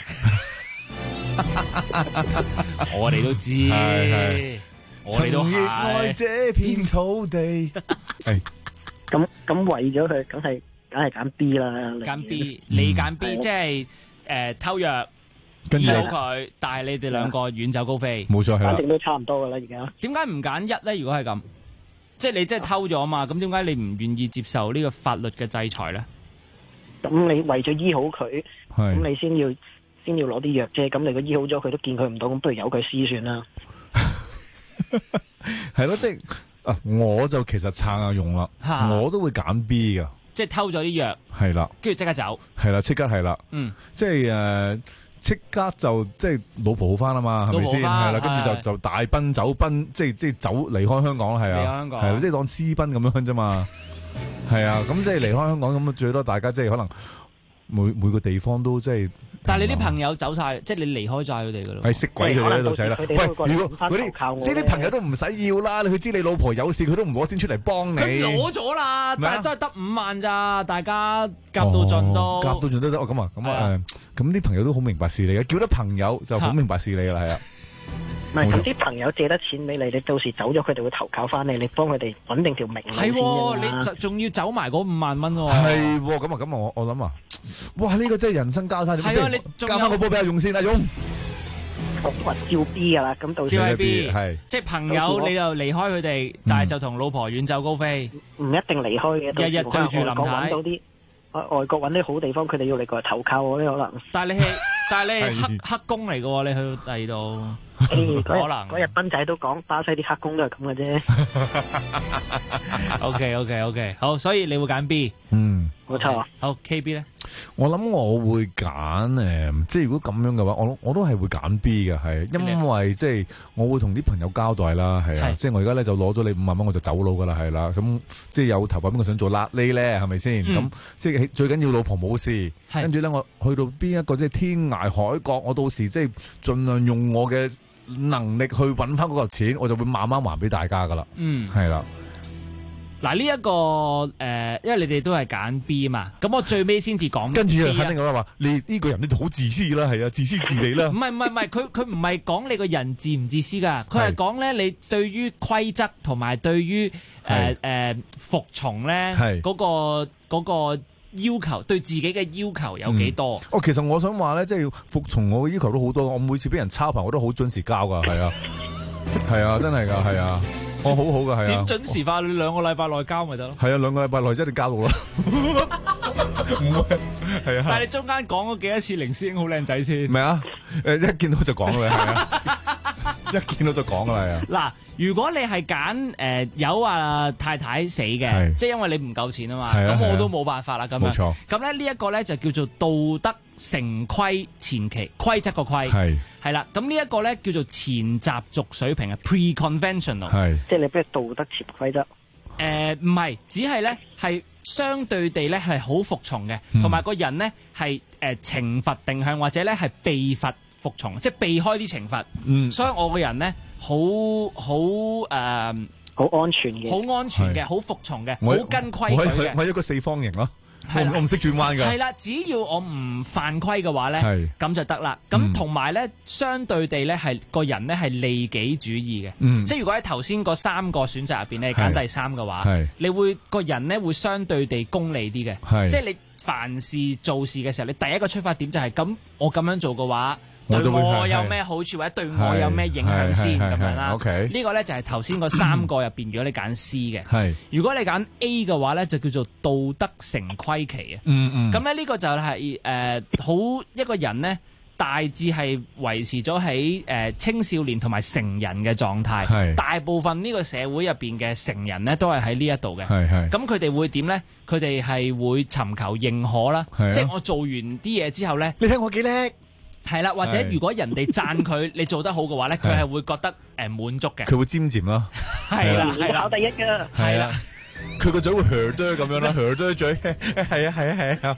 我哋都知，我哋都係愛這片土地。係咁為咗佢，梗係揀 B 啦。 揀 B，你揀 B，即係偷藥。醫好佢，但係你哋兩個遠走高飛， 冇錯係啦， 反正都差唔多噶啦。而家點解唔揀1咧？如果係咁，即係你真係偷咗嘛？咁點解你唔願意接受呢個法律嘅制裁咧？ 咁你為咗醫好佢，咁你先要攞啲藥啫。咁你如果醫好咗佢都見佢唔到，咁不如由佢試算啦。 係咯，即係我就其實撐阿勇啦，我都會揀 B 噶， 即係偷咗啲藥， 係啦， 跟住即刻走， 係啦，即刻係啦，即係即刻就即係老婆好翻啦嘛，係咪先？係啦，跟住就大奔走奔，即係走離開香港啦，係啊，係即係當私奔咁樣啫嘛，係啊，咁即係離開香港咁最多大家即係可能每個地方都即係。 但係你啲朋友走晒，即係你離開晒佢哋噶咯。 係識鬼佢哋喺度死啦！喂，如果嗰啲朋友都唔使要啦，你知你老婆有事，佢都唔攞錢出嚟幫你。 佢攞咗啦，但係都係得5萬咋，大家夾到盡都。 夾到盡都得，咁啲朋友都好明白事理嘅，叫得朋友就好明白事理噶啦，係啊。 唔係啲朋友借得錢俾你，你到時走咗，佢哋會投靠翻你，你幫佢哋穩定條命路先㗎嘛。 你仲要走埋嗰5萬蚊喎。 係咁我諗啊，哇！呢個真係人生交晒。係啊，你交翻個波俾阿勇先，阿勇。 我話照 B 噶啦，咁到時。 照 B 係。即係朋友，你就離開佢哋，但係就同老婆遠走高飛。 唔一定離開嘅， 日日對住林太。 到啲外國揾啲好地方，佢哋要嚟過嚟投靠我咧，可能。 但係你係黑工嚟嘅喎，你去到第二度。 嗰日斌仔都講巴西啲黑工都係咁嘅啫。 OK， 好，所以你會揀 B。 冇錯。 好 KB 咧， 我諗我會揀即係如果咁樣嘅話，我都係會揀 B 嘅，係因為即係我會同啲朋友交代啦，係啊，即係我而家咧就攞咗你5萬蚊，我就走佬噶啦，係啦，咁即係有頭髮邊個想做瘌痢咧，係咪先？咁即係最緊要老婆冇事，跟住咧我去到邊一個即係天涯海角，我到時即係盡量用我嘅能力去揾翻嗰個錢，我就會慢慢還俾大家噶啦。係啦。 嗱呢一個因為你哋都係揀 B 嘛，咁我最尾先至講。 跟住就肯定咁話，你呢個人咧好自私啦，係啊，自私自利啦。 唔係，佢唔係講你個人自唔自私噶，佢係講咧你對於規則同埋對於服從咧嗰個要求，對自己嘅要求有幾多？ 其實我想話咧，即係服從我嘅要求都好多，我每次俾人抄牌我都好準時交噶，係啊，係啊，真係噶，係啊。我好好噶，係啊。 點準時化？你2個禮拜內交咪得咯？ 係啊，2個禮拜內一定交到啦。唔會，係啊。 但係你中間講咗幾多次凌師兄好靚仔先？ 咩啊？一見到就講啦，係啊。一見到就講啦，係啊。 嗱，如果你係揀有話太太死嘅，即係因為你唔夠錢啊嘛，咁我都冇辦法啦。咁樣，冇錯。咁咧呢一個咧就叫做道德成規前期，規則個規係啦。咁呢一個咧叫做前習俗水平嘅 pre-conventional， 即係你咩道德潛規則？ 唔係，只係咧係相對地咧係好服從嘅，同埋個人咧係懲罰定向或者咧係被罰服從，即係避開啲懲罰。所以我個人咧好安全嘅， 好安全嘅，好服從嘅，好跟規矩嘅。 我一個四方形咯。我唔識轉彎㗎。 係啦，只要我唔犯規嘅話咧，咁就得啦。咁同埋咧，相對地咧，係個人咧係利己主義嘅。即係如果喺頭先嗰3個選擇入邊咧，揀第3嘅話，你會個人咧會相對地功利啲嘅。即係你凡事做事嘅時候，你第一個出發點就係咁，我咁樣做嘅話，對我有咩好處或者對我有咩影響先咁樣啦。呢個咧就係頭先嗰3個入邊，如果你揀 C 嘅，如果你揀 A 嘅話咧，就叫做道德成規期啊。咁咧呢個就係好一個人咧，大致係維持咗喺青少年同埋成人嘅狀態。大部分呢個社會入邊嘅成人咧，都係喺呢一度嘅。咁佢哋會點咧？佢哋係會尋求認可啦。即係我做完啲嘢之後咧， 你睇我幾叻。 係啦，或者如果人哋讚佢你做得好嘅話咧，佢係會覺得滿足嘅。 佢會尖尖咯。 係啦， 考第一㗎。 係啦， 佢個嘴會噥噥咁樣啦，噥噥嘴。係啊。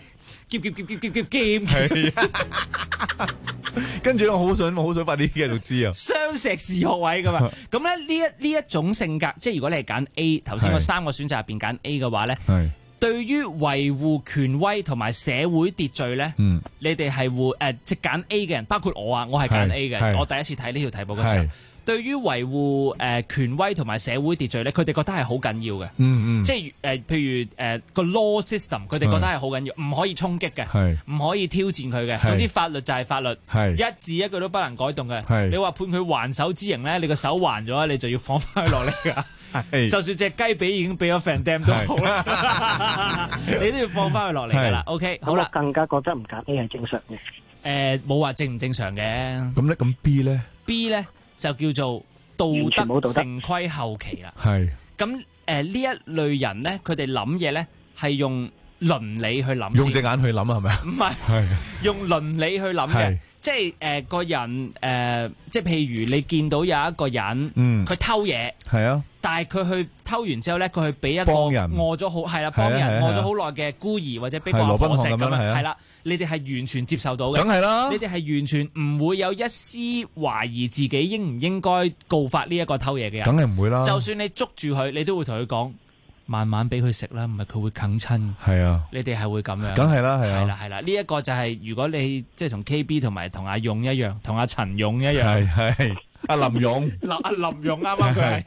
劍。跟住我好想快啲繼續知啊。 雙碩士學位㗎嘛。咁咧呢一種性格，即係如果你係揀 A， 頭先嗰3個選擇入邊揀 A 嘅話咧。對於維護權威同埋社會秩序咧，你哋係會即係揀 A 嘅人，包括我啊，我係揀 A 嘅。我第一次睇呢條題目嘅時候，對於維護權威同埋社會秩序咧，佢哋覺得係好緊要嘅。即係譬如個 law system，佢哋覺得係好緊要，唔可以衝擊嘅，唔可以挑戰佢嘅。總之法律就係法律，一字一句都不能改動嘅。你話判佢還手之刑咧，你個手還咗，你就要放翻佢落嚟㗎。就算隻雞髀已經俾咗 Van Dam 都好啦，你都要放翻佢落嚟噶啦。OK， 好啦， 我更加覺得唔揀 A 係正常嘅。 冇話正唔正常嘅。 咁 B 咧 ？B 咧就叫做道德成規後期啦。咁呢一類人咧，佢哋諗嘢咧係用倫理去諗， 用隻眼去諗啊，係咪啊？ 唔係，用倫理去諗嘅。即係個人即係譬如你見到有一個人，佢偷嘢，但係佢去偷完之後咧，佢去俾一個餓咗好幫人餓咗好耐嘅孤兒或者俾個阿婆食咁樣，係啦，你哋係完全接受到嘅， 梗係啦， 你哋係完全唔會有一絲懷疑自己應唔應該告發呢一個偷嘢嘅人， 梗係唔會啦。 就算你捉住佢，你都會同佢講。慢慢俾佢食啦，唔係佢會啃親。 係啊， 你哋係會咁樣。 梗係啦，係啊。 係啦，呢一個就係如果你即係同 KB 同埋同阿勇一樣，同阿陳勇一樣。 係阿林勇。 阿林勇啱啱佢係。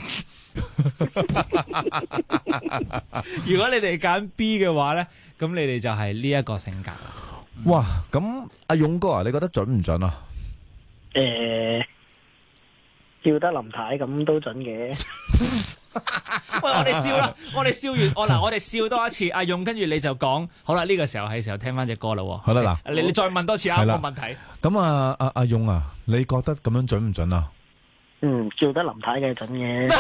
如果你哋揀 B 嘅話咧，咁你哋就係呢一個性格。 哇，咁阿勇哥啊，你覺得準唔準啊？ 叫得林太咁都準嘅。 喂，我哋笑啦，我哋笑完，我哋笑多一次，阿勇，跟住你就講，好啦，呢個時候係時候聽翻隻歌啦。 好啦，嗱， 你再問多次啊，冇問題。 咁啊，阿勇啊，你覺得咁樣準唔準啊？ 叫得林太嘅準嘅。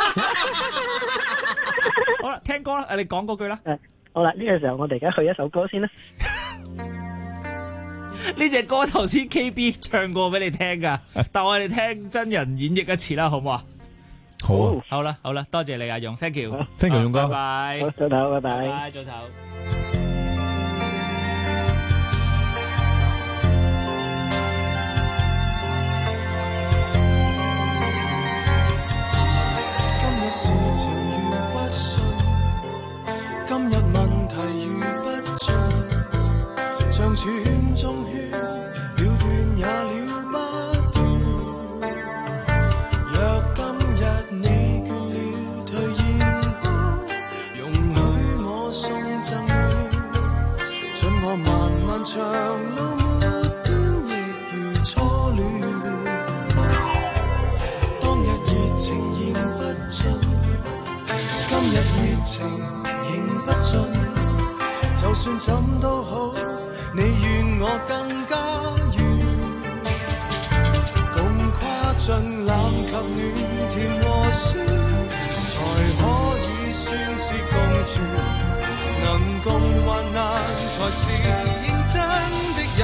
好啦，聽歌啦，你講嗰句啦。 好啦，呢個時候我哋而家去一首歌先啦。 呢隻歌頭先 KB 唱過俾你聽噶，但我哋聽真人演繹一次啦，好唔好啊？ 好啊， 好啦，多謝你阿勇 ，thank you，thank you，勇哥， 拜拜， 好，早唞，拜拜， 拜拜，早唞。 今日事情如不順，今日問題如不盡，像串中圈，了斷也了不斷。若今日你倦了，退現吧，容許我送贈你，准我漫漫長路末端亦如初戀。當日熱情言不盡，今日熱情仍不盡。就算怎都好，你願我更加遠，共跨進攬及暖甜和酸，才可以算是共存。能共患難才是認真的友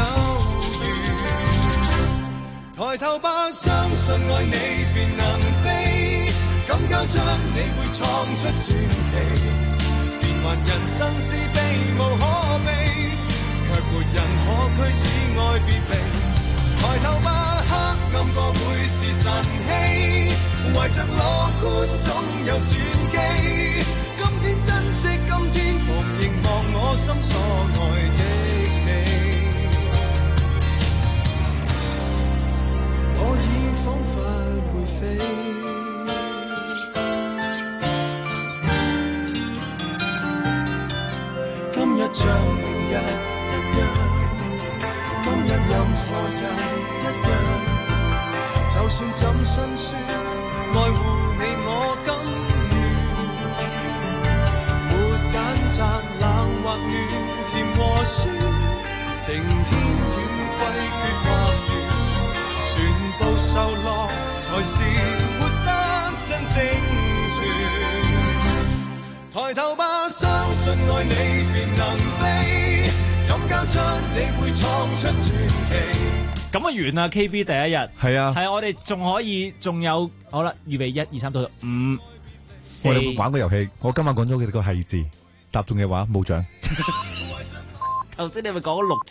誼。抬頭吧，相信愛你便能飛，敢交出你會創出傳奇。還人生是避無可避，卻沒人可驅使愛別離。抬頭吧，黑暗過會是晨曦，懷着樂觀總有轉機。今天珍惜，今天逢凝望我心所愛的你，我已彷彿會飛。今日像明日一樣，今日任何人一樣，就算怎辛酸，愛護你我甘願，沒揀擇冷或暖，甜和酸，晴天與季絕還原，全部受落才是活得真正全。抬頭吧，相信愛你便能飛，敢交出你會創出傳奇。 咁啊完啦 ，KB 第一日係啊， 係我哋仲有好啦，預備1、2、3到5、4。 我哋玩個遊戲，我今晚講咗幾個係字，答中嘅話冇獎。 頭先你咪講咗6